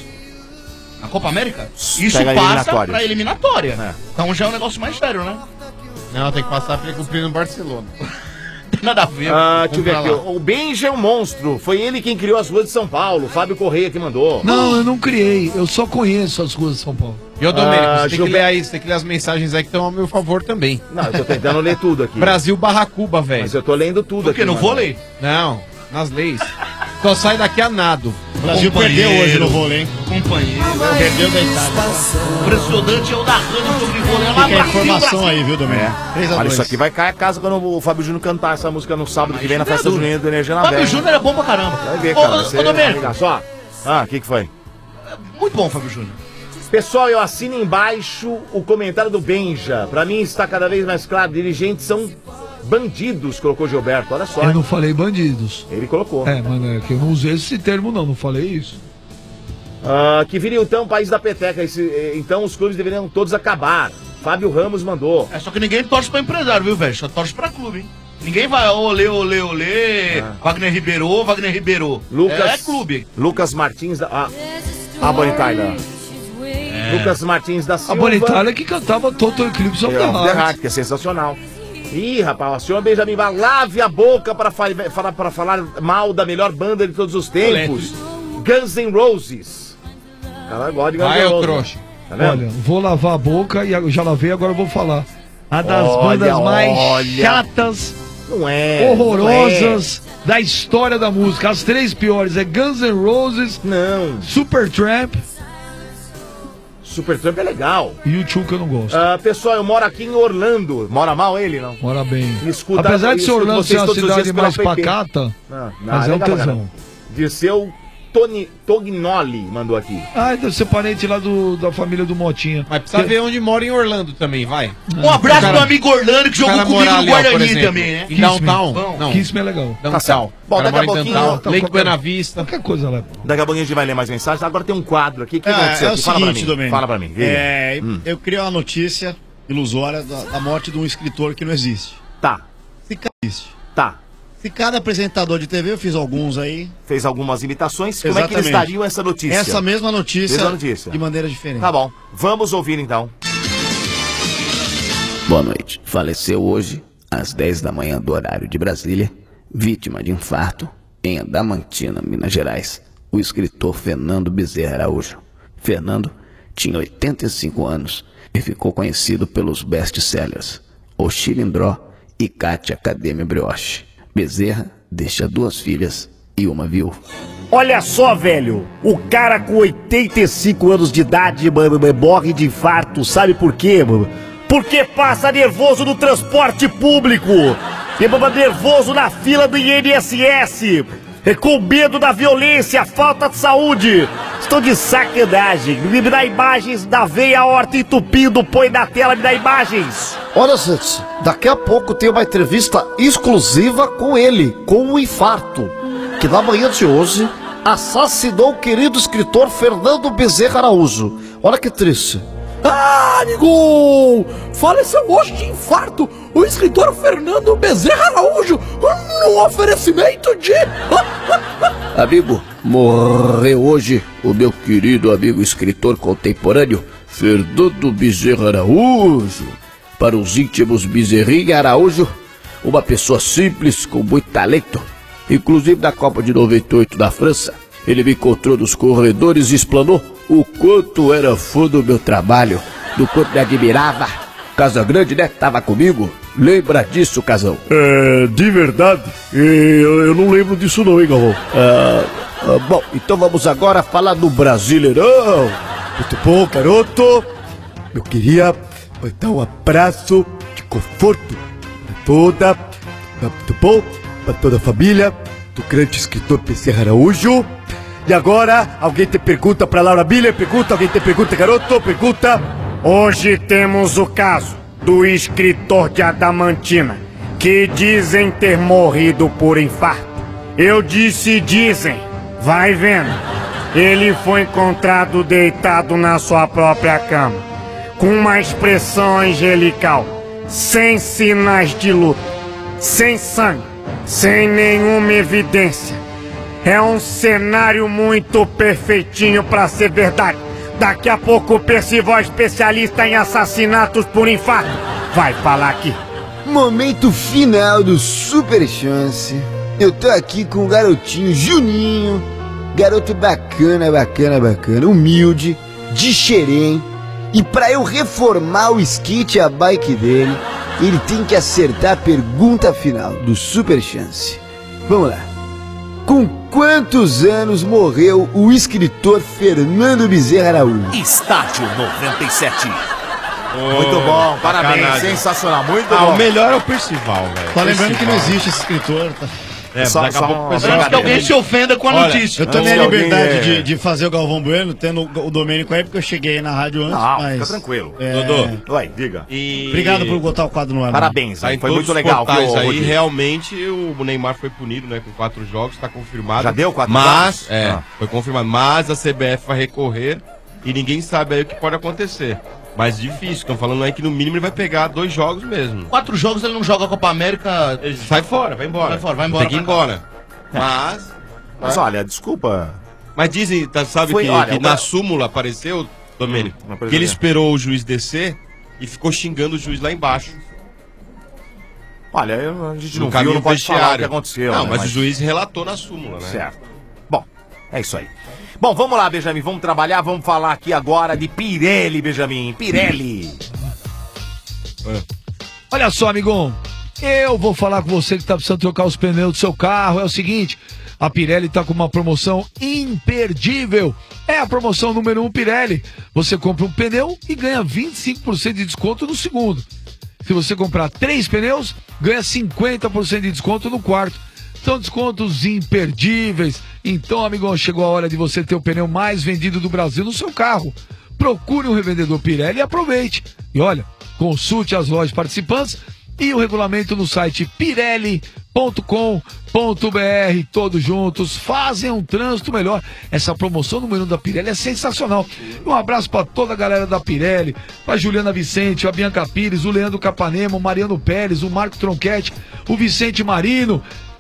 Na Copa América, isso Pega a passa eliminatória. pra eliminatória. É. Então já é um negócio mais sério, né? Não, tem que passar pra ele cumprir no Barcelona. Tem nada a ver. Ah, deixa eu ver Vamos aqui. pra lá. O Benja é um monstro. Foi ele quem criou as ruas de São Paulo. Fábio Correia que mandou. Não, eu não criei, eu só conheço as ruas de São Paulo. E ô, Domênico, Ah, você tem que Gilberto. ler aí, você tem que ler as mensagens aí que estão ao meu favor também. Não, eu tô tentando ler tudo aqui. Brasil barra Cuba, velho. Mas eu tô lendo tudo Por aqui. quê? No mano. vôlei? Não, nas leis. Só sai daqui a nado. O Brasil perdeu hoje no vôlei, hein? Companheiro. Perdeu da Itália. Impressionante é o narrando sobre vôlei. Lá, Fica a Brasil, informação Brasil. aí, viu, Domênico? É. três a Olha, dois. isso aqui vai cair a casa quando o Fábio Júnior cantar essa música no sábado que vem na isso é festa duro. junina do Energia na Fábio Velha. Júnior é bom pra caramba. Vai ver, Ô, cara. ô, você ô, Domênico. liga só. Ah, o que que foi? Muito bom, Fábio Júnior. Pessoal, eu assino embaixo o comentário do Benja. Pra mim está cada vez mais claro. Dirigentes são bandidos, colocou Gilberto. Olha só. Eu hein? não falei bandidos. Ele colocou. É, mas é que eu não usei esse termo não, não falei isso. Ah, que viria então o país da peteca. Esse- eh, então os clubes deveriam todos acabar. Fábio Ramos mandou. É só que ninguém torce pra empresário, viu, velho? Só torce pra clube, hein? Ninguém vai, olê, olê, olê, Wagner Ribeiro, Wagner Ribeiro. Lucas, É clube. Lucas Martins da. Ah, a Bonnie Tyler. Lucas Martins da A Silva. Bonnie Tyler que cantava Total Eclipse of É, the of the Heart. Heart, que é sensacional. Ih, rapaz, o senhor Benjamin Bach, lave a boca para, fa para, para falar mal da melhor banda de todos os tempos. Guns N' Roses. Cara, gosta de Guns Vai, N' ô Roses. trouxa. Tá vendo? Olha, vou lavar a boca e eu já lavei, agora eu vou falar. A das Olha, bandas mais olha. chatas, Não é. horrorosas da história da música. As três piores é Guns N' Roses, não. Supertramp. Supertramp é legal. E o U dois que eu não gosto. Ah, pessoal, eu moro aqui em Orlando. Mora mal ele, não? Mora bem. Escuta, Apesar de ser escuto Orlando vocês ser uma todos os cidade dias pela mais app. pacata, Ah, mas é um legal pra tesão. caramba. Dirceu Toni, Tognoli mandou aqui. Ah, deve ser parente lá do, da família do Motinha. Mas precisa ver onde mora em Orlando também, vai. Um abraço pro amigo Orlando que jogou cara comigo morar no ali, ó, por Guarani exemplo, também, né? Em Downtown. Bom. Não. Kiss me é legal. Tá certo. Bom, Cara, daqui a mora em pouquinho... Downtown, Lake Buena Vista. Qualquer coisa lá. Daqui a pouquinho a gente vai ler mais mensagens. Agora tem um quadro aqui. O que É, aconteceu é o aqui? Fala pra seguinte, mim. Domênico. Fala pra mim. Diga. É, Hum. Eu criei uma notícia ilusória da, da morte de um escritor que não existe. Tá. Se ca- existe. Tá. Se cada apresentador de T V, eu fiz alguns aí. Fez algumas imitações. Como é que eles Exatamente. dariam essa notícia? Essa mesma notícia, Mesma notícia. de maneira diferente. Tá bom. Vamos ouvir então. Boa noite. Faleceu hoje, às dez da manhã do horário de Brasília, vítima de infarto, em Adamantina, Minas Gerais, o escritor Fernando Bezerra Araújo. Fernando tinha oitenta e cinco anos e ficou conhecido pelos best-sellers O Chilindró e Cátia Academia Brioche. Bezerra deixa duas filhas e uma viúva. Olha só, velho, o cara com oitenta e cinco anos de idade, mano, morre de infarto, sabe por quê, mano? Porque passa nervoso no transporte público, e mano, nervoso na fila do I N S S, e com medo da violência, falta de saúde. Estou de sacanagem, me dá imagens da veia aorta entupindo, põe na tela, me dá imagens. Olha, gente, daqui a pouco tem uma entrevista exclusiva com ele, com o infarto, que na manhã de hoje assassinou o querido escritor Fernando Bezerra Araújo. Olha que triste. Ah, amigo! Faleceu hoje de infarto o escritor Fernando Bezerra Araújo no oferecimento de... Amigo, morreu hoje o meu querido amigo escritor contemporâneo Fernando Bezerra Araújo. Para os íntimos, Bezerrinha Araújo, uma pessoa simples com muito talento. Inclusive na Copa de noventa e oito da França, ele me encontrou nos corredores e explanou o quanto era fã do meu trabalho, do quanto me admirava. Casa Grande, né? Tava comigo. Lembra disso, Casão? É, de verdade, eu, eu não lembro disso não, hein, Galvão? Ah, ah, bom, então vamos agora falar do Brasileirão. Muito bom, garoto. Eu queria mandar um abraço de conforto para toda, muito bom, para toda a família do grande escritor Bezerra Araújo. E agora, alguém tem pergunta para Laura Miller? Pergunta, alguém tem pergunta, garoto? Pergunta. Hoje temos o caso do escritor de Adamantina, que dizem ter morrido por infarto. Eu disse dizem, vai vendo. Ele foi encontrado deitado na sua própria cama, com uma expressão angelical, sem sinais de luta, sem sangue, sem nenhuma evidência. É um cenário muito perfeitinho para ser verdade. Daqui a pouco o Percival, especialista em assassinatos por infarto, vai falar aqui. Momento final do Super Chance. Eu tô aqui com o garotinho Juninho. Garoto bacana, bacana, bacana. Humilde, de xerém. E pra eu reformar o skate e a bike dele, ele tem que acertar a pergunta final do Super Chance. Vamos lá. Com quantos anos morreu o escritor Fernando Bezerra Araújo? Estádio noventa e sete. Muito bom, parabéns, sacanagem. sensacional, muito Ah, bom. o melhor é o Percival, velho. Só lembrando que não Percival. existe esse escritor, tá? É, Só- daqui a só pouco uma o pessoal- brincadeira. que alguém se ofenda com a Olha, notícia. Eu tomei a Antes que liberdade alguém, é- de, de fazer o Galvão Bueno, tendo o Domênico aí, porque eu cheguei na rádio antes. Não, mas, fica tranquilo. é, Dodô, vai, diga. E- Obrigado por botar o quadro no ar. Parabéns, Tá em foi todos muito os legal. portais viu, aí, Rodrigo? realmente o Neymar foi punido, né, com quatro jogos, tá confirmado. Já deu quatro Mas, jogos? é, Ah. foi confirmado. Mas a C B F vai recorrer e ninguém sabe aí o que pode acontecer. Mas difícil, estão falando aí que no mínimo ele vai pegar dois jogos mesmo. Quatro jogos ele não joga a Copa América. Ele sai fora, vai embora. Vai fora, vai embora Tem que ir pra embora. Mas. Mas olha, desculpa. Mas dizem, tá, sabe Foi- que, olha, que o na Bra- súmula apareceu, Domênico, Hum, que ele esperou o juiz descer e ficou xingando o juiz lá embaixo. Olha, eu- a gente No não viu, caminho não pode falar o vestiário. que aconteceu. Não, né, mas o juiz relatou na súmula, né? Certo. Bom, é isso aí. Bom, vamos lá, Benjamin, vamos trabalhar, vamos falar aqui agora de Pirelli, Benjamin. Pirelli. Olha só, amigão. Eu vou falar com você que tá precisando trocar os pneus do seu carro. É o seguinte, a Pirelli tá com uma promoção imperdível. É a promoção número um Pirelli. Você compra um pneu e ganha vinte e cinco por cento de desconto no segundo. Se você comprar três pneus, ganha cinquenta por cento de desconto no quarto. São descontos imperdíveis. Então, amigão, chegou a hora de você ter o pneu mais vendido do Brasil no seu carro. Procure um revendedor Pirelli e aproveite. E olha, consulte as lojas participantes e o regulamento no site pirelli ponto com ponto br. Todos juntos fazem um trânsito melhor. Essa promoção número um da Pirelli é sensacional. Um abraço para toda a galera da Pirelli, para Juliana Vicente, a Bianca Pires, o Leandro Capanema, o Mariano Pérez, o Marco Tronchetti, o Vicente Marino.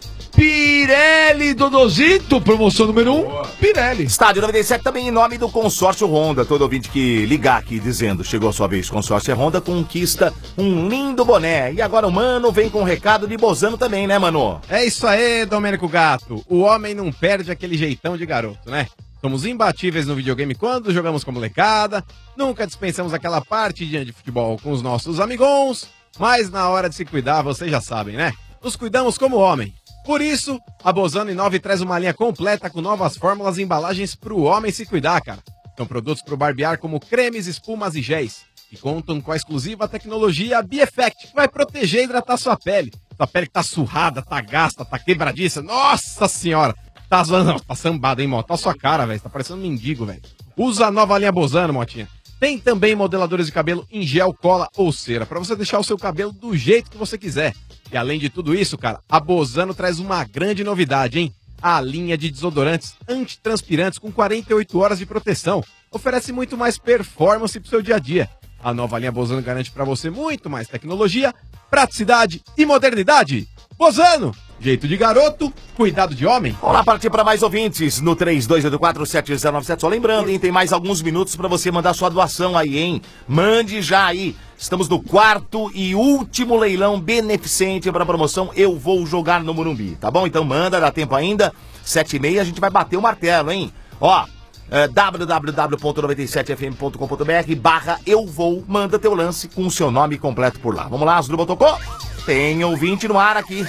Pirelli, Dodozito, promoção número um, Pirelli. Estádio noventa e sete também em nome do consórcio Honda. Todo ouvinte que ligar aqui dizendo chegou a sua vez, consórcio Honda conquista um lindo boné. E agora o Mano vem com um recado de Bozano também, né, Mano? É isso aí, Domênico Gato. O homem não perde aquele jeitão de garoto, né? Somos imbatíveis no videogame quando jogamos com molecada, nunca dispensamos aquela partidinha de futebol com os nossos amigons, mas na hora de se cuidar, vocês já sabem, né? Nos cuidamos como homem. Por isso, a Bozano Inove traz uma linha completa com novas fórmulas e embalagens pro homem se cuidar, cara. São produtos pro barbear como cremes, espumas e géis, que contam com a exclusiva tecnologia B-Effect, que vai proteger e hidratar sua pele. Sua pele que tá surrada, tá gasta, tá quebradiça. Nossa senhora! Tá zoando, tá sambada, hein, Mota? Olha a sua cara, velho. Tá parecendo um mendigo, velho. Usa a nova linha Bozano, Motinha. Tem também modeladores de cabelo em gel, cola ou cera, pra você deixar o seu cabelo do jeito que você quiser. E além de tudo isso, cara, a Bozano traz uma grande novidade, hein? A linha de desodorantes antitranspirantes com quarenta e oito horas de proteção. Oferece muito mais performance pro seu dia a dia. A nova linha Bozano garante pra você muito mais tecnologia, praticidade e modernidade. Bozano, jeito de garoto, cuidado de homem. Vamos lá partir para mais ouvintes no três dois oito quatro sete zero nove sete. Só lembrando, hein, tem mais alguns minutos para você mandar sua doação aí, hein? Mande já aí. Estamos no quarto e último leilão beneficente para a promoção Eu Vou Jogar no Morumbi, tá bom? Então manda, dá tempo ainda. Sete e meia a gente vai bater o martelo, hein? Ó, é, w w w ponto noventa e sete f m ponto com ponto b r barra Eu Vou. Manda teu lance com o seu nome completo por lá. Vamos lá, Asdrubal tocou? Tem ouvinte no ar aqui.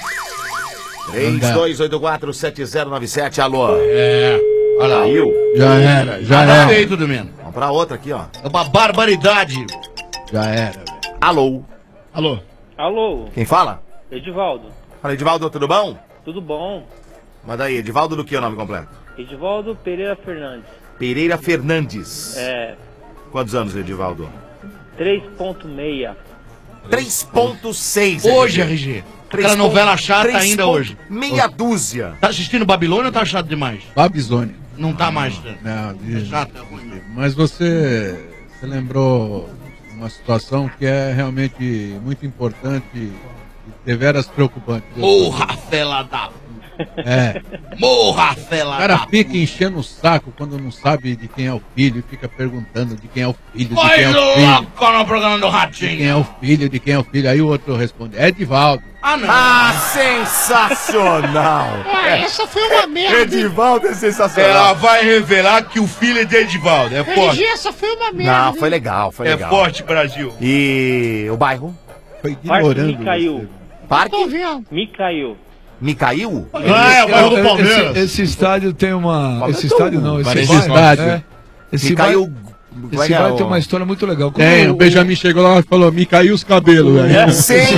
três dois oito quatro sete zero nove sete, alô. É, olha lá. Caiu. Já era, já Nada era. feito, Domênico. Vamos pra outra aqui, ó. É uma barbaridade. Já era. Alô. Alô. Alô, Quem fala? Edivaldo. Fala, Edivaldo, tudo bom? Tudo bom? Manda aí, Edivaldo do que é o nome completo? Edivaldo Pereira Fernandes. Pereira Fernandes. É, Quantos anos, Edivaldo? três ponto seis. três ponto seis. Hoje, R G. Aquela novela chata ainda hoje. Meia dúzia. Tá assistindo Babilônia ou tá chato demais? Babizônia. Não tá mais. Não, É chato, é ruim. Mas você, você lembrou uma situação que é realmente muito importante e deveras preocupante. Morra, fela da... É. Morra, O fela cara da... fica enchendo o saco quando não sabe de quem é o filho, fica perguntando de quem é o filho, de Vai quem é o filho, louco no programa do de Ratinho. quem é o filho, de quem é o filho. Aí o outro responde, é Edivaldo. Ah, não. Ah, sensacional. Ah, essa foi uma merda. Edivaldo é Ela sensacional. vai revelar que o filho é de Edivaldo. É R G, forte. essa foi uma merda. Não, hein? foi legal, foi É legal. forte, Brasil. E o bairro? Foi Parque ignorando. Micail. Tô Parque? vendo. Micail. Micail? Ah, é o bairro do Palmeiras. Esse, esse estádio tem uma. Palmeiras Esse tem estádio um- não, esse parece bairro. estádio. É, esse Micail. bairro, esse bairro tem uma história muito legal. Quando Tem, o- o Benjamin chegou lá e falou, me caiu os cabelos, velho.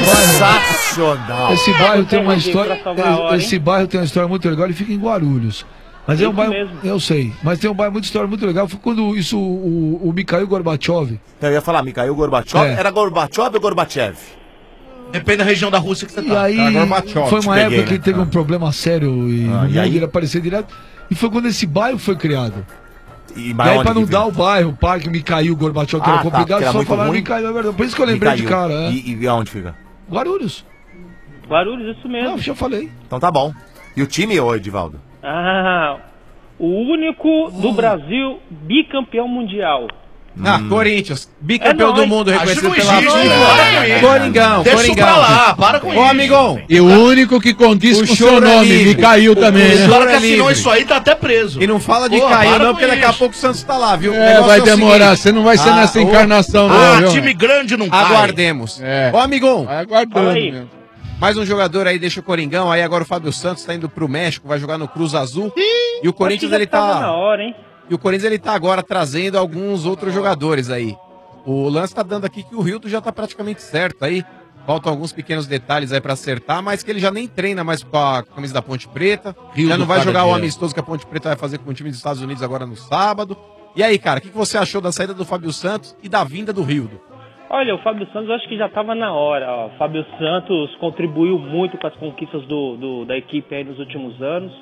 Sensacional. Esse bairro tem uma Tem história. pra salvar a hora, Esse bairro tem uma história muito legal, ele fica em Guarulhos. Mas é um Isso bairro. mesmo. Eu sei, mas tem um bairro muito história muito legal. Foi quando isso, o, o Mikhail Gorbachev. Eu ia falar, Mikhail Gorbachev. É. Era Gorbachev ou Gorbachev? Depende da região da Rússia que você E tá. aí, Cara, Gorbachev, foi te uma peguei, época que né? ele teve um problema sério e Ah, não e ia aí? ele aparecer direto. E foi quando esse bairro foi criado. E, E mas aí, onde pra não que dar veio? o bairro, o parque Mikhail Gorbachev, que Ah, era tá, complicado, que era só muito falaram ruim. Mikhail, é verdade. Por isso que eu lembrei de Mikhail. cara. É. E, e aonde fica? Guarulhos. Guarulhos, isso mesmo. Não, já falei. Então tá bom. E o time, ô Edivaldo? Ah, o único do Brasil bicampeão mundial. Ah, Corinthians, bicampeão É do nóis. mundo, Acho reconhecido que não pela existe, FIFA. para com isso. Coringão, Deixa Coringão. pra lá, para com Ô, isso. amigão. E o único que condiz O com o seu choro é nome, livre. me caiu O- também, o né? choro O cara que é assinou livre. isso aí tá até preso. E não fala de Porra, Caio, para não, com porque daqui a isso. pouco o Santos tá lá, viu? O É, negócio vai o demorar, seguinte. você não vai ser nessa o- encarnação, não, Ah, viu? time grande não cai. Aguardemos. É. Ô, amigão. Vai aguardando Fala aí. mesmo. Mais um jogador aí, deixa o Coringão. Aí agora o Fábio Santos tá indo pro México, vai jogar no Cruz Azul. E o Corinthians, ele tava tá... na hora, hein? E o Corinthians, ele tá agora trazendo alguns outros jogadores aí. O lance tá dando aqui que o Rildo já tá praticamente certo aí. Faltam alguns pequenos detalhes aí pra acertar, mas que ele já nem treina mais com a camisa da Ponte Preta. Rildo já não vai cada jogar o dia. amistoso que a Ponte Preta vai fazer com o time dos Estados Unidos agora no sábado. E aí, cara, o que que você achou da saída do Fábio Santos e da vinda do Rildo? Olha, o Fábio Santos eu acho que já estava na hora. Ó. O Fábio Santos contribuiu muito com as conquistas do, do- da equipe aí nos últimos anos.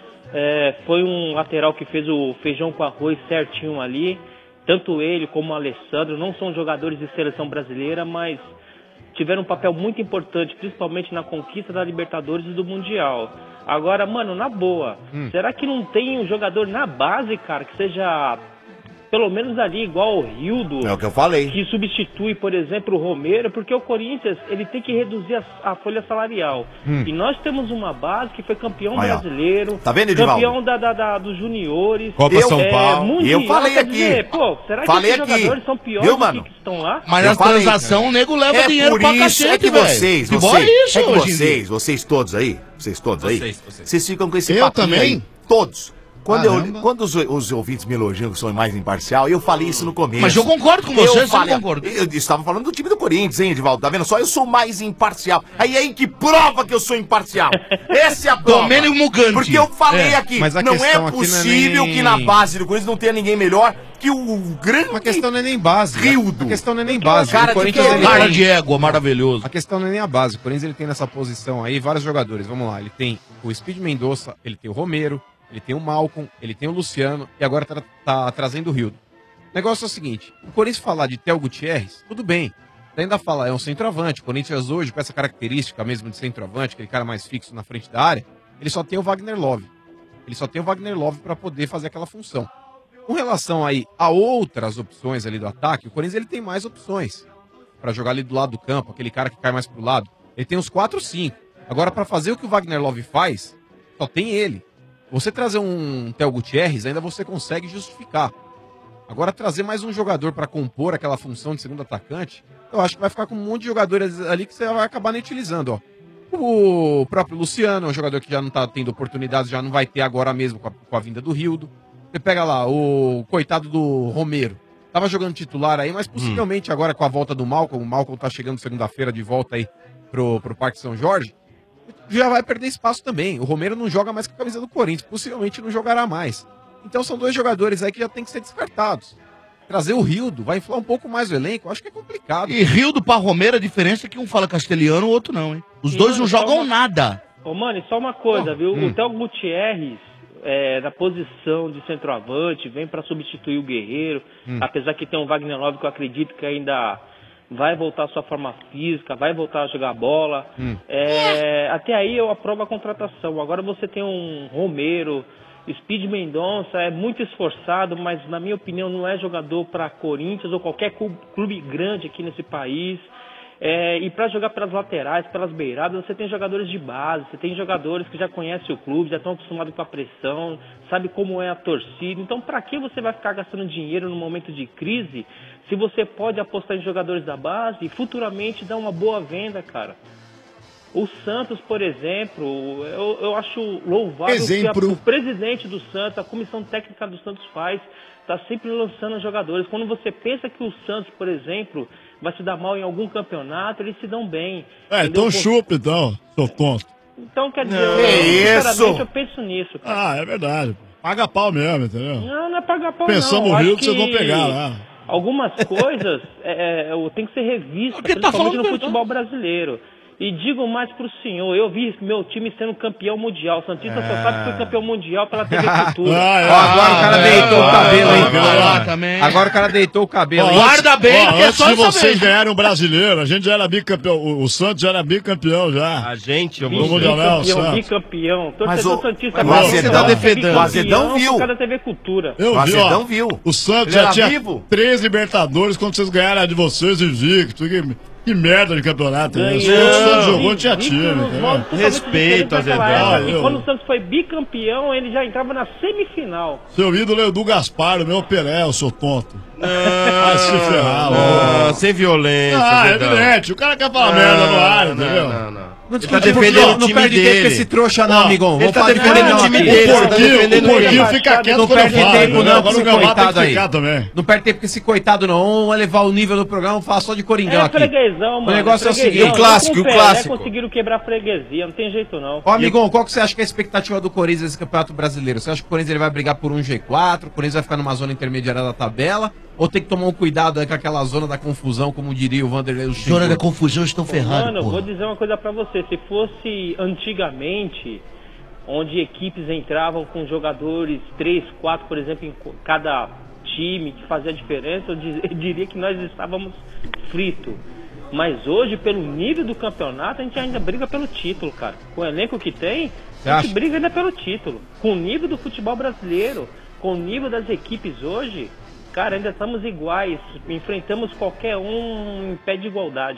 É, foi um lateral que fez o feijão com arroz certinho ali. Tanto ele como o Alessandro não são jogadores de seleção brasileira, mas tiveram um papel muito importante, principalmente na conquista da Libertadores e do Mundial. Agora, mano, na boa, Hum. será que não tem um jogador na base, cara, que seja pelo menos ali igual o Rildo? É o que eu falei. Que substitui, por exemplo, o Romero, porque o Corinthians ele tem que reduzir a, a folha salarial. Hum. E nós temos uma base que foi campeão Aí, ó. brasileiro, Tá vendo, Edivaldo? campeão da, da, da- dos juniores, Copa São Paulo. mundial, Eu falei quer aqui. dizer, pô, será Falei que esses aqui. jogadores são piores Viu, do mano? que que estão lá? Mas Eu nas falei, transações o nego leva é dinheiro por pra isso, cacete, é que velho. vocês, Futebol vocês, é isso é que hoje em vocês, vocês todos aí, vocês todos aí, Vocês, vocês, vocês. ficam com esse Eu papinho também? aí, todos. Quando, eu, Caramba. quando os, os ouvintes me elogiam que sou mais imparcial, eu falei isso no começo. Mas eu concordo com você, Eu você não falei- concorda? Eu estava falando do time do Corinthians, hein, Edivaldo? Tá vendo só? Eu sou mais imparcial. Aí é aí que prova que eu sou imparcial. Essa é a prova. Domênio Mugante. Porque eu falei É, aqui, mas a não é questão aqui não é possível nem- que na base do Corinthians não tenha ninguém melhor que o grande... A questão não é nem base. né? Rildo. A questão não é nem base. Cara, o Corinthians, de que- ele Cara tem- de égua, maravilhoso. A questão não é nem a base. O Corinthians ele tem nessa posição aí vários jogadores. Vamos lá, ele tem o Speed Mendonça, ele tem o Romero, ele tem o Malcom, ele tem o Luciano e agora tá, tá trazendo o Rildo. O negócio é o seguinte: o Corinthians falar de Theo Gutierrez, tudo bem. Ainda fala, é um centroavante. O Corinthians hoje, com essa característica mesmo de centroavante, aquele cara mais fixo na frente da área, ele só tem o Wagner Love. Ele só tem o Wagner Love para poder fazer aquela função. Com relação aí a outras opções ali do ataque, o Corinthians ele tem mais opções para jogar ali do lado do campo, aquele cara que cai mais pro lado. Ele tem uns quatro, cinco. Agora, para fazer o que o Wagner Love faz, só tem ele. Você trazer um Theo Gutierrez, ainda você consegue justificar. Agora, trazer mais um jogador para compor aquela função de segundo atacante, eu acho que vai ficar com um monte de jogadores ali que você vai acabar nem utilizando, ó. O próprio Luciano é um jogador que já não tá tendo oportunidades, já não vai ter agora mesmo com a, com a vinda do Rildo. Você pega lá o coitado do Romero. Tava jogando titular aí, mas possivelmente agora com a volta do Malcom, o Malcom tá chegando segunda-feira de volta aí pro, pro Parque São Jorge, já vai perder espaço também. O Romero não joga mais com a camisa do Corinthians, possivelmente não jogará mais. Então são dois jogadores aí que já tem que ser descartados. Trazer o Rildo vai inflar um pouco mais o elenco, eu acho que é complicado. E Rildo pra Romero, a diferença é que um fala castelhano, o outro não, hein? Os E, dois mano, não só jogam uma- nada. Ô, mano, e só uma coisa, viu? hum. O Theo Gutierrez, é, na posição de centroavante, vem pra substituir o Guerreiro. Hum. Apesar que tem um Wagner Love que eu acredito que ainda vai voltar à sua forma física, vai voltar a jogar bola. Hum. É, até aí eu aprovo a contratação. Agora você tem um Romero, Speed Mendonça, é muito esforçado, mas na minha opinião não é jogador para Corinthians ou qualquer clube, clube grande aqui nesse país. É, e para jogar pelas laterais, pelas beiradas, você tem jogadores de base, você tem jogadores que já conhecem o clube, já estão acostumados com a pressão, sabe como é a torcida. Então, para que você vai ficar gastando dinheiro no momento de crise, se você pode apostar em jogadores da base e futuramente dar uma boa venda, cara? O Santos, por exemplo, eu, eu acho louvável Exemplo. que a, o presidente do Santos, a comissão técnica do Santos faz, está sempre lançando jogadores. Quando você pensa que o Santos, por exemplo, vai se dar mal em algum campeonato, eles se dão bem. É, entendeu? então chupa então, seu tonto. Então, quer dizer, Não. eu, Que sinceramente, isso? eu penso nisso, cara. Ah, é verdade. Paga pau mesmo, entendeu? Não, não é pagar pau, Pensando não. no Acho Rio que vocês vão pegar lá. Algumas coisas é, é, tem que ser revista, Porque tá principalmente falando no verdade. futebol brasileiro. E digo mais pro senhor, eu vi meu time sendo campeão mundial. O Santista só sabe que foi campeão mundial pela T V Cultura. Ah, é. Ó, agora o cara deitou o cabelo, hein? Agora o cara deitou o cabelo. hein? Guarda bem, ó, antes de vocês ganharem um brasileiro, a gente já era bicampeão. O, o Santos já era bicampeão já. A gente, eu vou Mundial, Bicampeão, bicampeão. Mas Torcedor o- Santista mas o Azedão- vai ser defendendo. bicampeão O Azedão viu. por causa da T V Cultura. Eu vi, ó, O Santos Ele já era tinha vivo? três Libertadores quando vocês ganharam a de vocês invicto. Que, que merda de campeonato é esse? O Santos jogou, tinha time. Tá? Respeito, Azedão. E quando o Santos foi bicampeão, ele já entrava na semifinal. Seu ídolo é o Edu Gaspar, o meu Pelé, o seu tonto. Ah, se ferrar, não, ó. sem violência. Ah, é Azedão. evidente. O cara quer falar Não, merda no ar, não, entendeu? não, não. Não Ele tá tá defendendo defendendo o não time perde tempo dele. com esse trouxa, não, Ó, amigão. ele Vamos tá falar defendendo não, o time amigo. dele, Porquinho, você tá defendendo o Porquinho ele. fica quieto Não quando perde eu falo, tempo, né? não, Agora com o esse coitado tem que aí. ficar também. Não perde tempo com esse coitado, não. Vamos elevar o nível do programa, vamos falar só de Coringão É aqui. freguesão, mano. O negócio é o freguesão. seguinte, o clássico, Com o Pelé clássico. conseguiram quebrar a freguesia, não tem jeito não. Ó, amigão, qual que você acha que é a expectativa do Corinthians nesse Campeonato Brasileiro? Você acha que o Corinthians ele vai brigar por um G quatro? O Corinthians vai ficar numa zona intermediária da tabela? Ou tem que tomar um cuidado aí com aquela zona da confusão, como diria o Vanderlei Luxemburgo? Zona da confusão, estão ferrados, Mano, eu pô. vou dizer uma coisa pra você. Se fosse antigamente, onde equipes entravam com jogadores, três, quatro, por exemplo, em co- cada time, que fazia a diferença, eu diz- eu diria que nós estávamos fritos. Mas hoje, pelo nível do campeonato, a gente ainda briga pelo título, cara. Com o elenco que tem, Você a gente acha? briga ainda pelo título. Com o nível do futebol brasileiro, com o nível das equipes hoje, cara, ainda estamos iguais. Enfrentamos qualquer um em pé de igualdade.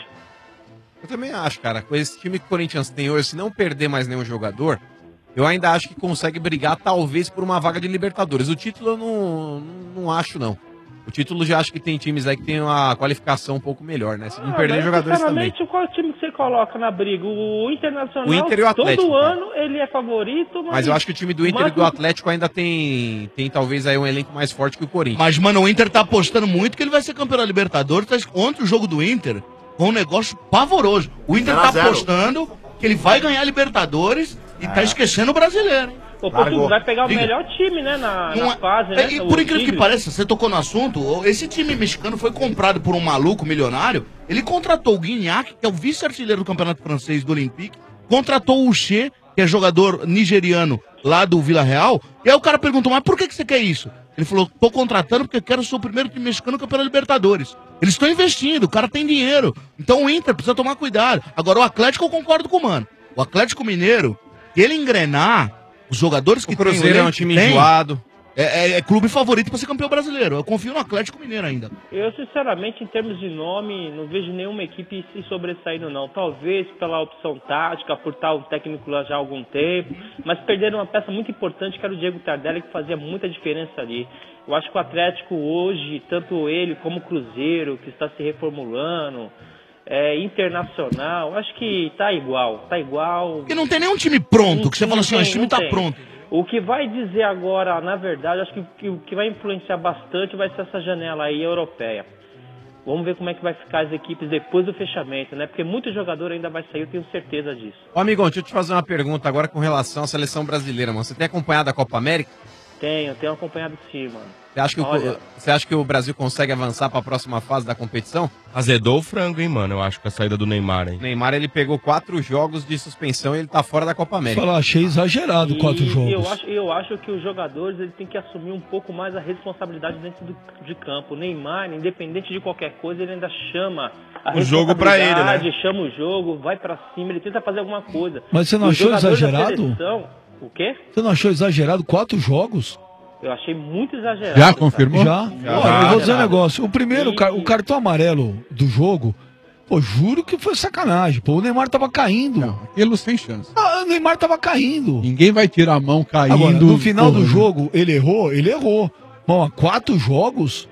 Eu também acho, cara. Com esse time que o Corinthians tem hoje, se não perder mais nenhum jogador, eu ainda acho que consegue brigar, talvez, por uma vaga de Libertadores. O título eu não, não, não acho, não. O título já acho que tem times aí que tem uma qualificação um pouco melhor, né? Se não Ah, perder mas, jogadores também. sinceramente, qual time que você coloca na briga? O Internacional, O Inter e o Atlético, todo cara. ano ele é favorito, mas... Mas eu acho que o time do Inter mas e do Atlético ainda tem, tem talvez aí um elenco mais forte que o Corinthians. Mas, mano, o Inter tá apostando muito que ele vai ser campeão da Libertadores. Tá... Ontem o jogo do Inter foi um negócio pavoroso. O Inter zero a tá zero. apostando que ele vai ganhar a Libertadores e tá esquecendo o brasileiro, hein? O Portugal vai pegar o Diga. melhor time, né, na, Não na é- fase, né? E o por incrível que Tigres. pareça, você tocou no assunto, esse time mexicano foi comprado por um maluco milionário. Ele contratou o Guignac, que é o vice-artilheiro do Campeonato Francês do Olympique, contratou o Che, que é jogador nigeriano lá do Vila Real. E aí o cara perguntou, mas por que, que você quer isso? Ele falou, tô contratando porque eu quero ser o primeiro time mexicano campeão da Libertadores. Eles estão investindo, o cara tem dinheiro. Então o Inter precisa tomar cuidado. Agora o Atlético eu concordo com o mano. O Atlético Mineiro, ele engrenar os jogadores que O Cruzeiro tem, é um elenco time que tem, enjoado. É, é- é clube favorito pra ser campeão brasileiro. Eu confio no Atlético Mineiro ainda. Eu, sinceramente, em termos de nome, não vejo nenhuma equipe se sobressaindo, não. Talvez pela opção tática, por estar o técnico lá já há algum tempo, mas perderam uma peça muito importante, que era o Diego Tardelli, que fazia muita diferença ali. Eu acho que o Atlético hoje, tanto ele como o Cruzeiro, que está se reformulando, é, Internacional, acho que tá igual, tá igual. Porque não tem nenhum time pronto, que você fala assim, ó, esse time tá tem. pronto. O que vai dizer agora, na verdade, acho que, que o que vai influenciar bastante vai ser essa janela aí europeia. Vamos ver como é que vai ficar as equipes depois do fechamento, né? Porque muito jogador ainda vai sair, eu tenho certeza disso. Ô, amigão, deixa eu te fazer uma pergunta agora com relação à seleção brasileira, mano. Você tem acompanhado a Copa América? Tenho, tenho acompanhado sim, mano. Você acha que, Olha. o, você acha que o Brasil consegue avançar para a próxima fase da competição? Azedou o frango, hein, mano? Eu acho que a saída do Neymar, hein? O Neymar, ele pegou quatro jogos de suspensão e ele tá fora da Copa América. Falar, achei exagerado E quatro jogos. Eu acho, eu acho que os jogadores eles têm que assumir um pouco mais a responsabilidade dentro do, de campo. O Neymar, independente de qualquer coisa, ele ainda chama a O jogo pra ele, né? responsabilidade, chama o jogo, vai pra cima, ele tenta fazer alguma coisa. Mas você não Os achou jogadores da exagerado? seleção- o quê? Você não achou exagerado quatro jogos? Eu achei muito exagerado. Já confirmou? Já? Já. Olha, eu vou dizer um Já. negócio. O primeiro, E- car- o cartão amarelo do jogo, pô, juro que foi sacanagem. Pô, o Neymar tava caindo. Aquilo sem chance. Ah, o Neymar tava caindo. Ninguém vai tirar a mão caindo. Agora, no final do porra. jogo, ele errou? Ele errou. Bom, há quatro jogos?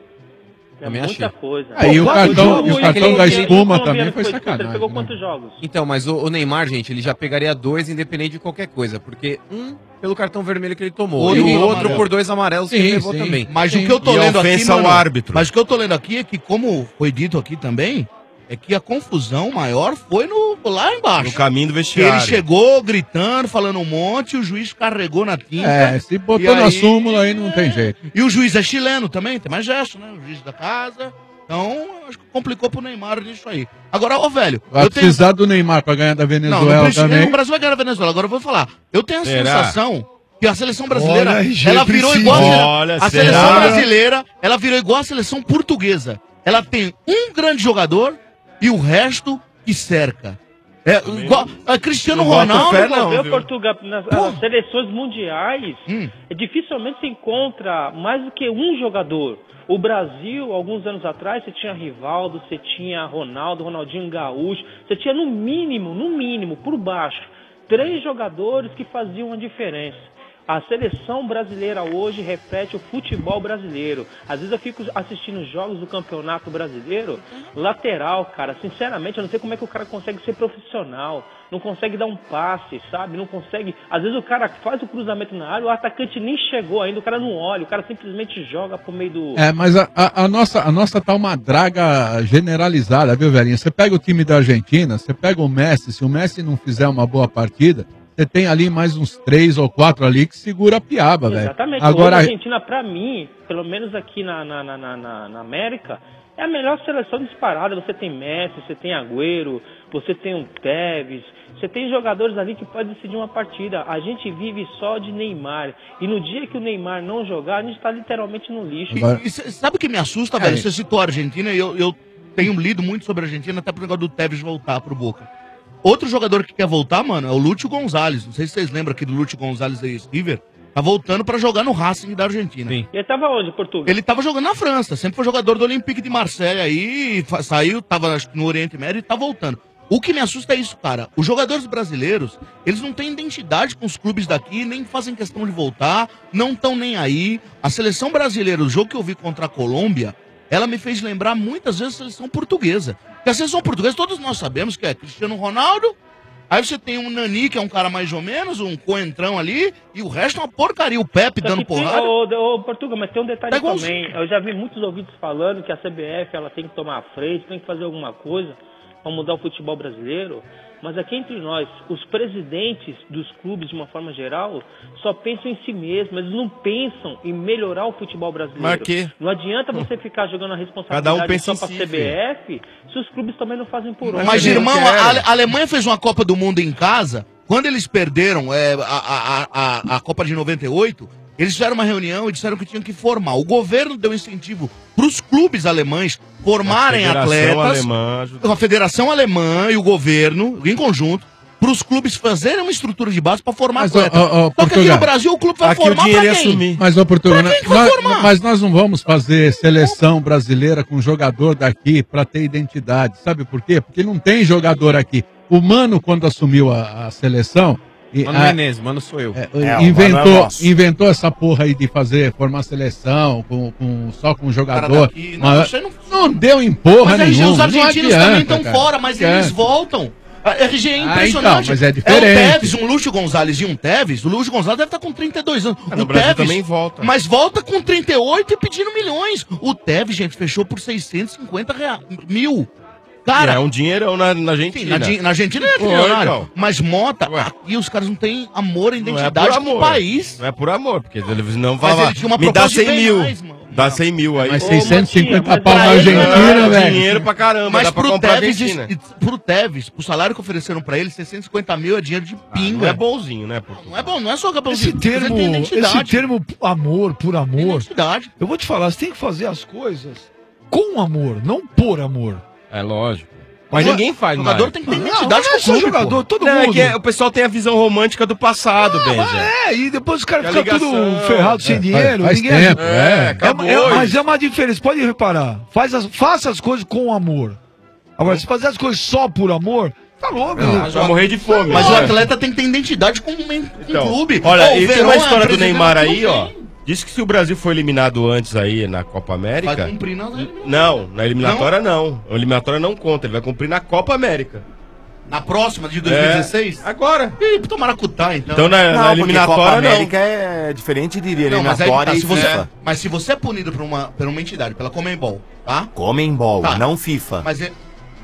É muita coisa. Aí o quatro cartão, jogos, e o cartão ele- da ele- espuma ele- também ele- foi ele sacanagem. pegou né? quantos jogos? Então, mas o, o Neymar, gente, ele já pegaria dois independente de qualquer coisa. Porque um, pelo cartão vermelho que ele tomou. Outro e o pelo outro amarelo. por dois amarelos que ele Sim, levou sim. também. Mas Sim. o que eu tô E lendo aqui, ofensa ao mano, árbitro. Mas o que eu tô lendo aqui é que, como foi dito aqui também, é que a confusão maior foi no, lá embaixo. No caminho do Que vestiário. ele chegou gritando, falando um monte, o juiz carregou na tinta. É, se botou E na aí- súmula aí não tem jeito. E o juiz é chileno também, tem mais gesto, né? O juiz da casa. Então, acho que complicou pro Neymar nisso aí. Agora, ô velho. Vai eu precisar tenho... do Neymar pra ganhar da Venezuela não, não precisa, também. O Brasil vai ganhar da Venezuela. Agora eu vou falar. Eu tenho a Será? sensação que a seleção brasileira, Olha, ela virou precisa. igual a, Olha, a será? seleção brasileira, ela virou igual a seleção portuguesa. Ela tem um grande jogador e o resto que cerca. É, igual, é Cristiano Não Ronaldo. Fé, não, viu, Portugal, nas, nas seleções mundiais, hum. dificilmente se encontra mais do que um jogador. O Brasil, alguns anos atrás, você tinha Rivaldo, você tinha Ronaldo, Ronaldinho Gaúcho, você tinha no mínimo, no mínimo, por baixo, três jogadores que faziam a diferença. A seleção brasileira hoje reflete o futebol brasileiro. Às vezes eu fico assistindo jogos do Campeonato Brasileiro, lateral, cara. Sinceramente, eu não sei como é que o cara consegue ser profissional. Não consegue dar um passe, sabe? Não consegue... Às vezes o cara faz o cruzamento na área, o atacante nem chegou ainda, o cara não olha, o cara simplesmente joga pro meio do... É, mas a, a, a nossa, a nossa tá uma draga generalizada, viu, velhinho? Você pega o time da Argentina, você pega o Messi, se o Messi não fizer uma boa partida... Você tem ali mais uns três ou quatro ali que segura a piaba, velho. Exatamente. Agora, Hoje a Argentina, pra mim, pelo menos aqui na, na, na, na, na América, é a melhor seleção disparada. Você tem Messi, você tem Agüero, você tem o Tevez, você tem jogadores ali que podem decidir uma partida. A gente vive só de Neymar. E no dia que o Neymar não jogar, a gente tá literalmente no lixo. E, e sabe o que me assusta, velho? Você citou a Argentina e eu, eu tenho lido muito sobre a Argentina, até por negócio do Tevez voltar pro Boca. Outro jogador que quer voltar, mano, é o Lúcio Gonzalez. Não sei se vocês lembram aqui do Lúcio Gonzalez aí, River. Tá voltando pra jogar no Racing da Argentina. Sim. Ele tava onde, Portugal? Ele tava jogando na França. Sempre foi jogador do Olympique de Marseille aí. Saiu, tava no Oriente Médio e tá voltando. O que me assusta é isso, cara. Os jogadores brasileiros, eles não têm identidade com os clubes daqui, nem fazem questão de voltar, não estão nem aí. A seleção brasileira, o jogo que eu vi contra a Colômbia, ela me fez lembrar muitas vezes a seleção portuguesa. Porque a seleção portuguesa, todos nós sabemos que é Cristiano Ronaldo, aí você tem um Nani, que é um cara mais ou menos, um coentrão ali, e o resto é uma porcaria, o Pepe Só dando que tem- porrada. Ô, ô, Portugal, mas tem um detalhe É igual- também. Eu já vi muitos ouvintes falando que a C B F ela tem que tomar a frente, tem que fazer alguma coisa para mudar o futebol brasileiro. Mas aqui entre nós, os presidentes dos clubes, de uma forma geral, só pensam em si mesmos. Eles não pensam em melhorar o futebol brasileiro. Mas que? Não adianta você ficar jogando a responsabilidade Cada um pensa só em para a si, C B F, se os clubes também não fazem por onde. Mas, irmão, a, Ale- a Alemanha fez uma Copa do Mundo em casa. Quando eles perderam é, a, a, a, a Copa de noventa e oito, eles fizeram uma reunião e disseram que tinham que formar. O governo deu incentivo para os clubes alemães formarem A Federação atletas. Alemã ajudou. A Federação Alemã e o governo, em conjunto, para os clubes fazerem uma estrutura de base para formar Mas, ó, atletas. ó, ó, Só que aqui Portugal. no Brasil o clube vai formar para quem? Mas, ô Portugal, Pra quem que vai nós- formar? mas nós não vamos fazer seleção brasileira com jogador daqui pra ter identidade. Sabe por quê? Porque não tem jogador aqui. O Mano, quando assumiu a, a seleção... e- Mano a- Menezes, mano sou eu. é, É, o Mano é inventou, nosso. inventou essa porra aí de fazer, formar seleção com, com- só com jogador. daqui, não, mas, isso aí não- não deu em porra Mas aí, nenhuma. os argentinos não também adianta, estão cara. fora, mas Não eles adianta. voltam. A R G é Ah, impressionante. então, mas é É diferente. um Tevez, um Lúcio Gonzalez e um Tevez. O Lúcio Gonzalez deve estar com trinta e dois anos. Ah, no o Brasil Tevez, também volta. Mas volta com trinta e oito e pedindo milhões. O Tevez, gente, fechou por seiscentos e cinquenta reais, mil. Cara, é um dinheirão na, na sim, Argentina. na, Di- na Argentina é Foi, milionário. então. Mas Mota, aqui os caras não têm amor e Não é identidade por com o amor. país. Não é por amor, porque eles não Mas vão ele tinha uma me dá proposta de cem mil. penais, mano. Dá cem mil aí. Mas seiscentos e cinquenta mas pau na pra ele Argentina, não é velho. dinheiro pra caramba, Mas dá pra pro comprar a Tevez, Argentina. e- pro Tevez, pro salário que ofereceram pra ele, seiscentos e cinquenta mil é dinheiro de pinga. Não é bonzinho, né, pô? Não é bom, não é só Esse bonzinho. termo, Você tem identidade. esse termo amor por amor, Identidade. eu vou te falar, você tem que fazer as coisas com amor, não por amor. É lógico. Mas O ninguém faz jogador mais. tem que ter identidade com o só clube, jogador, pô. todo não, mundo. É que é- o pessoal tem a visão romântica do passado, Ah, Benja. É, e depois os caras Que a ficam tudo ligação- ferrado sem É, dinheiro. faz- faz ninguém tempo, é, acabou é, isso. Mas é uma diferença, pode reparar. Faz as, faça as coisas com amor. Agora, se fazer as coisas só por amor, tá louco. Não, vai morrer de fome. Mas o né? atleta tem que ter identidade com, com Então, o clube. Olha, Ó, o e tem Verón uma é história do presidente Neymar do aí, clube, ó. Diz que se o Brasil for eliminado antes aí na Copa América. Vai cumprir na eliminatória. Não, na eliminatória não. A eliminatória não conta, ele vai cumprir na Copa América. Na próxima de dois mil e dezesseis? É, agora. Ih, tomara cutar, então. Então na, na eliminatória Copa não. América é diferente de Não, mas, aí, eliminatória tá, e se você, FIFA. mas se você é punido por uma, por uma entidade, pela Comembol, tá? Comembol, Tá. não FIFA. Mas é,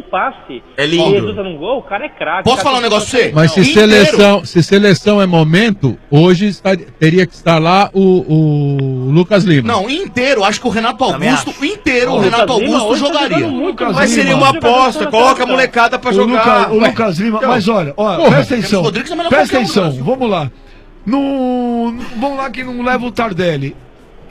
um passe É e lindo. resulta num gol, o cara é craque. Posso Cara, falar um negócio pra você? Mas se Inteiro. seleção, se seleção é momento, hoje está- teria que estar lá o, o Lucas Lima. Não, inteiro. Acho que o Renato Também Augusto, inteiro, O o Renato Lucas Lima Augusto hoje tá jogaria. jogando muito, Mas Lucas seria Lima. uma aposta. Coloca a molecada pra O jogar. Luca- o Ué, Lucas Lima, então, mas olha, ó, porra, presta atenção. James Rodrigues é melhor Presta qualquer um, atenção, Brasil. vamos lá. No, vamos lá que não leva o Tardelli.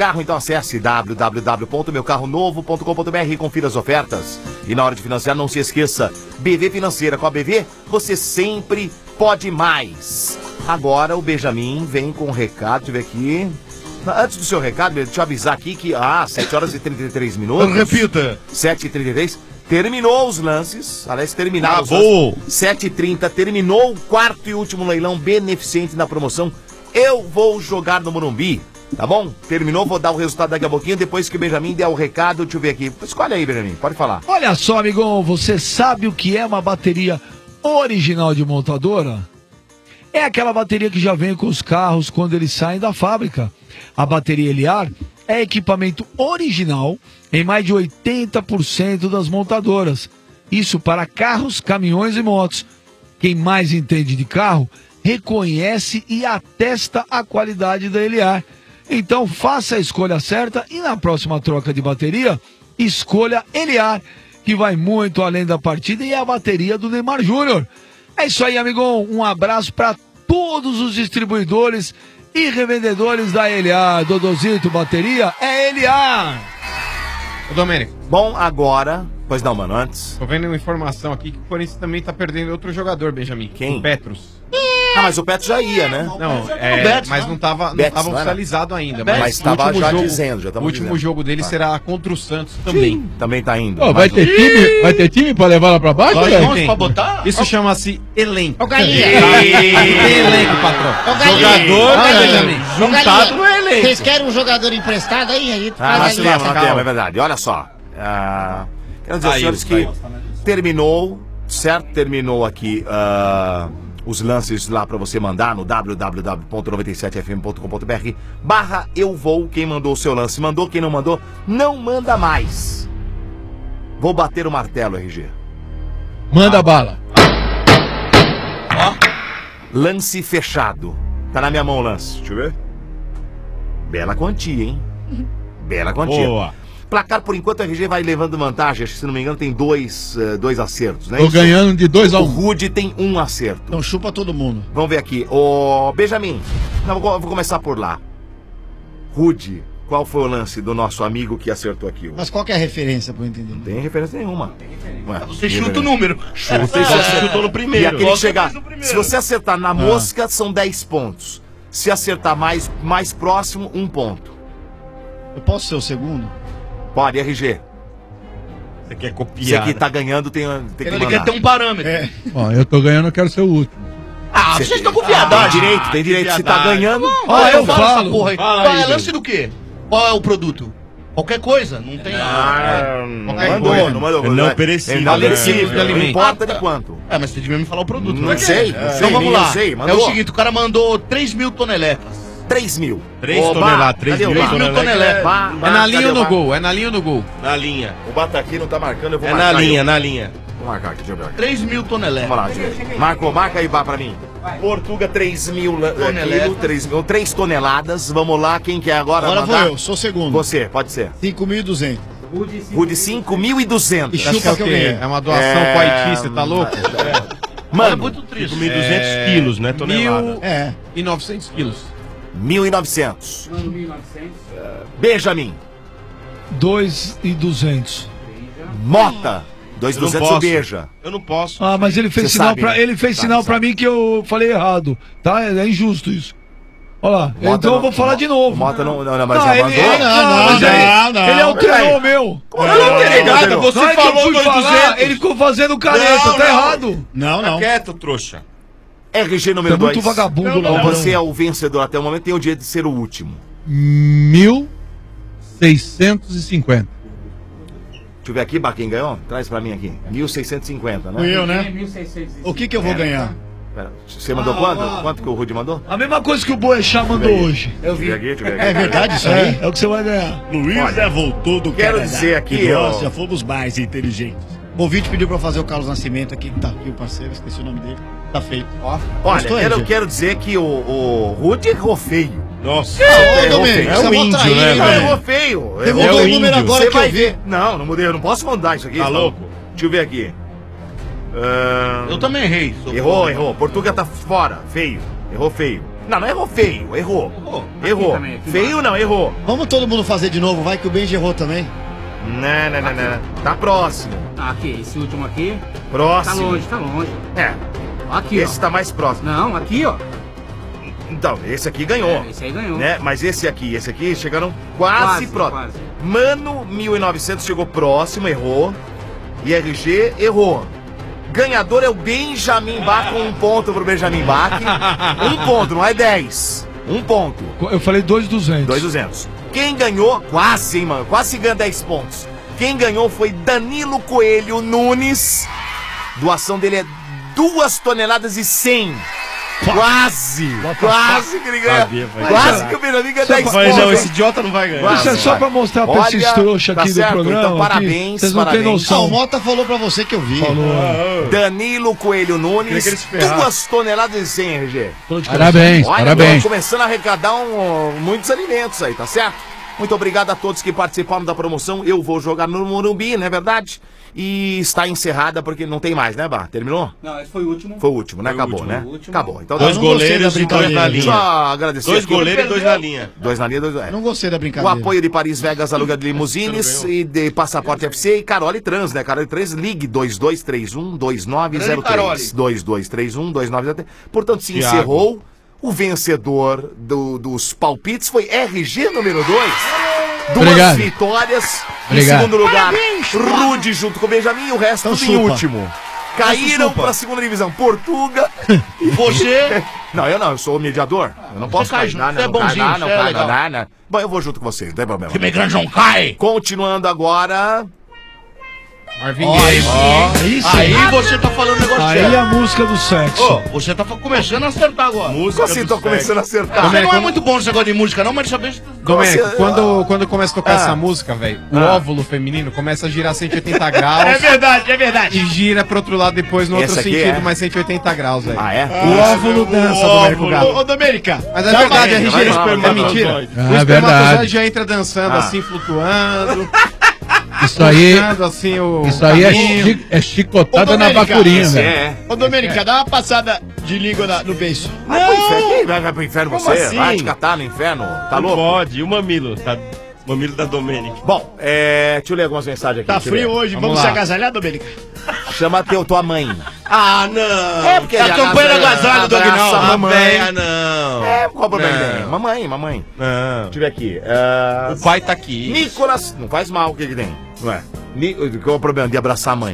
carro, então acesse w w w ponto meu carro novo ponto com ponto b r e confira as ofertas. E na hora de financiar, não se esqueça, B V Financeira. Com a B V, você sempre pode mais. Agora o Benjamin vem com um recado, deixa eu ver aqui. Antes do seu recado, deixa eu avisar aqui que, ah, sete horas e trinta e três minutos. Repita. sete e trinta e três. Terminou os lances. Aliás, terminaram os Acabou. lances. sete e trinta. Terminou o quarto e último leilão beneficente na promoção. Eu vou jogar no Morumbi. Tá bom? Terminou, vou dar o resultado daqui a pouquinho. Depois que o Benjamin der o recado, deixa eu ver aqui. Escolhe aí, Benjamin. Pode falar. Olha só, amigão, você sabe o que é uma bateria original de montadora? É aquela bateria que já vem com os carros quando eles saem da fábrica. A bateria Eliar é equipamento original em mais de oitenta por cento das montadoras. Isso para carros, caminhões e motos. Quem mais entende de carro reconhece e atesta a qualidade da Eliar. Então faça a escolha certa e na próxima troca de bateria, escolha Eliar, que vai muito além da partida e é a bateria do Neymar Júnior. É isso aí, amigão. Um abraço para todos os distribuidores e revendedores da Eliar. Dodozito, bateria é Eliar. Ô, Domênico. Bom, agora... Pois não, mano, antes... Tô vendo uma informação aqui que o Corinthians também tá perdendo outro jogador, Benjamin. Quem? O Petros. Ah, mas o Petros já ia, né? Não, é, Betis, mas não. não tava, não Betis, tava não era? oficializado ainda. Betis. Mas tava o último já jogo, dizendo, já O tava último dizendo. jogo dele Vai. será contra o Santos também. Também tá indo. Ô, vai ter time? Vai ter time pra levar lá pra baixo, Vai, velho? tem. Pra botar? Isso chama-se elenco. Ô, Galinha. Tem elenco, patrão. Ô, Galinha. Jogador, Ô, né, Galinha. Benjamin? Ô, Juntado Galinha, no elenco. Vocês querem um jogador emprestado aí? Aí Ah, faz nós ali. temos, nós Calma. temos, é verdade. Olha só. Ah, quero dizer aos Saiu, senhores que saiu. terminou, certo? Terminou aqui ah, os lances lá pra você mandar no w w w ponto noventa e sete f m ponto com ponto b r barra eu vou. Quem mandou o seu lance mandou, quem não mandou, não manda mais. Vou bater o martelo, R G. Manda bala. Lance fechado. Tá na minha mão o lance. Deixa eu ver. Bela quantia, hein? Bela quantia. Boa. Placar, por enquanto, o R G vai levando vantagem. Acho que, se não me engano, tem dois, eh, dois acertos, né? Tô ganhando de dois a um. O Rude tem um acerto. Então chupa todo mundo. Vamos ver aqui. Ô, Benjamin, não, vou, vou começar por lá. Rude, qual foi o lance do nosso amigo que acertou aqui? Mas qual que é a referência pra eu entender? Não tem referência nenhuma. Ué, Você tem chuta o referência. número. Chuta, Você chuta. só chutou no primeiro. E aquele Você chegar. fez no primeiro. Se você acertar na mosca, são dez pontos. Se acertar mais, mais próximo, um ponto. Eu posso ser o segundo? Pode, R G. Você quer Você copiar? que tá ganhando tem, tem que Ele mandar. quer ter um parâmetro. É. Ó, eu tô ganhando, eu quero ser o último. Ah, Cê- vocês estão com Tem viadagem. direito, tem direito. Se tá Viadagem. ganhando... Ah, eu eu falo falo. essa porra aí. Fala Qual aí, é Zé. lance do quê? Qual é o produto? Qualquer coisa? Não tem. Ah, não Qualquer mandou, coisa. não mandou. Não Vai. perecível, Vale né? perecível, De não alimento. importa de quanto. É, mas você devia me falar o produto. Não Pra quê? sei, não É. sei, Então vamos nem lá. eu sei, É mandou. o seguinte, o cara mandou três mil toneletas. três mil. Três Ô, toneladas, Bá, três cadê o mil Bá? toneladas. toneladas. Bá, É Bá, na linha cadê ou o no Bá? gol? É na linha ou no gol? Na linha. O Bá tá aqui, não tá marcando, eu vou É marcar. na aí. linha, na linha. Vou marcar aqui, deixa eu ver aqui. três mil toneletas. Vamos lá, deixa eu ver. Marcou, marca aí, Bá, pra mim. Portuga, três mil Toneletas. quilos, três mil, três toneladas. Vamos lá, quem quer agora Agora mandar? vou eu, sou o segundo. Você, pode ser. cinco mil e duzentos. Rude, cinco mil e duzentos. E chupa que eu ganhei. É uma doação É, pro Haiti, você tá louco? Mano, muito triste. cinco mil e duzentos quilos, né? Tonelada. Mil É. e novecentos quilos. mil e novecentos. Benjamin, dois e duzentos. Mota, dois Eu não duzentos o posso. beija. Eu não posso. Ah, mas ele fez Você sinal sabe, pra né? ele fez Sabe, sinal sabe. pra mim que eu falei errado, tá? É injusto isso. Olha lá. Mota então não- eu vou falar de novo. Mota não, não, não mas Não, já ele, mandou. ele- Não, não, mas não, ele, não, ele não. alterou o meu. Eu não tenho nada, você Não é que eu falou fui dois falar, duzentos. ele ficou fazendo careta, Não, tá não. errado. Não, Tá não. quieto, trouxa. R G Tá número dois. muito vagabundo Então lá. você é o vencedor até o momento, tem o direito de ser o último. Mil seiscentos e cinquenta. Deixa eu ver aqui, Bá, quem ganhou? Traz pra mim aqui. mil seiscentos e cinquenta, né? Fui eu, né? O que que eu vou ganhar? Pera, você mandou quanto? Quanto que o Rude mandou? A mesma coisa que o Boechat mandou hoje. Eu vi. Aqui, deixa eu ver aqui. É verdade isso aí? É, é o que você vai ganhar. Luiz Olha, já voltou do quero Canadá. dizer aqui, E nós ó. já fomos mais inteligentes. O ouvinte pediu pra eu fazer o Carlos Nascimento aqui, que tá aqui o parceiro, esqueci o nome dele. Tá feito. Ó, Olha, gostou, quero, R G? quero dizer que o, o Rude errou feio. Nossa. Ô, errou Domênico, feio. É você um mó índio, traíra, né, hein, Não, velho? errou feio. Você Errou. mudou É o o número índio. agora Você que eu vai vi. ver. Não, não mudei, eu não posso mandar isso aqui. Tá senão- louco? Deixa eu ver aqui. Ahn, Eu também errei. sou Errou, foda. errou. Portuga tá fora. Feio. Errou feio. Não, não errou feio. Errou. Errou. Errou. Aqui também, aqui Feio não, errou. Vamos todo mundo fazer de novo, vai que o Benji errou também. Não, não, não, não. Tá próximo. Aqui, esse último aqui. Próximo. Tá longe, tá longe. É. Aqui, Esse ó. tá mais próximo. Não, aqui, ó. Então, esse aqui ganhou. É, esse aí ganhou. Né? Mas esse aqui, esse aqui chegaram quase, Quase, próximo. quase. Mano mil e novecentos chegou próximo, errou. I R G errou. Ganhador é o Benjamin Bach com um ponto pro Benjamin Bach. Um ponto, não é dez. Um ponto. Eu falei dois mil e duzentos. dois mil e duzentos. Quem ganhou, quase, hein, mano, quase ganha dez pontos. Quem ganhou foi Danilo Coelho Nunes. Doação dele é duas toneladas e cem. Quase, quase que ele ganha. Sabia, vai Quase ganhar. que o Benjamin ganha Só dez pra- pontos. Não, esse idiota não vai ganhar. Isso é só pra mostrar pra esses Olha, trouxas tá aqui certo, do programa. então aqui. parabéns, Vocês não têm parabéns. noção. Ah, o Mota falou pra você que eu vi. Falou. Danilo Coelho Nunes, Queria que ele se ferrasse. duas toneladas e cem, R G. Parabéns, Olha, parabéns. estamos começando a arrecadar um- muitos alimentos aí, tá certo? Muito obrigado a todos que participaram da promoção. Eu vou jogar no Morumbi, não é verdade? E está encerrada porque não tem mais, né, Bah? Terminou? Não, esse foi o último. Foi o último, né? Foi o Acabou, último, né? o último. Acabou. Então, Dois eu não gostei goleiros da e dois brincadeira. na linha. Só agradecer. Dois aqui. goleiros e dois na linha. Dois na linha, dois... É. Não gostei da O brincadeira. apoio de Paris Vegas, aluga de limusines e de Passaporte F C e Carole Trans, né? Carole Trans, ligue dois dois três um, dois nove zero três. dois dois três um, dois nove zero três. Portanto, se Thiago. encerrou. O vencedor do- dos palpites foi R G número dois. Duas Obrigado. vitórias. Obrigado. Em segundo lugar, Parabéns, Rude junto com o Benjamin e o resto Então tudo em chupa. último. Caíram chupa. para a segunda divisão. Portuga. Você? Não, eu não, eu sou o mediador. Eu não posso cai cair. junto, Não, você é não, cai, bonzinho, não, não, você é cai, legal. não, não, não. Bom, eu vou junto com você, não tem problema. Time grande não cai. Continuando agora. Marvin Ó, Gaye. ó. Aí sim. Aí você tá falando um negócio Aí sério. é a música do sexo. Ô, você tá fa- começando a acertar agora. Música assim, tô começando a acertar. Você não é muito bom nesse negócio de música, não, mas deixa eu ver. Domênico, Você- quando, quando começa a tocar Ah. essa música, velho, o Ah. óvulo feminino começa a girar cento e oitenta graus. É verdade, é verdade. E gira pro outro lado depois no outro Esse aqui sentido, é? mais cento e oitenta graus, velho. Ah, é? O óvulo dança, Domênico Ô, Gato. ô, Domênica. Mas é Calma verdade, aí, R G, vai lá, é vai lá, mentira. vai lá. O Ah, espermatozoide verdade. já entra dançando Ah. assim, flutuando. Isso aí, puxando, assim, o isso aí é, caminho. chi- é chicotada Ô, na Domênica, bacurinha, Esse velho. é. Ô, Domênica, dá uma passada de língua na- no beiço. Vai pro inferno. Quem vai, vai pro inferno Como você? assim? Vai te catar no inferno? Tá Não louco? pode. E o mamilo? Tá... O mamilo da Domênica. Bom, é. Deixa eu ler algumas mensagens aqui. Tá deixa eu frio ler. hoje. Vamos Vamos, lá. se agasalhar, Domênica? Chama teu, tua mãe. Ah, não. É, porque a ele campanha do abraça- agasalho, Dog, abraça não. a mamãe. véia, não. É, qual o problema Não. tem? Mamãe, mamãe. Não. Deixa eu ver aqui. ah, O pai tá aqui. Nicolas. Não faz mal, o que que tem? Não é? Ni- Qual é o problema de abraçar a mãe?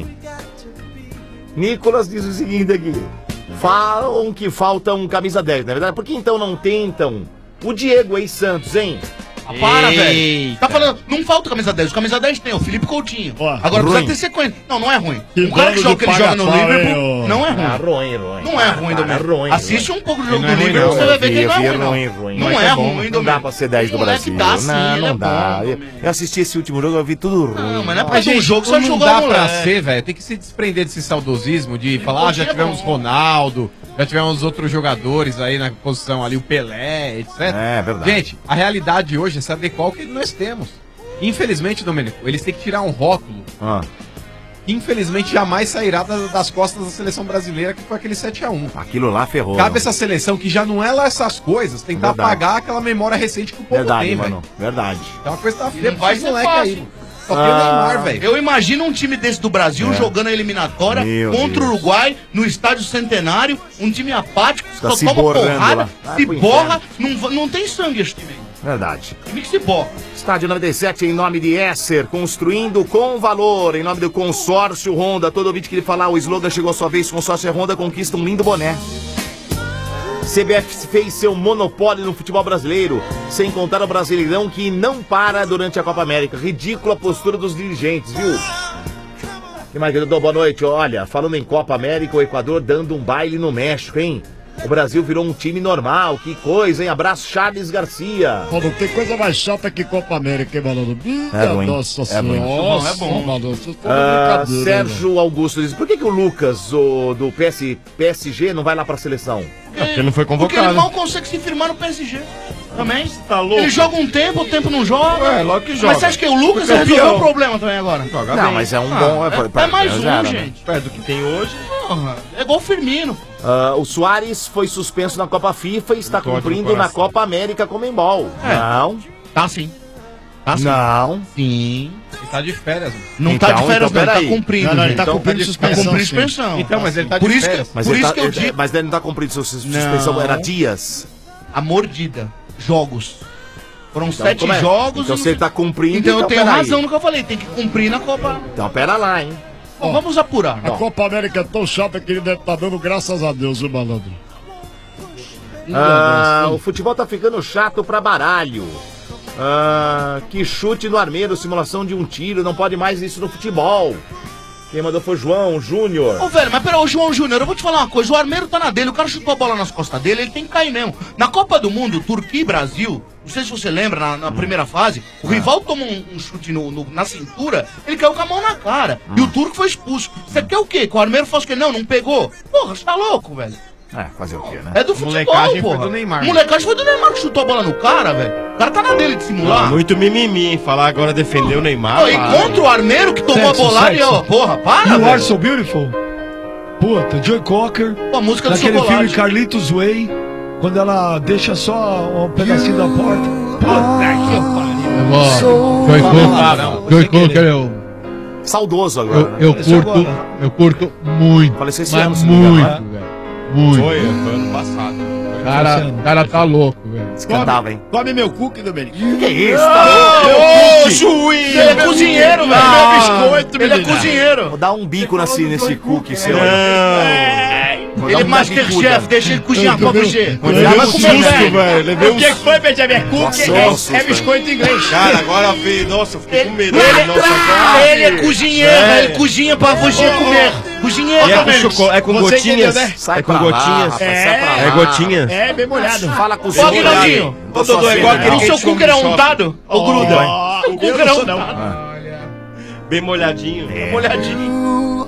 Nicolas diz o seguinte aqui. Falam que falta um camisa dez, na verdade. Por que então não tentam o Diego ex-Santos, hein? Ah, para, Eita. velho. Tá falando, não falta o camisa dez. O camisa dez tem, o Felipe Coutinho. Ó, Agora ruim. precisa ter sequência. Não, não é ruim. Que O cara que bando joga de que ele joga no paga-pau, Liverpool hein, ô. não é ruim. Ah, ruim, ruim. Não é ruim, Ah, Domênico. ruim, Assiste um pouco do jogo Não do é ruim, Liverpool, não. você vai ver que ele não é Vi, ruim, não. ruim, ruim. Não Mas é é bom. ruim, Não dá Domênico. pra ser dez do O moleque Brasil. dá sim, não, ele não é dá. bom, eu, Domênico. eu assisti esse último jogo, eu vi tudo ruim. Não, mas não é por Mas, causa do gente, jogo, você vai não jogar dá o pra moleque. ser, velho. Tem que se desprender desse saudosismo de falar, ah, já Coutinho é tivemos bom. Ronaldo, já tivemos outros jogadores aí na posição ali, o Pelé, etcétera. É, verdade. Gente, a realidade hoje é se adequar ao que nós temos. Infelizmente, Domênico, eles têm que tirar um rótulo Ah, que infelizmente jamais sairá da- das costas da seleção brasileira, que foi aquele sete a um. aquilo lá ferrou. Cabe essa seleção que já não é lá essas coisas, tentar Verdade. apagar aquela memória recente que o povo Verdade, tem, mano. velho. Verdade. É uma coisa que tá feia Não pra vai esses ser moleque fácil. aí. Só tem o Neymar, velho. Eu imagino um time desse do Brasil É. jogando a eliminatória Meu contra o Deus. Uruguai no estádio Centenário, um time apático, Tá só se toma borrando porrada, lá. Vai se pro borra, não, va- não tem sangue esse time. Verdade. Time que se borra. Estádio noventa e sete em nome de Esser, construindo com valor, em nome do Consórcio Honda. Todo ouvinte que ele falar, o slogan chegou a sua vez, Consórcio Honda conquista um lindo boné. C B F fez seu monopólio no futebol brasileiro, sem contar o Brasileirão que não para durante a Copa América. Ridícula a postura dos dirigentes, viu? Que mais, querido? Boa noite. Olha, falando em Copa América, o Equador dando um baile no México, hein? O Brasil virou um time normal, que coisa, hein? Abraço, Charles Garcia. Pô, não tem coisa mais chata que Copa América, hein, malandro? Minha É ruim. nossa É senhora. ruim. Nossa, É bom. malandro, vocês estão Ah, de brincadeira, né? Sérgio Augusto diz, por que, que o Lucas, o, do P S, P S G, não vai lá pra seleção? Porque não foi Porque ele convocado. mal consegue se firmar no P S G. Também. Tá louco? Ele joga um tempo, o tempo não joga. Ué, logo que joga. Mas você acha que o Lucas Foi campeão. resolveu o problema também agora? Joga Não, bem. mas é um Ah, bom... é- é mais um, zero, né? gente. Perto do que tem hoje. Porra, é igual o Firmino. Ah, o Soares foi suspenso na Copa FIFA e está Muito ódio no cumprindo na coração. Copa América Comembol. É. Não, Tá sim. Tá sim. não. Sim. Ele tá de férias, mano. Não Então, tá de férias, então, não. Ele tá peraí. cumprindo. Não, não, ele gente. tá Então, cumprindo tá de- suspensão. Tá cumprindo sim. suspensão. Então, mas ele tá Por de isso que- férias. Mas, Por ele isso tá, que eu ele- digo- mas ele não tá cumprindo sua sus- suspensão, Não. era dias. a mordida. Jogos. Foram Então, sete como é? jogos. Então e- você tá cumprindo, Então eu então tenho peraí. razão no que eu falei, tem que cumprir na Copa. Então pera lá, hein? Bom, vamos apurar. A Copa América é tão chata que ele deve estar dando graças a Deus, viu, malandro? Ah, o futebol tá ficando chato pra baralho. Ah, que chute no armeiro, simulação de um tiro, não pode mais isso no futebol. Quem mandou foi o João Júnior. Ô, velho, mas pera, ô, João Júnior, eu vou te falar uma coisa. O armeiro tá na dele, o cara chutou a bola nas costas dele, ele tem que cair mesmo. Na Copa do Mundo, Turquia e Brasil, não sei se você lembra, na, na primeira fase, o rival tomou um, um chute no, no- na cintura, ele caiu com a mão na cara. E o turco foi expulso. Você quer o quê? Que o armeiro fosse o quê? Não, não pegou. Porra, você tá louco, velho. É, fazer o quê, né? É do futebol, Molecagem porra. foi do Neymar. Molecagem foi do Neymar que chutou a bola no cara, velho. O cara tá na dele de simular. Muito mimimi, hein? Falar agora defender o Neymar. Ô, e para. contra o armeiro que tomou Sexo, a bolada e, sexo. ó, porra, para, You velho. Are So Beautiful. Puta, Joy Cocker. Pô, a música do Naquele Chocolate. filme Carlitos Way, quando ela deixa só um pedacinho da porta. Puta que pariu. Joy Não, Cocker, Joy Cocker é o... Saudoso agora. Eu, né? eu curto, eu curto muito, Faleceu esse mas ano, se não me engano, muito, né? velho. Muito. Foi, foi ano passado. O cara, o cara tá louco, velho. Cantava, hein? Come meu cookie, Domênico. Que é isso? Tá Ô, louco? juiz! Ele é cozinheiro, velho. Meu biscoito, Ele é menina. cozinheiro. Vou dar um bico nesse, nesse cookie seu. Vou dar Ele é um Masterchef, bicuda. deixa ele cozinhar pra você. Levei Já vai um comer susto, bem. velho. Levei O um que que foi, Benjamin? Cookie Nossa, é, nossa, é velho. biscoito inglês. Cara, agora veio. Nossa, eu fiquei com medo. Ele, Nossa, ele é cozinheiro, É. ele cozinha pra você comer. Cozinheiro, E é com, Domênico. chocolate, é com Você gotinhas? entendeu, né? Sai É com pra lá, gotinhas? rapaz, sai pra lá. É gotinhas? É, bem molhado. Fala com o Ô, senhor. Aguinaldinho. Ô, Dodô, é igual aquele O que a seu gente come cookie era no shopping. untado? Ou gruda? Ó, Seu eu cookie não era sou, não. untado. Bem molhadinho. É. Molhadinho.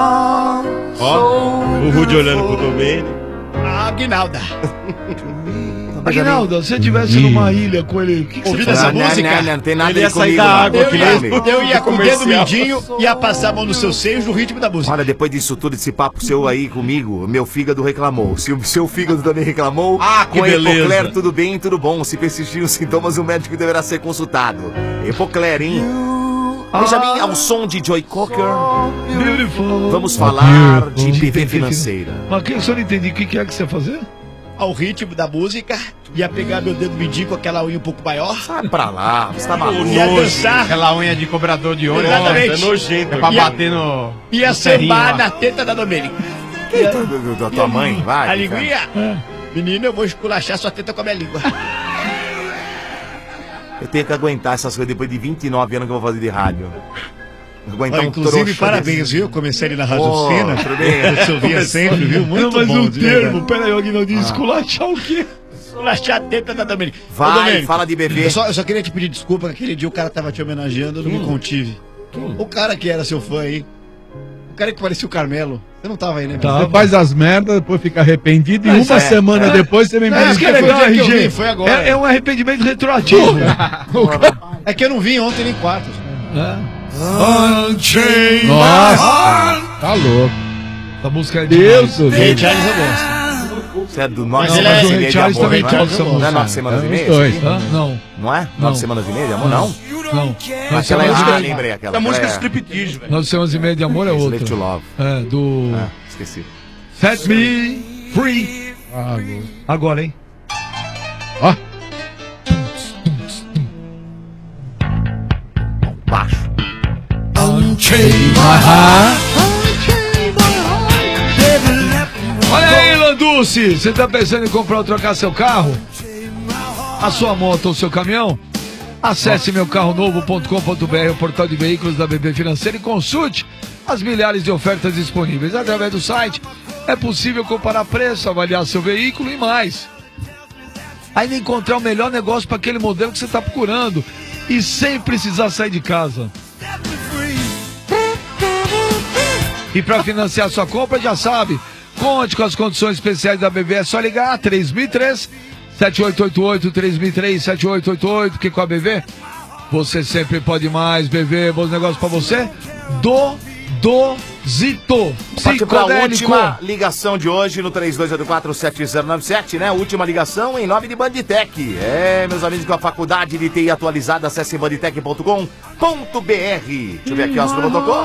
Ó, o Rudy olhando pro Domênico. Ah, Aguinalda. Aguinaldo, se você estivesse numa ilha com ele, o que, que você Ouvindo essa faria? música? Não, não, não tem nada Ele a ia ver sair comigo, da não. água, Eu que ia, nem eu ia com o dedo comercial. mindinho e ia passar a mão nos seus seios no ritmo da música. Olha, depois disso tudo, esse papo seu aí comigo, meu fígado reclamou. Se o seu fígado também reclamou, Ah, que com a beleza. Epocler tudo bem, tudo bom. Se persistirem os sintomas, o médico deverá ser consultado. Epocler, hein? Benjamin, ao som de Joy Cocker, Beautiful. vamos falar de B V financeira. Mas que eu só não entendi o que, que é que você ia fazer? Ao ritmo da música, ia pegar meu dedo mindinho com aquela unha um pouco maior. Sai pra lá, você tá maluco. Ia dançar, Aquela unha de cobrador de olho. Exatamente. É nojento. É pra Ia- bater no. ia no ferrinho sambar lá. na teta da Domênica. Do- do- Da tua mãe, vai. A cara. linguinha? Menino, eu vou esculachar sua teta com a minha língua. Eu tenho que aguentar essas coisas depois de vinte e nove anos que eu vou fazer de rádio. Aguentar Ó, um inclusive, trouxa parabéns, desse. viu? Comecei ali na Rádio Ô, Oficina. tudo bem. Você ouvia sempre, viu? Muito não, mas bom. o de termo, verdade. peraí, Aguinaldinho, esculachar o quê? Esculachar a teta da Domênica. Vai, Ô, Domênico, fala de bebê. Eu só, eu só queria te pedir desculpa, que aquele dia o cara tava te homenageando, eu não me contive. O cara que era seu fã aí, o cara que parecia o Carmelo, você não tava aí, né? Você faz as merdas, depois fica arrependido e Mas uma é, semana é. depois você vem Não, me isso que dizer é legal, Foi o dia R G. que eu vi, Foi agora. É, é um arrependimento retroativo. É que eu não vim ontem nem quarto. Nossa, tá louco. A música é Deus demais. do Ray céu. Charles eu gosto. Você é do nove Mas ele semanas é- e o meia Ray de Charles amor, também não é? toca essa Não é música. nove semanas e É, meia? os dois. isso aqui? Hã? Não, Não é? Nove semanas e meia de amor, não? não. Aquela é... Nove Ah, semanas- lembrei aquela. É a música de É. striptease, velho. Nove semanas e meia de amor é Slave outra. to Love. É, do Ah, esqueci. Set Me Free. Ah, louco. Agora, hein? Ó, Baixo. Olha aí, Landucci, você tá pensando em comprar ou trocar seu carro? A sua moto ou seu caminhão? Acesse meu carro novo ponto com ponto b r, o portal de veículos da B B Financeira, e consulte as milhares de ofertas disponíveis. Através do site é possível comparar preço, avaliar seu veículo e mais. Ainda encontrar o melhor negócio para aquele modelo que você está procurando e sem precisar sair de casa. E para financiar sua compra, já sabe, conte com as condições especiais da B B, é só ligar três mil e três, sete oito oito oito, três mil e três, sete oito oito oito, que com a B V você sempre pode mais. B V, bons negócios para você. Do, do, zito, Parte pra psicodélico. última ligação de hoje no três dois oito quatro sete zero nove sete, né? Última ligação em nome de Banditec. É, meus amigos, com a faculdade de T I atualizada, acesse banditec ponto com ponto b r. Deixa eu ver aqui, ó, se não tocou.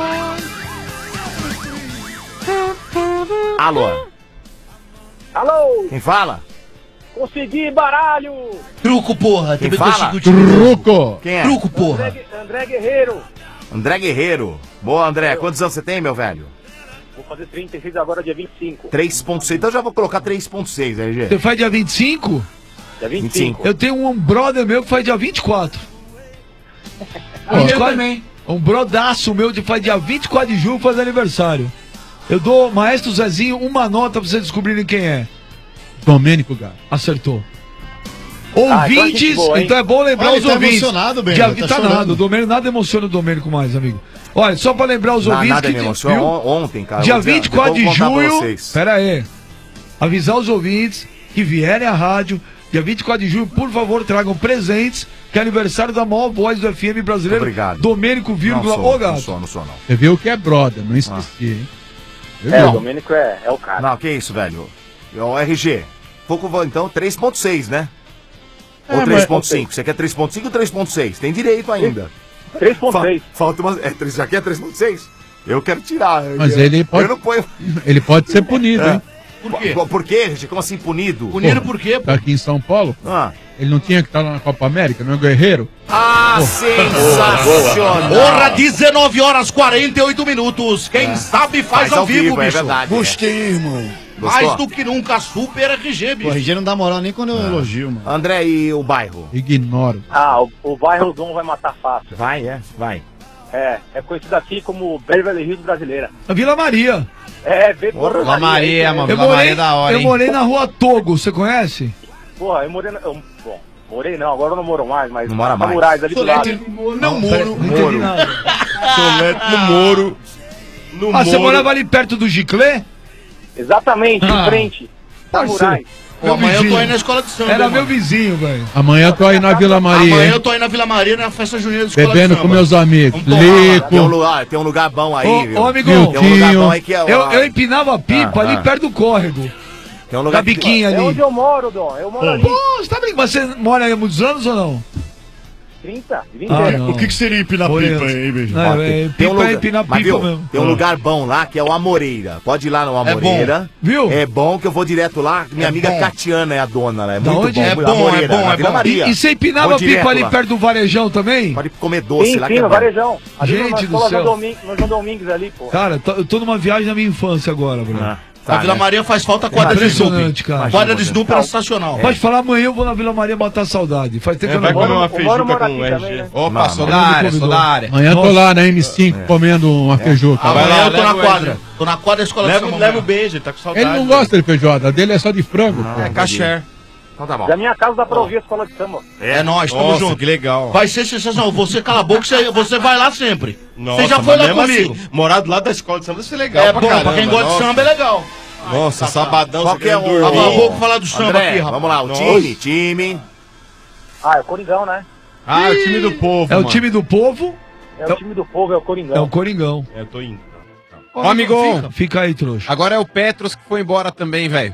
Alô? Alô? Quem fala? Consegui, baralho! Truco, porra. Quem Também fala? consegui o time novo. Truco. Quem é? Truco, porra. André, André Guerreiro. André Guerreiro. Boa, André. Quantos anos você tem, meu velho? Vou fazer trinta e seis agora, dia vinte e cinco. três ponto seis. Então já vou colocar três ponto seis, R G. Você faz dia vinte e cinco? Dia vinte e cinco. Eu tenho um brother meu que faz dia vinte e quatro. Ah, eu também. Um brodaço meu que faz dia vinte e quatro de julho, faz aniversário. Eu dou, Maestro Zezinho, uma nota pra vocês descobrirem quem é. Domênico Gato. Acertou. Ah, então Ouvintes, gente boa, hein? então é bom lembrar Olha, os ele tá ouvintes. emocionado, Bento, Dia, tá tá chorando. nada, o Domênico, nada emociona o Domênico mais, amigo. Olha, só pra lembrar os Na- ouvintes nada que... me emociona. viu? On- ontem, cara, eu Dia vou dizer- vinte e quatro de depois eu vou contar pra julho, vocês. pera aí, avisar os ouvintes que vierem à rádio, dia vinte e quatro de julho, por favor, tragam presentes, que é aniversário da maior voz do F M brasileiro, Obrigado. Domênico, vírgula, Não sou, o gato. Não sou, não sou, não. Você viu que é brother, não esqueci, hein? Eu É, não. o Domênico é, é o cara. Não, que isso, velho. O R G. Pouco, vou- então, três ponto seis, né? Ou É, três mas- ponto cinco? Você quer três ponto cinco ou três ponto seis? Tem direito ainda. três ponto seis. Fa- Falta uma... É, três- já quer três ponto seis? Eu quero tirar. Mas eu, ele pode- Eu não ponho... Ele pode ser punido, É. hein? Por quê? Por quê, R G? Como assim punido? Punido por quê, Tá aqui em São Paulo? Ah. Ele não tinha que estar lá na Copa América, não é guerreiro? Ah, sensacional! Porra, dezenove horas e quarenta e oito minutos. Quem sabe faz, Faz ao ao vivo, vivo, é bicho. verdade, é. Gostei, irmão. Mais do que nunca, super R G, O bicho. R G não dá moral nem quando eu elogio, mano. André, e o bairro? Ignoro. Ah, o, o bairrozão vai matar fácil. Vai, é? Vai. É, é conhecido aqui como Beverly Hills brasileira. A Vila Maria. É, Beverly Vila Maria, mano. Eu morei, eu morei na rua Togo, você conhece? Porra, eu morei na... Eu, bom, morei não, agora eu não moro mais, mas... Não mora mais. Murais ali do lado. Não, moro. Não entendi nada. Soleto no Moro. No Ah, você Moro. morava ali perto do Giclé? Exatamente, Ah. em frente. Da Parceiro. Murais. Pô, amanhã eu tô aí na escola de samba. Era hein, meu mano? vizinho, velho. Amanhã eu tô aí na Vila Maria, Amanhã hein? eu tô aí na Vila Maria, na festa junina da escola Bebendo de com samba. meus amigos. Vamos tomar lá. Lico. Tem um lugar, tem um lugar bom aí, Ô, viu? ô, amigão, Tem um lugar bom aí que é... Eu, eu empinava pipa Ah, ali ah. perto do córrego. Tem um lugar Da biquinha É ali. onde eu moro, Dom. Eu moro ali. Pô, você tá brincando? Mas você mora aí há muitos anos ou não? trinta, vinte Ah, anos. não. O que, que seria empinar Por pipa isso. aí, beijo? Não, Ó, é, tem- pipa tem um lugar, é empinar mas, pipa viu, mesmo. tem um lugar bom lá que é o Amoreira. Pode ir lá no É Amoreira. bom. Viu? É bom que eu vou direto lá. Minha É amiga bom. Catiana é a dona, ela é Da muito onde? bom. É muito- bom, é Amoreira, bom, na é Vila bom. Maria. E, e você empinava Vou pipa direto ali lá. perto do Varejão também? Pode comer doce Sim, lá sim, que é no bom. Varejão. Ali Gente na do escola céu. João Domingues, no João Domingues ali, pô. Cara, tô- eu tô numa viagem na minha infância agora, Bruno. Ah, A tá, Vila né? Maria faz falta a quadra de Impressionante, snoopy. cara. Quadra de Imagina, snoopy era sensacional. Pode falar, amanhã eu vou na Vila Maria matar saudade. Faz tempo É, que vai eu não comer vou. uma O Mano feijuca mora com aqui o também, R G. né? Opa, Não sou me da área, convidou. sou da área. Amanhã eu tô Nossa. lá na M cinco comendo uma feijuca. Vai Amanhã lá, eu tô leva na o quadra. R G. Tô na quadra da escola de Leva, samba. leva o amanhã. beijo, ele tá com saudade. Ele não gosta de feijoada, a dele é só de frango. pô. É caché. Então tá bom. Da minha casa dá pra ouvir a escola de samba. É nóis, tamo Nossa, junto. que legal. Vai ser sensacional. Você cala a boca, você, você vai lá sempre. Nossa, você já foi mas lá mesmo comigo. assim, morar do lado da escola de samba deve ser legal É pra bom, caramba. pra quem gosta de nossa. samba é legal. Nossa, sabadão, Qual você que é quer o- Cala a dormir. boca falar do samba André, aqui, rapaz. vamos lá, o Nossa. time, time. Ah, é o Coringão, né? Ah, é o time do povo, É o mano. time do povo, É o time do povo, é o Coringão. é o Coringão. É, eu tô indo. Ó, amigão. Fica, fica aí, trouxa. Agora é o Petros que foi embora também, velho.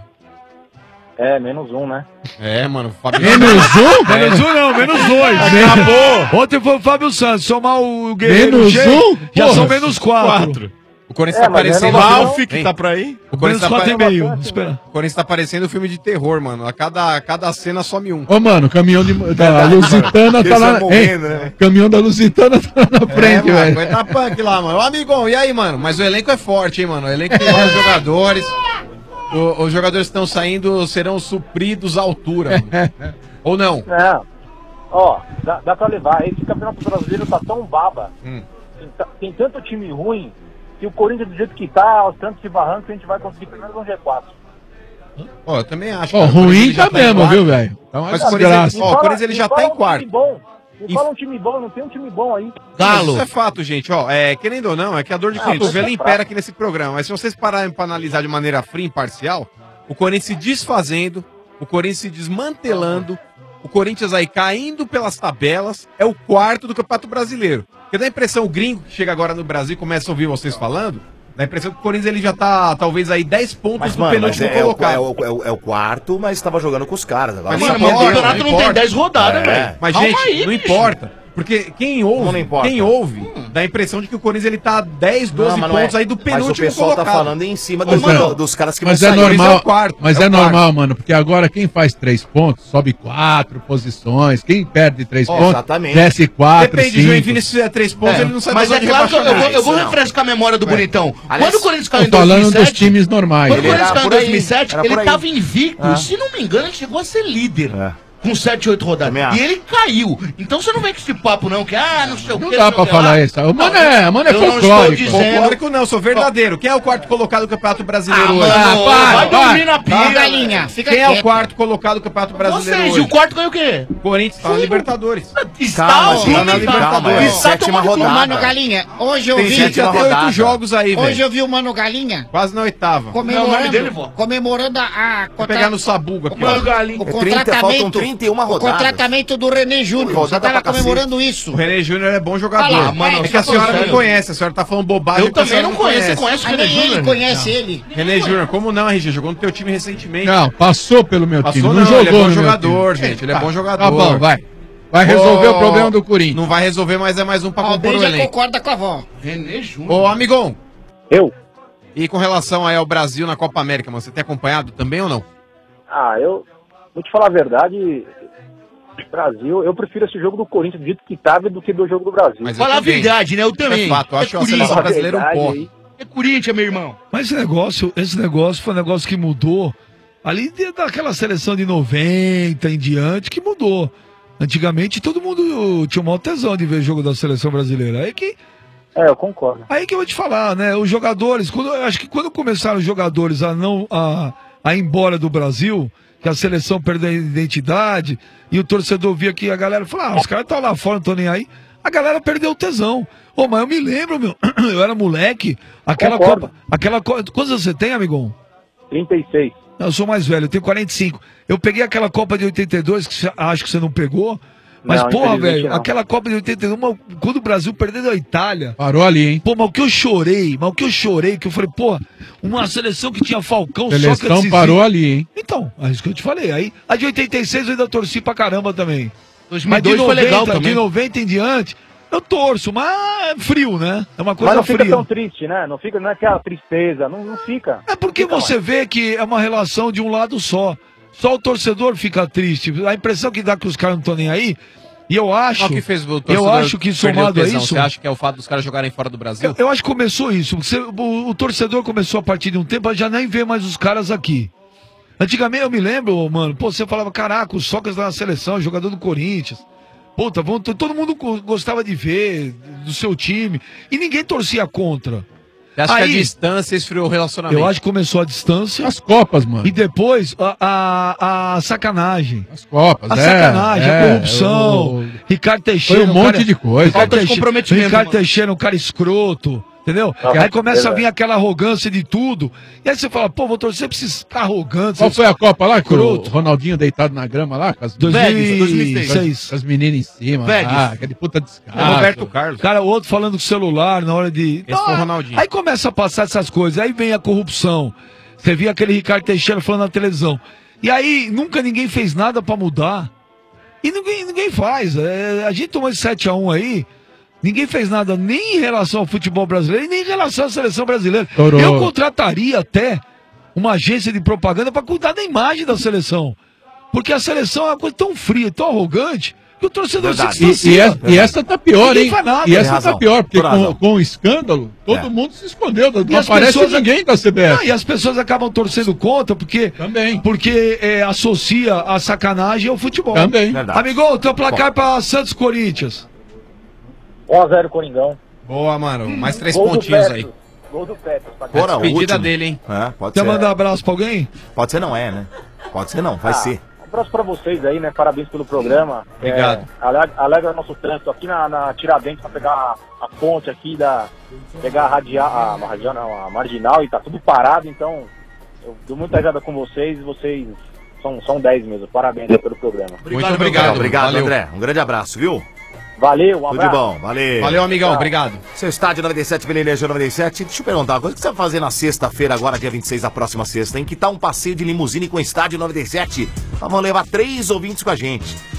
É, menos um, né? É, mano. o Fábio... Menos um? Menos um não, menos dois. Acabou. Ontem foi o Fábio Santos, somar o Guerreiro Menos G, um? já Porra. são menos quatro. O Corinthians É, tá mas parecendo... é renovação. Ralf que Hein? tá por aí. O Corinthians Menos tá quatro e pare- meio. Espera. O Corinthians tá parecendo um filme de terror, mano. A cada, cada cena some um. Ô, mano, o caminhão de, da Lusitana tá Eles lá. vão morrendo, Hein? né? Caminhão da Lusitana tá lá na É, frente, mano, velho. vai tá punk lá, mano. Ô, amigão, e aí, mano? Mas o elenco é forte, hein, mano? O elenco tem vários jogadores. O- os jogadores que estão saindo serão supridos à altura, mano. Ou não? Não. Ó, dá, dá pra levar. Esse campeonato brasileiro tá tão baba. Hum. Tem, ta- tem tanto time ruim que o Corinthians, do jeito que tá, aos tantos de barranco, a gente vai conseguir pelo menos um G quatro. Ó, eu também acho. Ó, cara. O Corinthians ruim ele já tá em mesmo, quarto. viu, velho? Tá uma Mas o Corinthians, desgraça. ó, o Corinthians ele já tá em quarto. Me fala um time bom. Me E- fala um time bom, não tem um time bom aí. Mas isso é fato, gente. Ó, é, querendo ou não, é que a dor de Ah, cotovelo mas é impera fraco. aqui nesse programa. Mas se vocês pararem pra analisar de maneira fria e imparcial, o Corinthians se desfazendo, o Corinthians se desmantelando, o Corinthians aí caindo pelas tabelas, é o quarto do Campeonato Brasileiro. Porque dá a impressão, o gringo que chega agora no Brasil e começa a ouvir vocês falando, dá a impressão que o Corinthians ele já tá, talvez, aí dez pontos Mas, do mano, mas penúltimo é, é, o, colocado. é, o, é, o, é o quarto, mas tava jogando com os caras. Agora Mas não não importa, importa, não não tem importa. dez rodadas, É. velho. Mas, Calma gente, aí, não bicho. importa. Porque quem ouve, Não importa. quem ouve, dá a impressão de que o Corinthians ele tá dez, doze Não, mas não pontos é. aí do penúltimo Mas o pessoal colocado. tá falando em cima Mas dos, é- dos caras que Mas vão é sair. normal, é o quarto, mas é é, o quarto. normal, mano, porque agora quem faz três pontos sobe quatro posições, quem perde três Ó, pontos exatamente. desce quatro, Depende, cinco. Joinville, se fizer três pontos, É, ele não sai mas da é zona de claro que eu, eu vou, eu vou rebaixamento. refrescar a memória do Bonitão. Aliás, Quando o Corinthians caiu em Tô falando dos dois mil e sete... times normais. Quando o Ele Corinthians era caiu em por aí, dois mil e sete, era ele por aí. tava invicto. Ah. Se não me engano, ele chegou a ser líder. É. Com sete, oito rodadas. Também acho. E ele caiu. Então você não vem com esse papo, não, que ah, não sei o Não que. dá pra falar isso. O mano é, mano é eu não estou folclórico. dizendo- Folclórico não, sou verdadeiro. Quem é o quarto colocado do Campeonato Brasileiro Ah, hoje? mano, Ah, vai para, dormir na para. pia. Galinha, fica Quem é o quieto. quarto colocado do Campeonato Brasileiro Vocês, e hoje? o quarto ganhou o quê? Corinthians tá na Libertadores. Está Calma, o gente, clube, calma, tá- calma, é. está Sétima tomando rodada. Mano Galinha, hoje eu Tem vi. gente Já tem rodada. oito jogos aí, Hoje velho. eu vi o Mano Galinha Quase na oitava. Não, o nome comemorando, dele, vó. comemorando a, a Vou pegar no sabugo aqui, Mano ó. Galinha. o É trinta, faltam contratamento, trinta e uma o rodadas. contratamento do René Júnior. Você Rodada tava pra cacete. comemorando isso. O René Júnior é bom jogador. Olha lá, mano, é você que a tá senhora falando não sério? conhece, a senhora tá falando bobagem. Eu porque a também senhora não conheço. Você conhece o Ah, René nem ele Júnior? conhece ele. René Júnior, como não, R G? Jogou no teu time recentemente. Não, passou pelo meu Passou time. não, Não, jogou ele é bom no meu jogador, time. gente. Ele é Tá, bom jogador. Tá bom, vai. Vai resolver Ô, o problema do Corinthians. Não vai resolver, mas é mais um pra Ó, o compor Ben o já elenco. concorda com a avó. René Júnior. Ô, amigão. Eu? E com relação aí ao Brasil na Copa América, mano, você tem acompanhado também ou não? Ah, eu vou te falar a verdade. Brasil, eu prefiro esse jogo do Corinthians do jeito que tava do que do jogo do Brasil. Mas eu Falar a também. verdade, né? Eu também. É fato, eu acho a Corinthians. seleção Fala a brasileira um verdade porre. aí. É Corinthians, meu irmão. Mas esse negócio, esse negócio foi um negócio que mudou ali de- daquela seleção de noventa em diante que mudou. Antigamente todo mundo tinha o maior tesão de ver o jogo da seleção brasileira. Aí que, É, eu concordo. aí que eu vou te falar, né? Os jogadores, quando, eu acho que quando começaram os jogadores a não a, a ir embora do Brasil, que a seleção perdeu a identidade, e o torcedor via que a galera falou, ah, os caras estão lá fora, não estão nem aí. A galera perdeu o tesão. Ô, mas eu me lembro, meu, eu era moleque, aquela Concordo. Copa, aquela Copa, quantos anos você tem, amigão? trinta e seis. Não, eu sou mais velho, eu tenho quarenta e cinco. Eu peguei aquela Copa de oitenta e dois, que cê- acho que você não pegou. Mas, Não, porra, infelizmente velho, não. aquela Copa de oitenta e um, uma- quando o Brasil perdeu da Itália. Parou ali, hein? Pô, mas o que eu chorei, mas o que eu chorei, que eu falei, pô, uma seleção que tinha Falcão, Seleção Sócrates e parou Zico. ali, hein? Então, é isso que eu te falei. Aí, a de oitenta e seis eu ainda torci pra caramba também. dois mil e Mas de dois foi noventa, legal de também. noventa em diante, eu torço, mas é frio, né? É uma coisa Mas não fica fria. tão triste, né? Não fica, não é aquela tristeza, não, não fica. É porque você vê que é uma relação de um lado só. Só o torcedor fica triste. A impressão que dá que os caras não estão nem aí. E eu acho. Qual que fez o eu torcedor acho que perder o somado a tesão? isso. Você acha que é o fato dos caras jogarem fora do Brasil? Eu, eu acho que começou isso. Você- o, o torcedor começou a partir de um tempo a já nem ver mais os caras aqui. Antigamente eu me lembro, mano, pô, você falava, caraca, o Sócrates tá na seleção, jogador do Corinthians. Puta, vamos, todo mundo go- gostava de ver do seu time. E ninguém torcia contra. Você acha que Aí- a distância esfriou o relacionamento? Eu acho que começou a distância. As Copas, mano. E depois a, a, a sacanagem. As Copas, A é, sacanagem, é, a corrupção. o- Ricardo Teixeira. Foi um cara- monte de coisa. Ricardo Falta de Teixeira- comprometimento, Ricardo mano. Teixeira é um cara escroto. Entendeu? Não, aí começa a verdade. vir aquela arrogância de tudo. E aí você fala, pô, vou torcer pra esses arrogantes. Qual foi a Copa lá? Que o Escroto. Ronaldinho deitado na grama lá? Com as, dois mil e seis. com as- com as meninas em cima. Vegas. Ah, aquele puta descaso. É Roberto Carlos. Cara, o outro falando com o celular na hora de. Esse foi o Ronaldinho. Aí começa a passar essas coisas. Aí vem a corrupção. Você via aquele Ricardo Teixeira falando na televisão. E aí nunca ninguém fez nada pra mudar. E ninguém, ninguém faz. É, a gente tomou esse sete a um aí. Ninguém fez nada nem em relação ao futebol brasileiro e nem em relação à seleção brasileira. Torou. Eu contrataria até uma agência de propaganda para cuidar da imagem da seleção. Porque a seleção é uma coisa tão fria, tão arrogante, que o torcedor se E, distancia. e essa, e essa tá pior, Ninguém hein? faz nada. E Tem essa razão. tá pior, porque Por com, razão. com o escândalo, todo É. mundo se escondeu. Não E as aparece pessoas- ninguém da C B F. Não, e as pessoas acabam torcendo contra porque, Também. porque é, associa a sacanagem ao futebol. Também. Verdade. Amigão, teu placar para Santos Corinthians. um a zero Coringão. Boa, mano. Mais três Gol do pontinhos Petros. aí. Gol do Petros. pra Bora, ganhar. o Pedida último. dele, hein? É, pode Quer ser. mandar um abraço pra alguém? Pode ser, não é, né? Pode ser, não. Vai Ah, ser. Um abraço pra vocês aí, né? Parabéns pelo programa. Obrigado. É, alegra, alegra nosso trânsito aqui na, na Tiradentes pra pegar a, a ponte aqui da. Pegar a radial, a, a radial não, a marginal e tá tudo parado, então eu dou muita risada com vocês e vocês são, são dez mesmo. Parabéns aí pelo programa. Muito obrigado. Obrigado, Valeu. André. Um grande abraço, viu? Valeu, um Tudo de abraço. bom, valeu. Valeu, amigão. Tchau. Obrigado. Seu estádio noventa e sete, Veleneja noventa e sete. Deixa eu perguntar uma coisa. O que você vai fazer na sexta-feira, agora, dia vinte e seis, a próxima sexta, hein? Que tal um passeio de limusine com estádio noventa e sete? Nós vamos levar três ouvintes com a gente.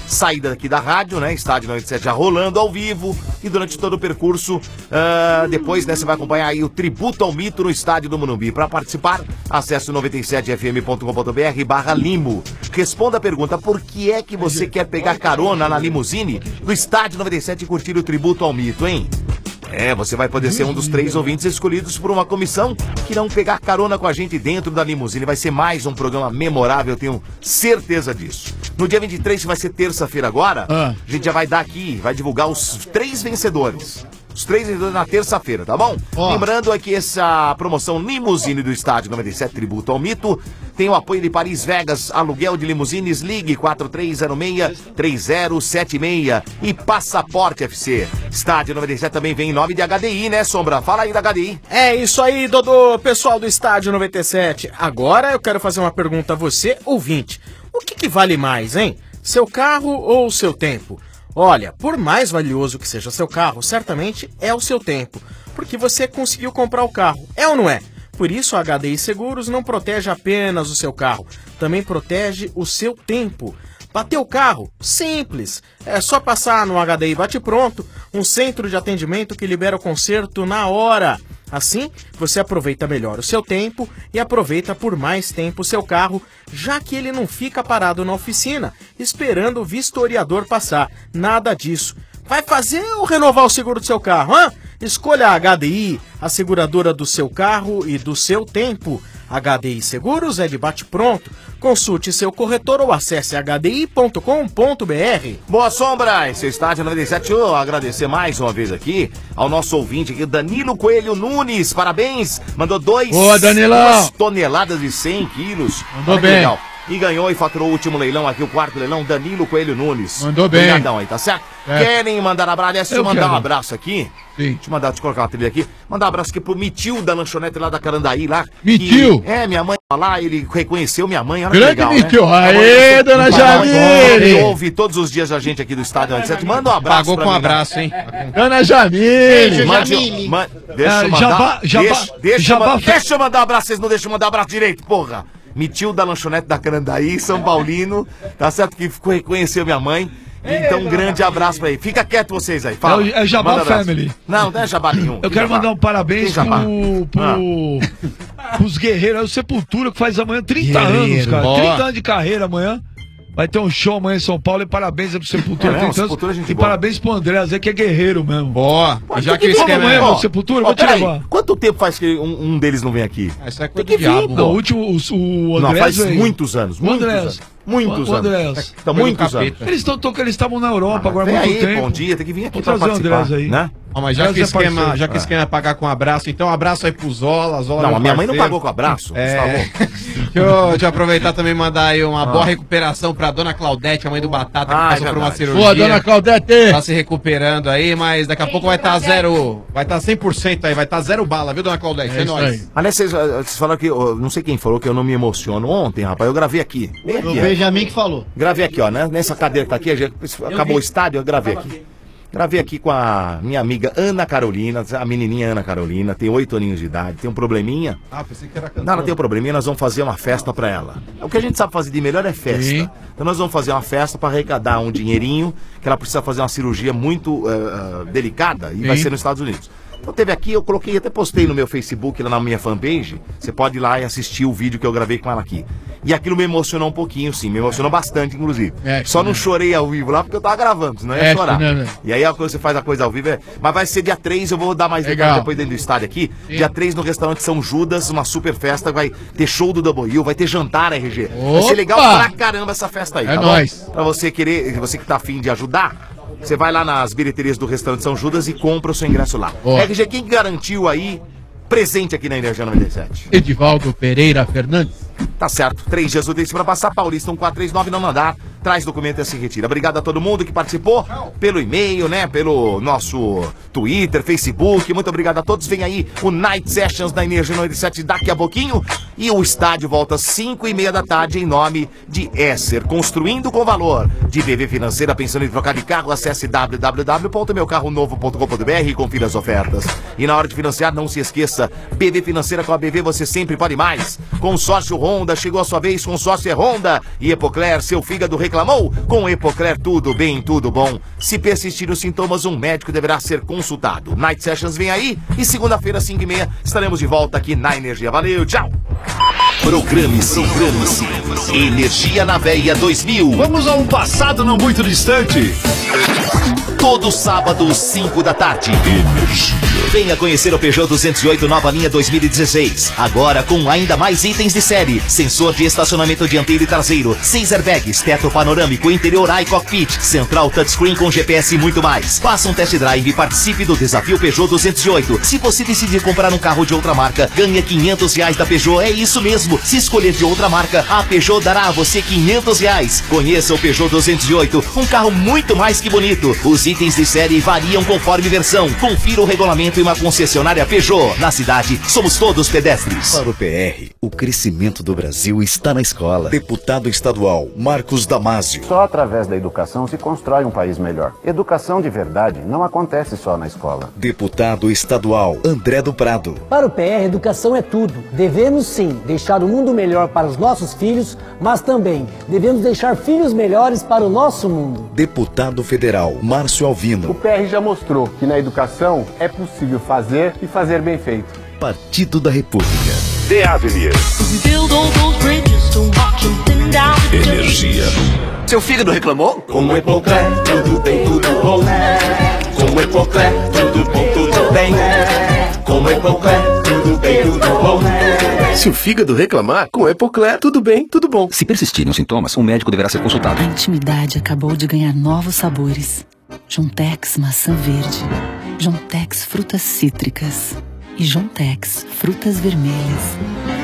saída aqui da rádio, né? Estádio noventa e sete já rolando ao vivo. E durante todo o percurso, uh, depois, né, você vai acompanhar aí o tributo ao mito no estádio do Morumbi. Para participar, acesse noventa e sete f m ponto com ponto b r barra limo. Responda a pergunta, por que é que você quer pegar carona na limusine do estádio noventa e sete e curtir o tributo ao mito, hein? É, você vai poder ser um dos três ouvintes escolhidos por uma comissão que irão pegar carona com a gente dentro da limusine. Vai ser mais um programa memorável, eu tenho certeza disso. No dia vinte e três, que vai ser terça-feira agora, ah. a gente já vai dar aqui, vai divulgar os três vencedores. Os três vencedores na terça-feira, tá bom? Oh. Lembrando aqui essa promoção limusine do Estádio noventa e sete Tributo ao Mito tem o apoio de Paris Vegas, aluguel de limusines, ligue quatro três zero seis, três zero sete seis e Passaporte F C. Estádio noventa e sete também vem em nome de H D I, né, Sombra? Fala aí da H D I. É isso aí, Dodô, pessoal do Estádio noventa e sete. Agora eu quero fazer uma pergunta a você, ouvinte. O que, que vale mais, hein? Seu carro ou seu tempo? Olha, por mais valioso que seja seu carro, certamente é o seu tempo, porque você conseguiu comprar o carro, é ou não é? Por isso a H D I Seguros não protege apenas o seu carro, também protege o seu tempo. Bateu o carro? Simples! É só passar no H D I Bate Pronto, um centro de atendimento que libera o conserto na hora. Assim, você aproveita melhor o seu tempo e aproveita por mais tempo o seu carro, já que ele não fica parado na oficina, esperando o vistoriador passar. Nada disso. Vai fazer ou renovar o seguro do seu carro, hã? Escolha a H D I, a seguradora do seu carro e do seu tempo. H D I Seguros é de bate-pronto. Consulte seu corretor ou acesse h d i ponto com ponto b r. Boa, Sombra! Esse é o Estádio noventa e sete. Eu agradecer mais uma vez aqui ao nosso ouvinte aqui, Danilo Coelho Nunes. Parabéns! Mandou dois, Boa, Danilão. duas toneladas e cem quilos. Mandou bem. Legal. E ganhou e faturou o último leilão aqui, o quarto leilão, Danilo Coelho Nunes. Mandou bem. Obrigadão aí, tá certo? É. Querem mandar abraço? Deixa eu mandar quero. um abraço aqui. Sim. Deixa eu mandar, deixa eu colocar uma trilha aqui. Mandar um abraço aqui pro Mitil da lanchonete lá da Carandaí, lá. Mitil? Que, é, minha mãe lá, ele reconheceu minha mãe. Olha Grande que legal, Mitil. Né? Aê, dona Jamile! Ele ouve todos os dias a gente aqui do Estádio noventa e sete. Manda um abraço. Pagou pra com um mim, abraço, né? hein? Dona Jamile! Mande, man, deixa eu Ah, mandar. Jabá- Jabá- deixa, deixa, Jabá- eu mandar- deixa eu mandar um abraço, vocês não deixam eu mandar um abraço direito, porra. Mitil da lanchonete da Carandaí, São Paulino, tá certo que ficou, reconheceu minha mãe. Então, um grande abraço pra ele. Fica quieto vocês aí, fala. É o- é Jabá Manda abraço. Family. Não, não é Jabá nenhum. Eu quero Jabá? mandar um parabéns Tem Jabá? pro, pro, pros guerreiros. É o Sepultura que faz amanhã trinta Guerreiro. anos, cara. Boa. trinta anos de carreira amanhã. Vai ter um show amanhã em São Paulo e parabéns aí pro Sepultura. É mesmo? trinta anos. Sepultura é gente E boa. parabéns pro André, Zé, que é guerreiro mesmo. Boa. Pô, Já tem que o vir, esquema amanhã, é... ó. meu Sepultura, Ó, vou te peraí, levar. quanto tempo faz que um, um deles não vem aqui? Essa é coisa Tem do que vir, diabo. Não, o último, o, o Não, André faz veio. muitos anos, O muitos Andrés. anos. Muitos o anos. Andrés. Então, muitos anos. Eles estão tocando, eles estavam na Europa agora há Vem muito aí, tempo. bom dia, tem que vir aqui Vou pra trazer o participar, Andrés aí. né? Ó, mas já que, Andrés é esquema, parceiro. já que É. esquema é pagar com abraço, então um abraço aí pro Zola. Zola Não, meu a minha mãe não parceiro. pagou com abraço. É. Você tá louco? Deixa eu, deixa eu aproveitar também e mandar aí uma Ah. boa recuperação pra dona Claudete, a mãe do Batata, que Ah, é passou por uma verdade. cirurgia. Boa, dona Claudete! Tá se recuperando aí, mas daqui a pouco vai estar zero. Vai estar cem por cento aí, vai estar zero bala, viu, dona Claudete? É, É nóis. Aliás, vocês, eh, vocês falaram que, eu não sei quem falou que eu não me emociono. Ontem, rapaz, eu gravei aqui. Bem aqui, O ó. Benjamin que falou. Gravei aqui, ó, né? Nessa cadeira que tá aqui, já acabou o estádio, eu gravei aqui. Gravei aqui com a minha amiga Ana Carolina, a menininha Ana Carolina, tem oito aninhos de idade, tem um probleminha. Ah, pensei que era cantor. Não, ela tem um probleminha, nós vamos fazer uma festa pra ela. O que a gente sabe fazer de melhor é festa. Sim. Então nós vamos fazer uma festa pra arrecadar um dinheirinho, que ela precisa fazer uma cirurgia muito eh, eh, delicada e vai Sim. ser nos Estados Unidos. Então teve aqui, eu coloquei, até postei no meu Facebook, lá na minha fanpage. Você pode ir lá e assistir o vídeo que eu gravei com ela aqui. E aquilo me emocionou um pouquinho, sim, me emocionou bastante, inclusive. É, Só não né? chorei ao vivo lá porque eu tava gravando, senão eu ia É, chorar. né, né? E aí a coisa você faz a coisa ao vivo é. Mas vai ser dia três, eu vou dar mais Legal. detalhes depois dentro do estádio aqui. Dia três no restaurante São Judas, uma super festa, vai ter show do Double Hill, vai ter jantar R G. Vai ser legal Opa! pra caramba essa festa aí, É tá nóis. bom? Pra você querer, você que tá afim de ajudar, você vai lá nas bilheterias do restaurante São Judas e compra o seu ingresso lá. Boa. R G, quem garantiu aí presente aqui na Energia noventa e sete? Edivaldo Pereira Fernandes. Tá certo, três dias úteis pra passar, Paulista um quatro três nove, não mandar, traz documento e se retira. Obrigado a todo mundo que participou, pelo e-mail, né, pelo nosso Twitter, Facebook, muito obrigado a todos. Vem aí o Night Sessions da Energia noventa e sete daqui a pouquinho. E o estádio volta às cinco e meia da tarde em nome de Esser, construindo com valor. De B V Financeira, pensando em trocar de carro, acesse w w w ponto meu carro novo ponto com ponto b r e confira as ofertas. E na hora de financiar, não se esqueça, B V Financeira, com a B V você sempre pode mais. Consórcio Honda, chegou a sua vez, consórcio é Honda. E Epocler, seu fígado reclamou? Com Epocler tudo bem, tudo bom. Se persistir os sintomas, um médico deverá ser consultado. Night Sessions vem aí e segunda-feira, cinco e meia, estaremos de volta aqui na Energia. Valeu, tchau! Programe-se, programe-se. Energia na Veia dois mil. Vamos a um passado não muito distante. Todo sábado, cinco da tarde. Energia. Venha conhecer o Peugeot duzentos e oito nova linha dois mil e dezesseis. Agora com ainda mais itens de série. Sensor de estacionamento dianteiro e traseiro. Seis airbags, teto panorâmico, interior iCockpit, central touchscreen com G P S e muito mais. Faça um test drive e participe do desafio Peugeot duzentos e oito. Se você decidir comprar um carro de outra marca, ganha quinhentos reais da Peugeot. É isso mesmo. Se escolher de outra marca, a Peugeot dará a você quinhentos reais. Conheça o Peugeot duzentos e oito, um carro muito mais que bonito. Os itens de série variam conforme versão. Confira o regulamento em uma concessionária Peugeot. Na cidade, somos todos pedestres. Para o P R, o crescimento do Brasil está na escola. Deputado estadual Marcos Damasio. Só através da educação se constrói um país melhor. Educação de verdade não acontece só na escola. Deputado estadual André do Prado. Para o P R, educação é tudo. Devemos sim deixar o mundo melhor para os nossos filhos, mas também devemos deixar filhos melhores para o nosso mundo. Deputado federal Márcio Alvino. O P R já mostrou que na educação é possível fazer e fazer bem feito. Partido da República. The Avenue. Energia. Seu fígado reclamou? Com o Epocler, tudo bem, tudo bom. Com o Epocler, tudo bom, tudo bem. Com o Epocler, tudo bem, tudo bom. Se o fígado reclamar, com o Epocler, tudo bem, tudo bom. Se persistirem os sintomas, um médico deverá ser consultado. A intimidade acabou de ganhar novos sabores. Jontex maçã verde, Jontex frutas cítricas e Jontex frutas vermelhas.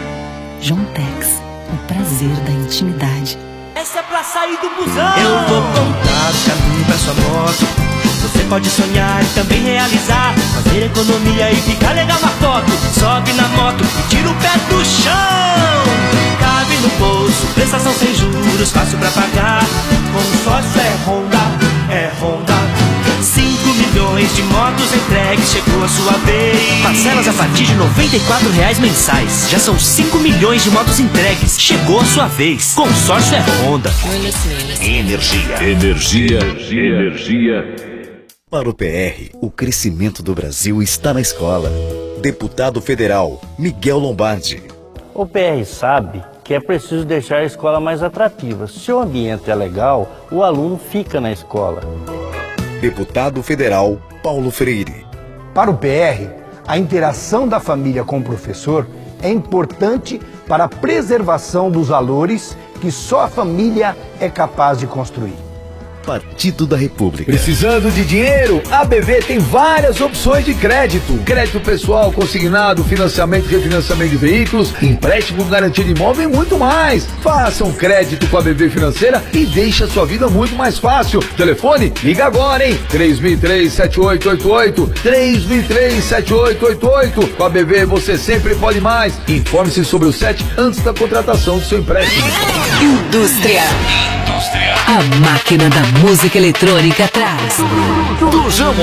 Jontex, o prazer da intimidade. Essa é pra sair do busão. Eu vou contar o caminho pra sua moto. Você pode sonhar e também realizar. Fazer economia e ficar legal na foto. Sobe na moto e tira o pé do chão. Cabe no bolso, prestação sem juros, fácil pra pagar. Consórcio é Honda, é Honda. cinco milhões de motos entregues, chegou a sua vez. Parcelas a partir de noventa e quatro reais mensais. Já são cinco milhões de motos entregues. Chegou a sua vez. Consórcio é Honda. Energia. Energia. Energia. Para o P R, o crescimento do Brasil está na escola. Deputado federal Miguel Lombardi. O P R sabe que é preciso deixar a escola mais atrativa. Se o ambiente é legal, o aluno fica na escola. Deputado federal Paulo Freire. Para o P R, a interação da família com o professor é importante para a preservação dos valores que só a família é capaz de construir. Partido da República. Precisando de dinheiro? A B V tem várias opções de crédito. Crédito pessoal, consignado, financiamento e refinanciamento de veículos, empréstimo com garantia de imóvel e muito mais. Faça um crédito com a B V Financeira e deixe a sua vida muito mais fácil. Telefone? Liga agora, hein? três mil e três, sete oito oito oito. três mil e três, sete oito oito oito. Com a B V você sempre pode mais. Informe-se sobre o S E T antes da contratação do seu empréstimo. Indústria. Indústria. A máquina da música eletrônica traz Tujamo,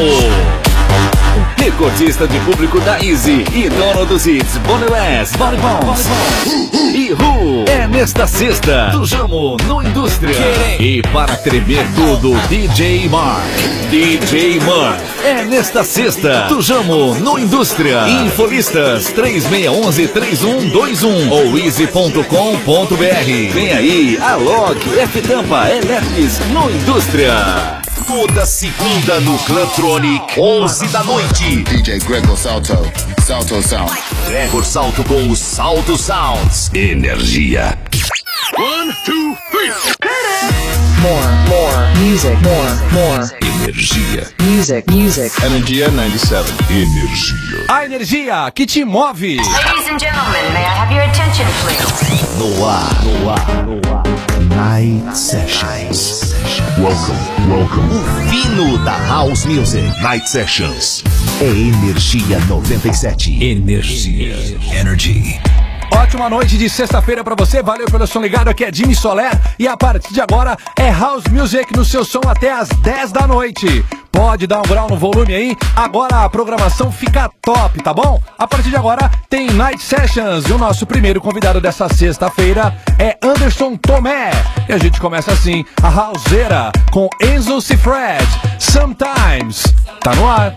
recordista de público da Easy e dono dos hits Bonnie West, Body Bones e Who. É nesta sexta, Tujamo no Indústria. E para tremer tudo, D J Mark. D J Mark. É nesta sexta, Tujamo no Indústria. Infolistas três seis um um, três um dois um ou easy ponto com ponto b r. Vem aí a Log, F Tampa, Electrics no Indústria. Toda segunda no Clubtronic, onze da noite. D J Gregor Salto, Salto Sound. Gregor Salto com os Salto Sounds. Energia. One, two, three. More, more, music, more, more. Energia. Music, music. Energia noventa e sete. Energia. A energia que te move. Ladies and gentlemen, may I have your attention, please? No ar, no ar, no ar. Night Sessions. Welcome, welcome. O fino da House Music. Night Sessions. É Energia noventa e sete. Energia. Energy. Ótima noite de sexta-feira pra você, valeu pelo som ligado, aqui é Jimmy Soler e a partir de agora é House Music no seu som até as dez da noite. Pode dar um grau no volume aí, agora a programação fica top, tá bom? A partir de agora tem Night Sessions e o nosso primeiro convidado dessa sexta-feira é Anderson Tomé. E a gente começa assim, a Houseera com Enzo Cifred, Sometimes, tá no ar.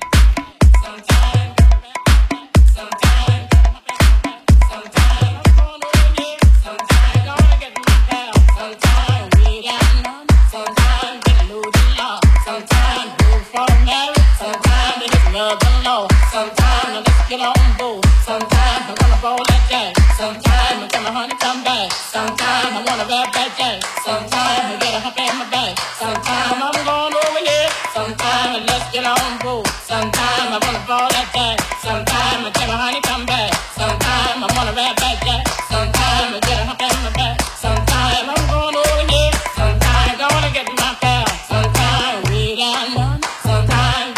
Get on board. Sometimes I wanna roll that jack. Sometimes I tell my honey come back. Sometimes I wanna rap that jack. Sometimes I get a hump in my back. Sometimes I'm going over here. Sometimes let's get on board. Sometimes I wanna roll that jack. Sometimes I tell my honey come back. Sometimes I wanna rap that jack. Sometimes I get a hump in my back. Sometimes I'm going over here. Sometimes I wanna get my pal. Sometimes we down one. Sometimes.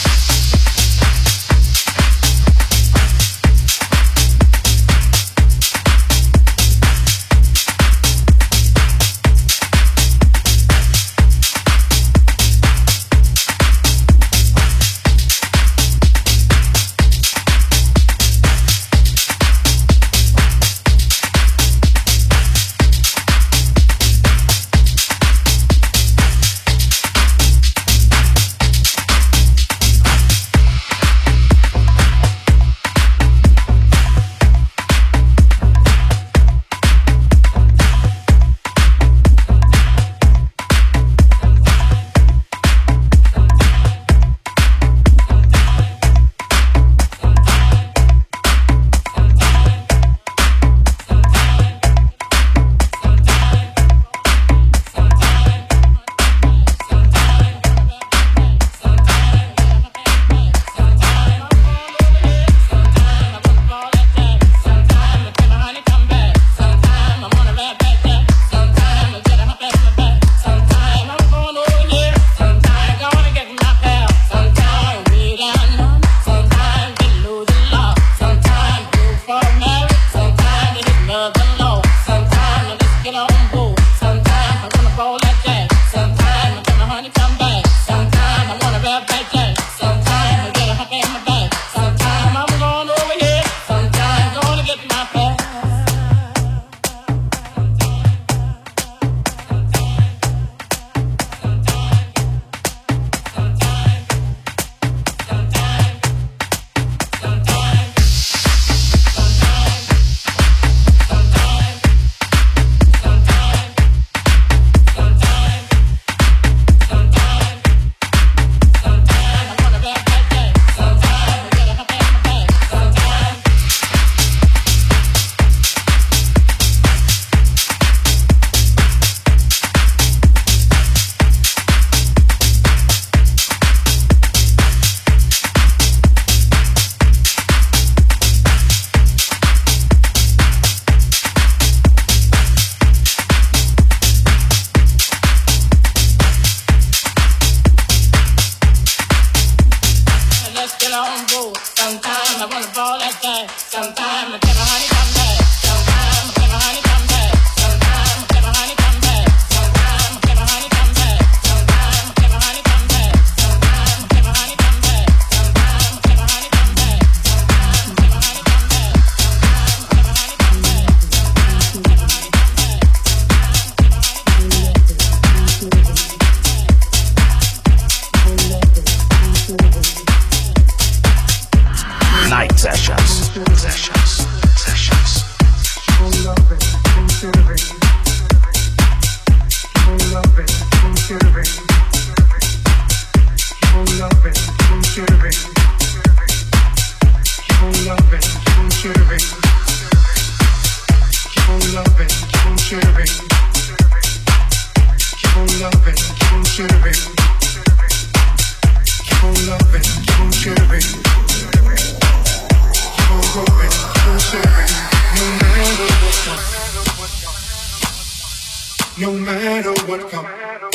No matter what come,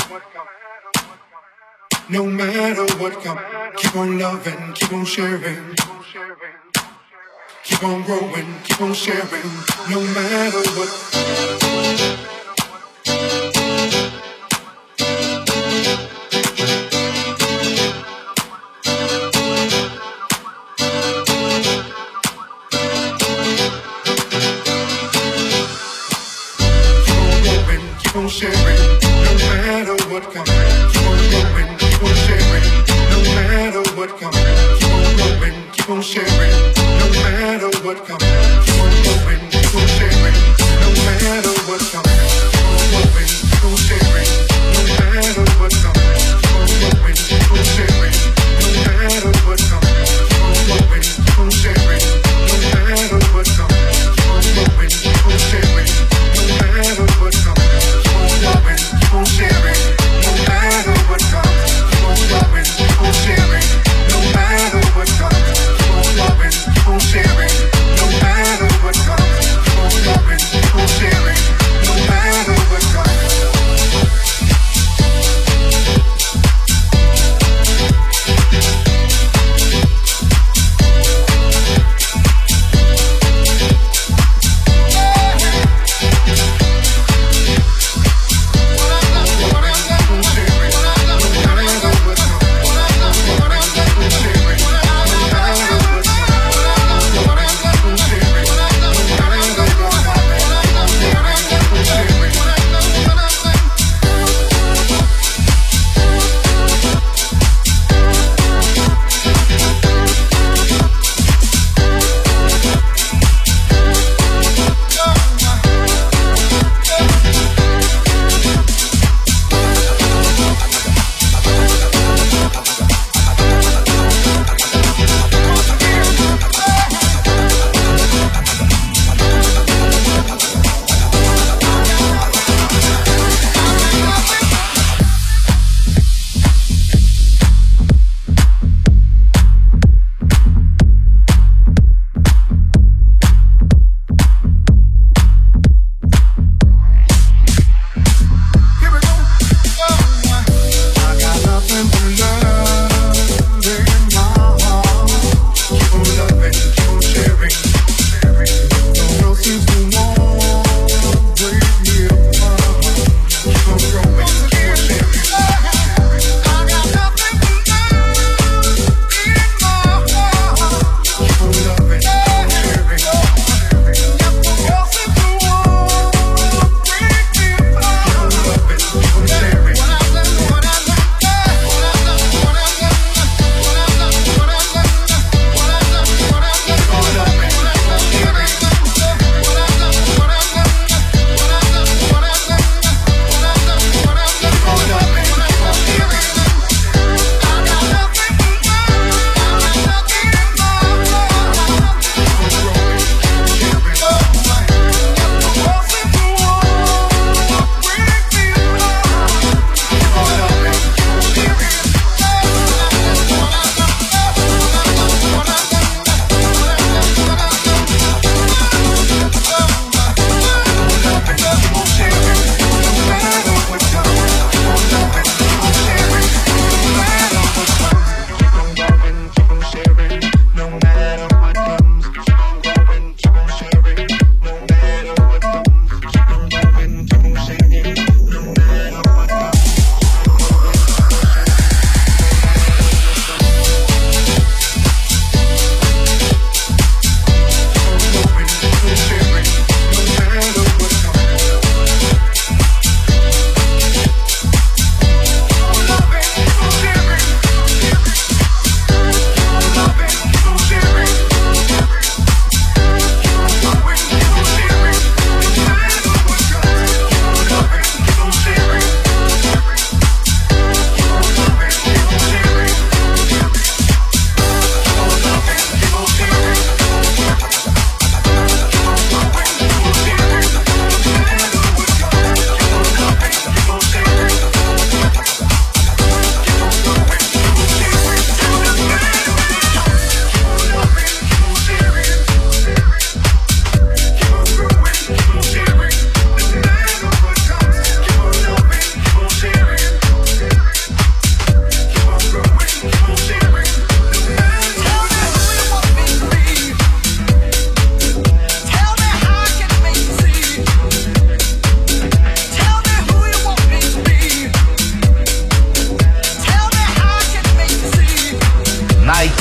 no matter what come, keep on loving, keep on sharing, keep on growing, keep on sharing, no matter what. Keep on sharing, no matter what comes. Keep on growing, keep on sharing, no matter what comes. Keep on growing, keep on sharing, no matter what comes. Keep on growing, keep on sharing, no matter what comes. Keep on growing, keep on sharing, no matter what comes. Keep on growing, keep on sharing, no matter what comes. Keep on growing, keep on sharing, no matter what comes. Keep on growing, keep on sharing, no matter what comes. Keep on sharing, no matter what comes. Keep on loving, keep on sharing, no matter what comes. Keep on loving, keep on sharing, no matter what comes. Keep on loving.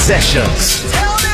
Sessions.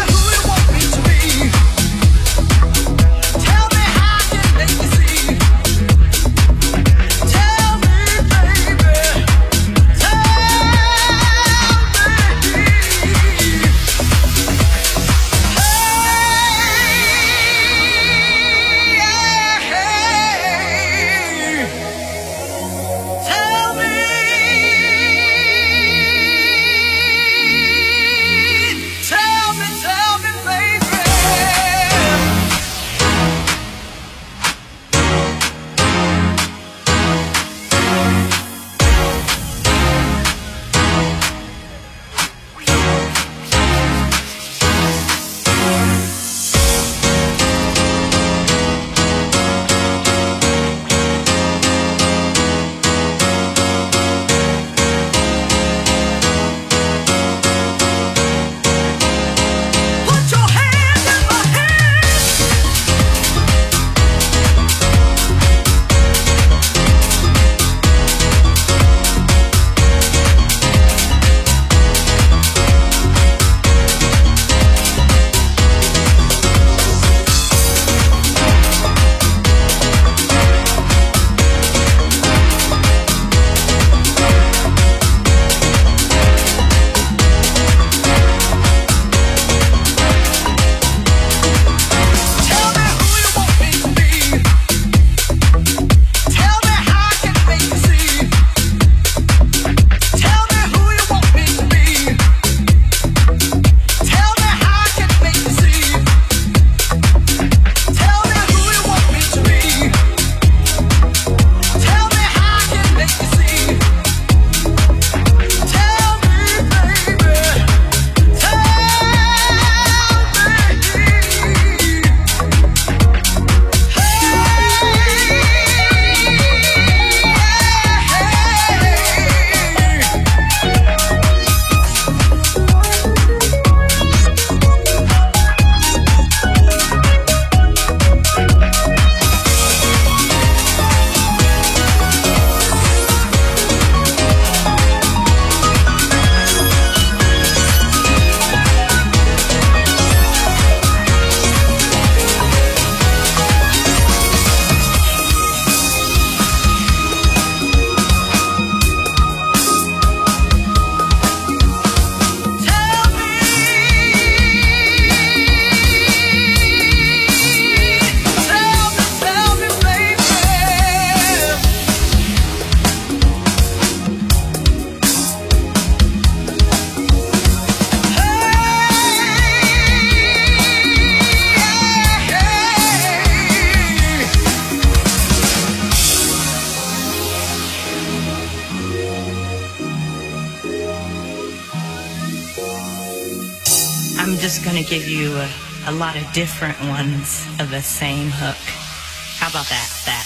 I'm just gonna give you a, a lot of different ones of the same hook. How about that? That.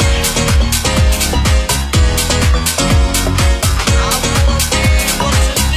I wanna be able to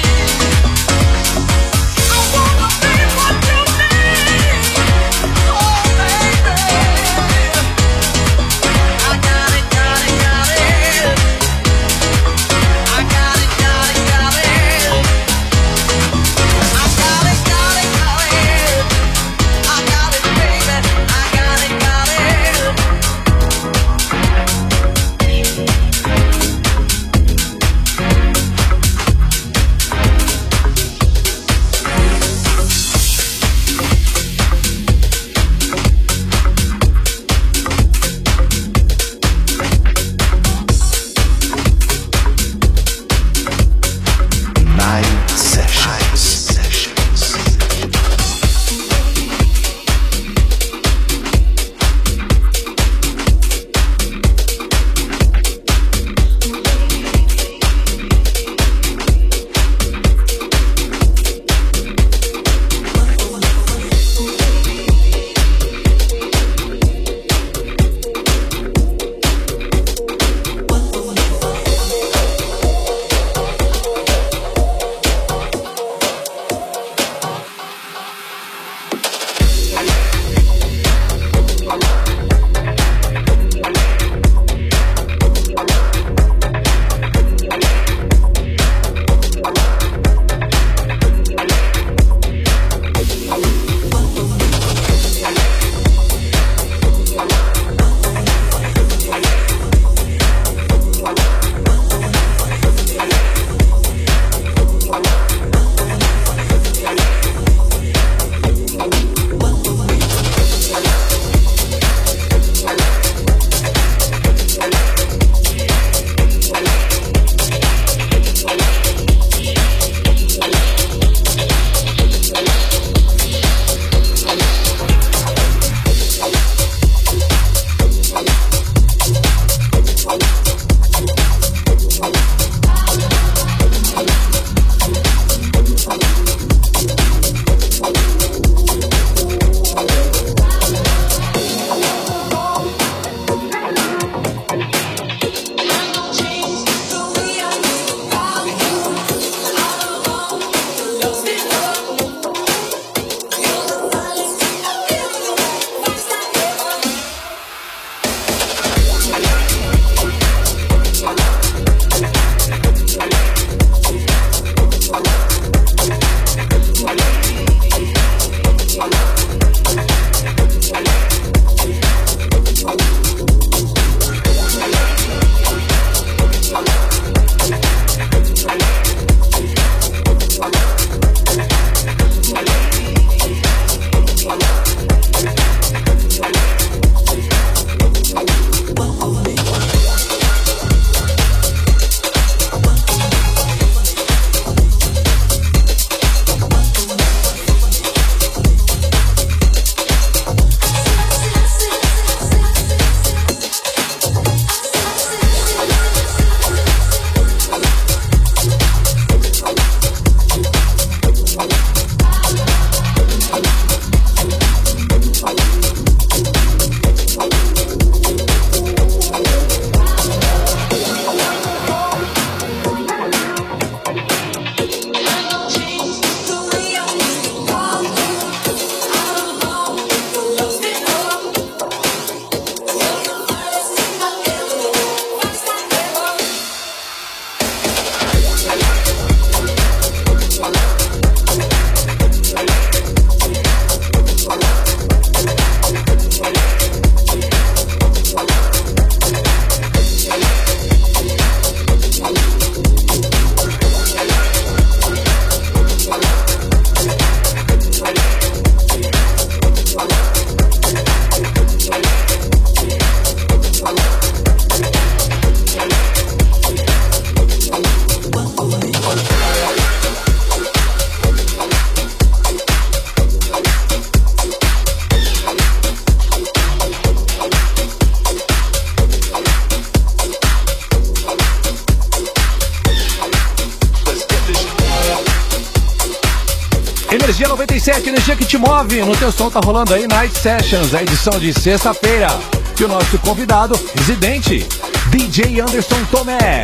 Energia noventa e sete, energia que te move. No teu som tá rolando aí Night Sessions, a edição de sexta-feira. E o nosso convidado, residente, D J Anderson Tomé.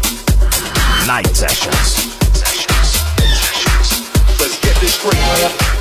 Night Sessions. Sessions. Sessions. Let's get this straight.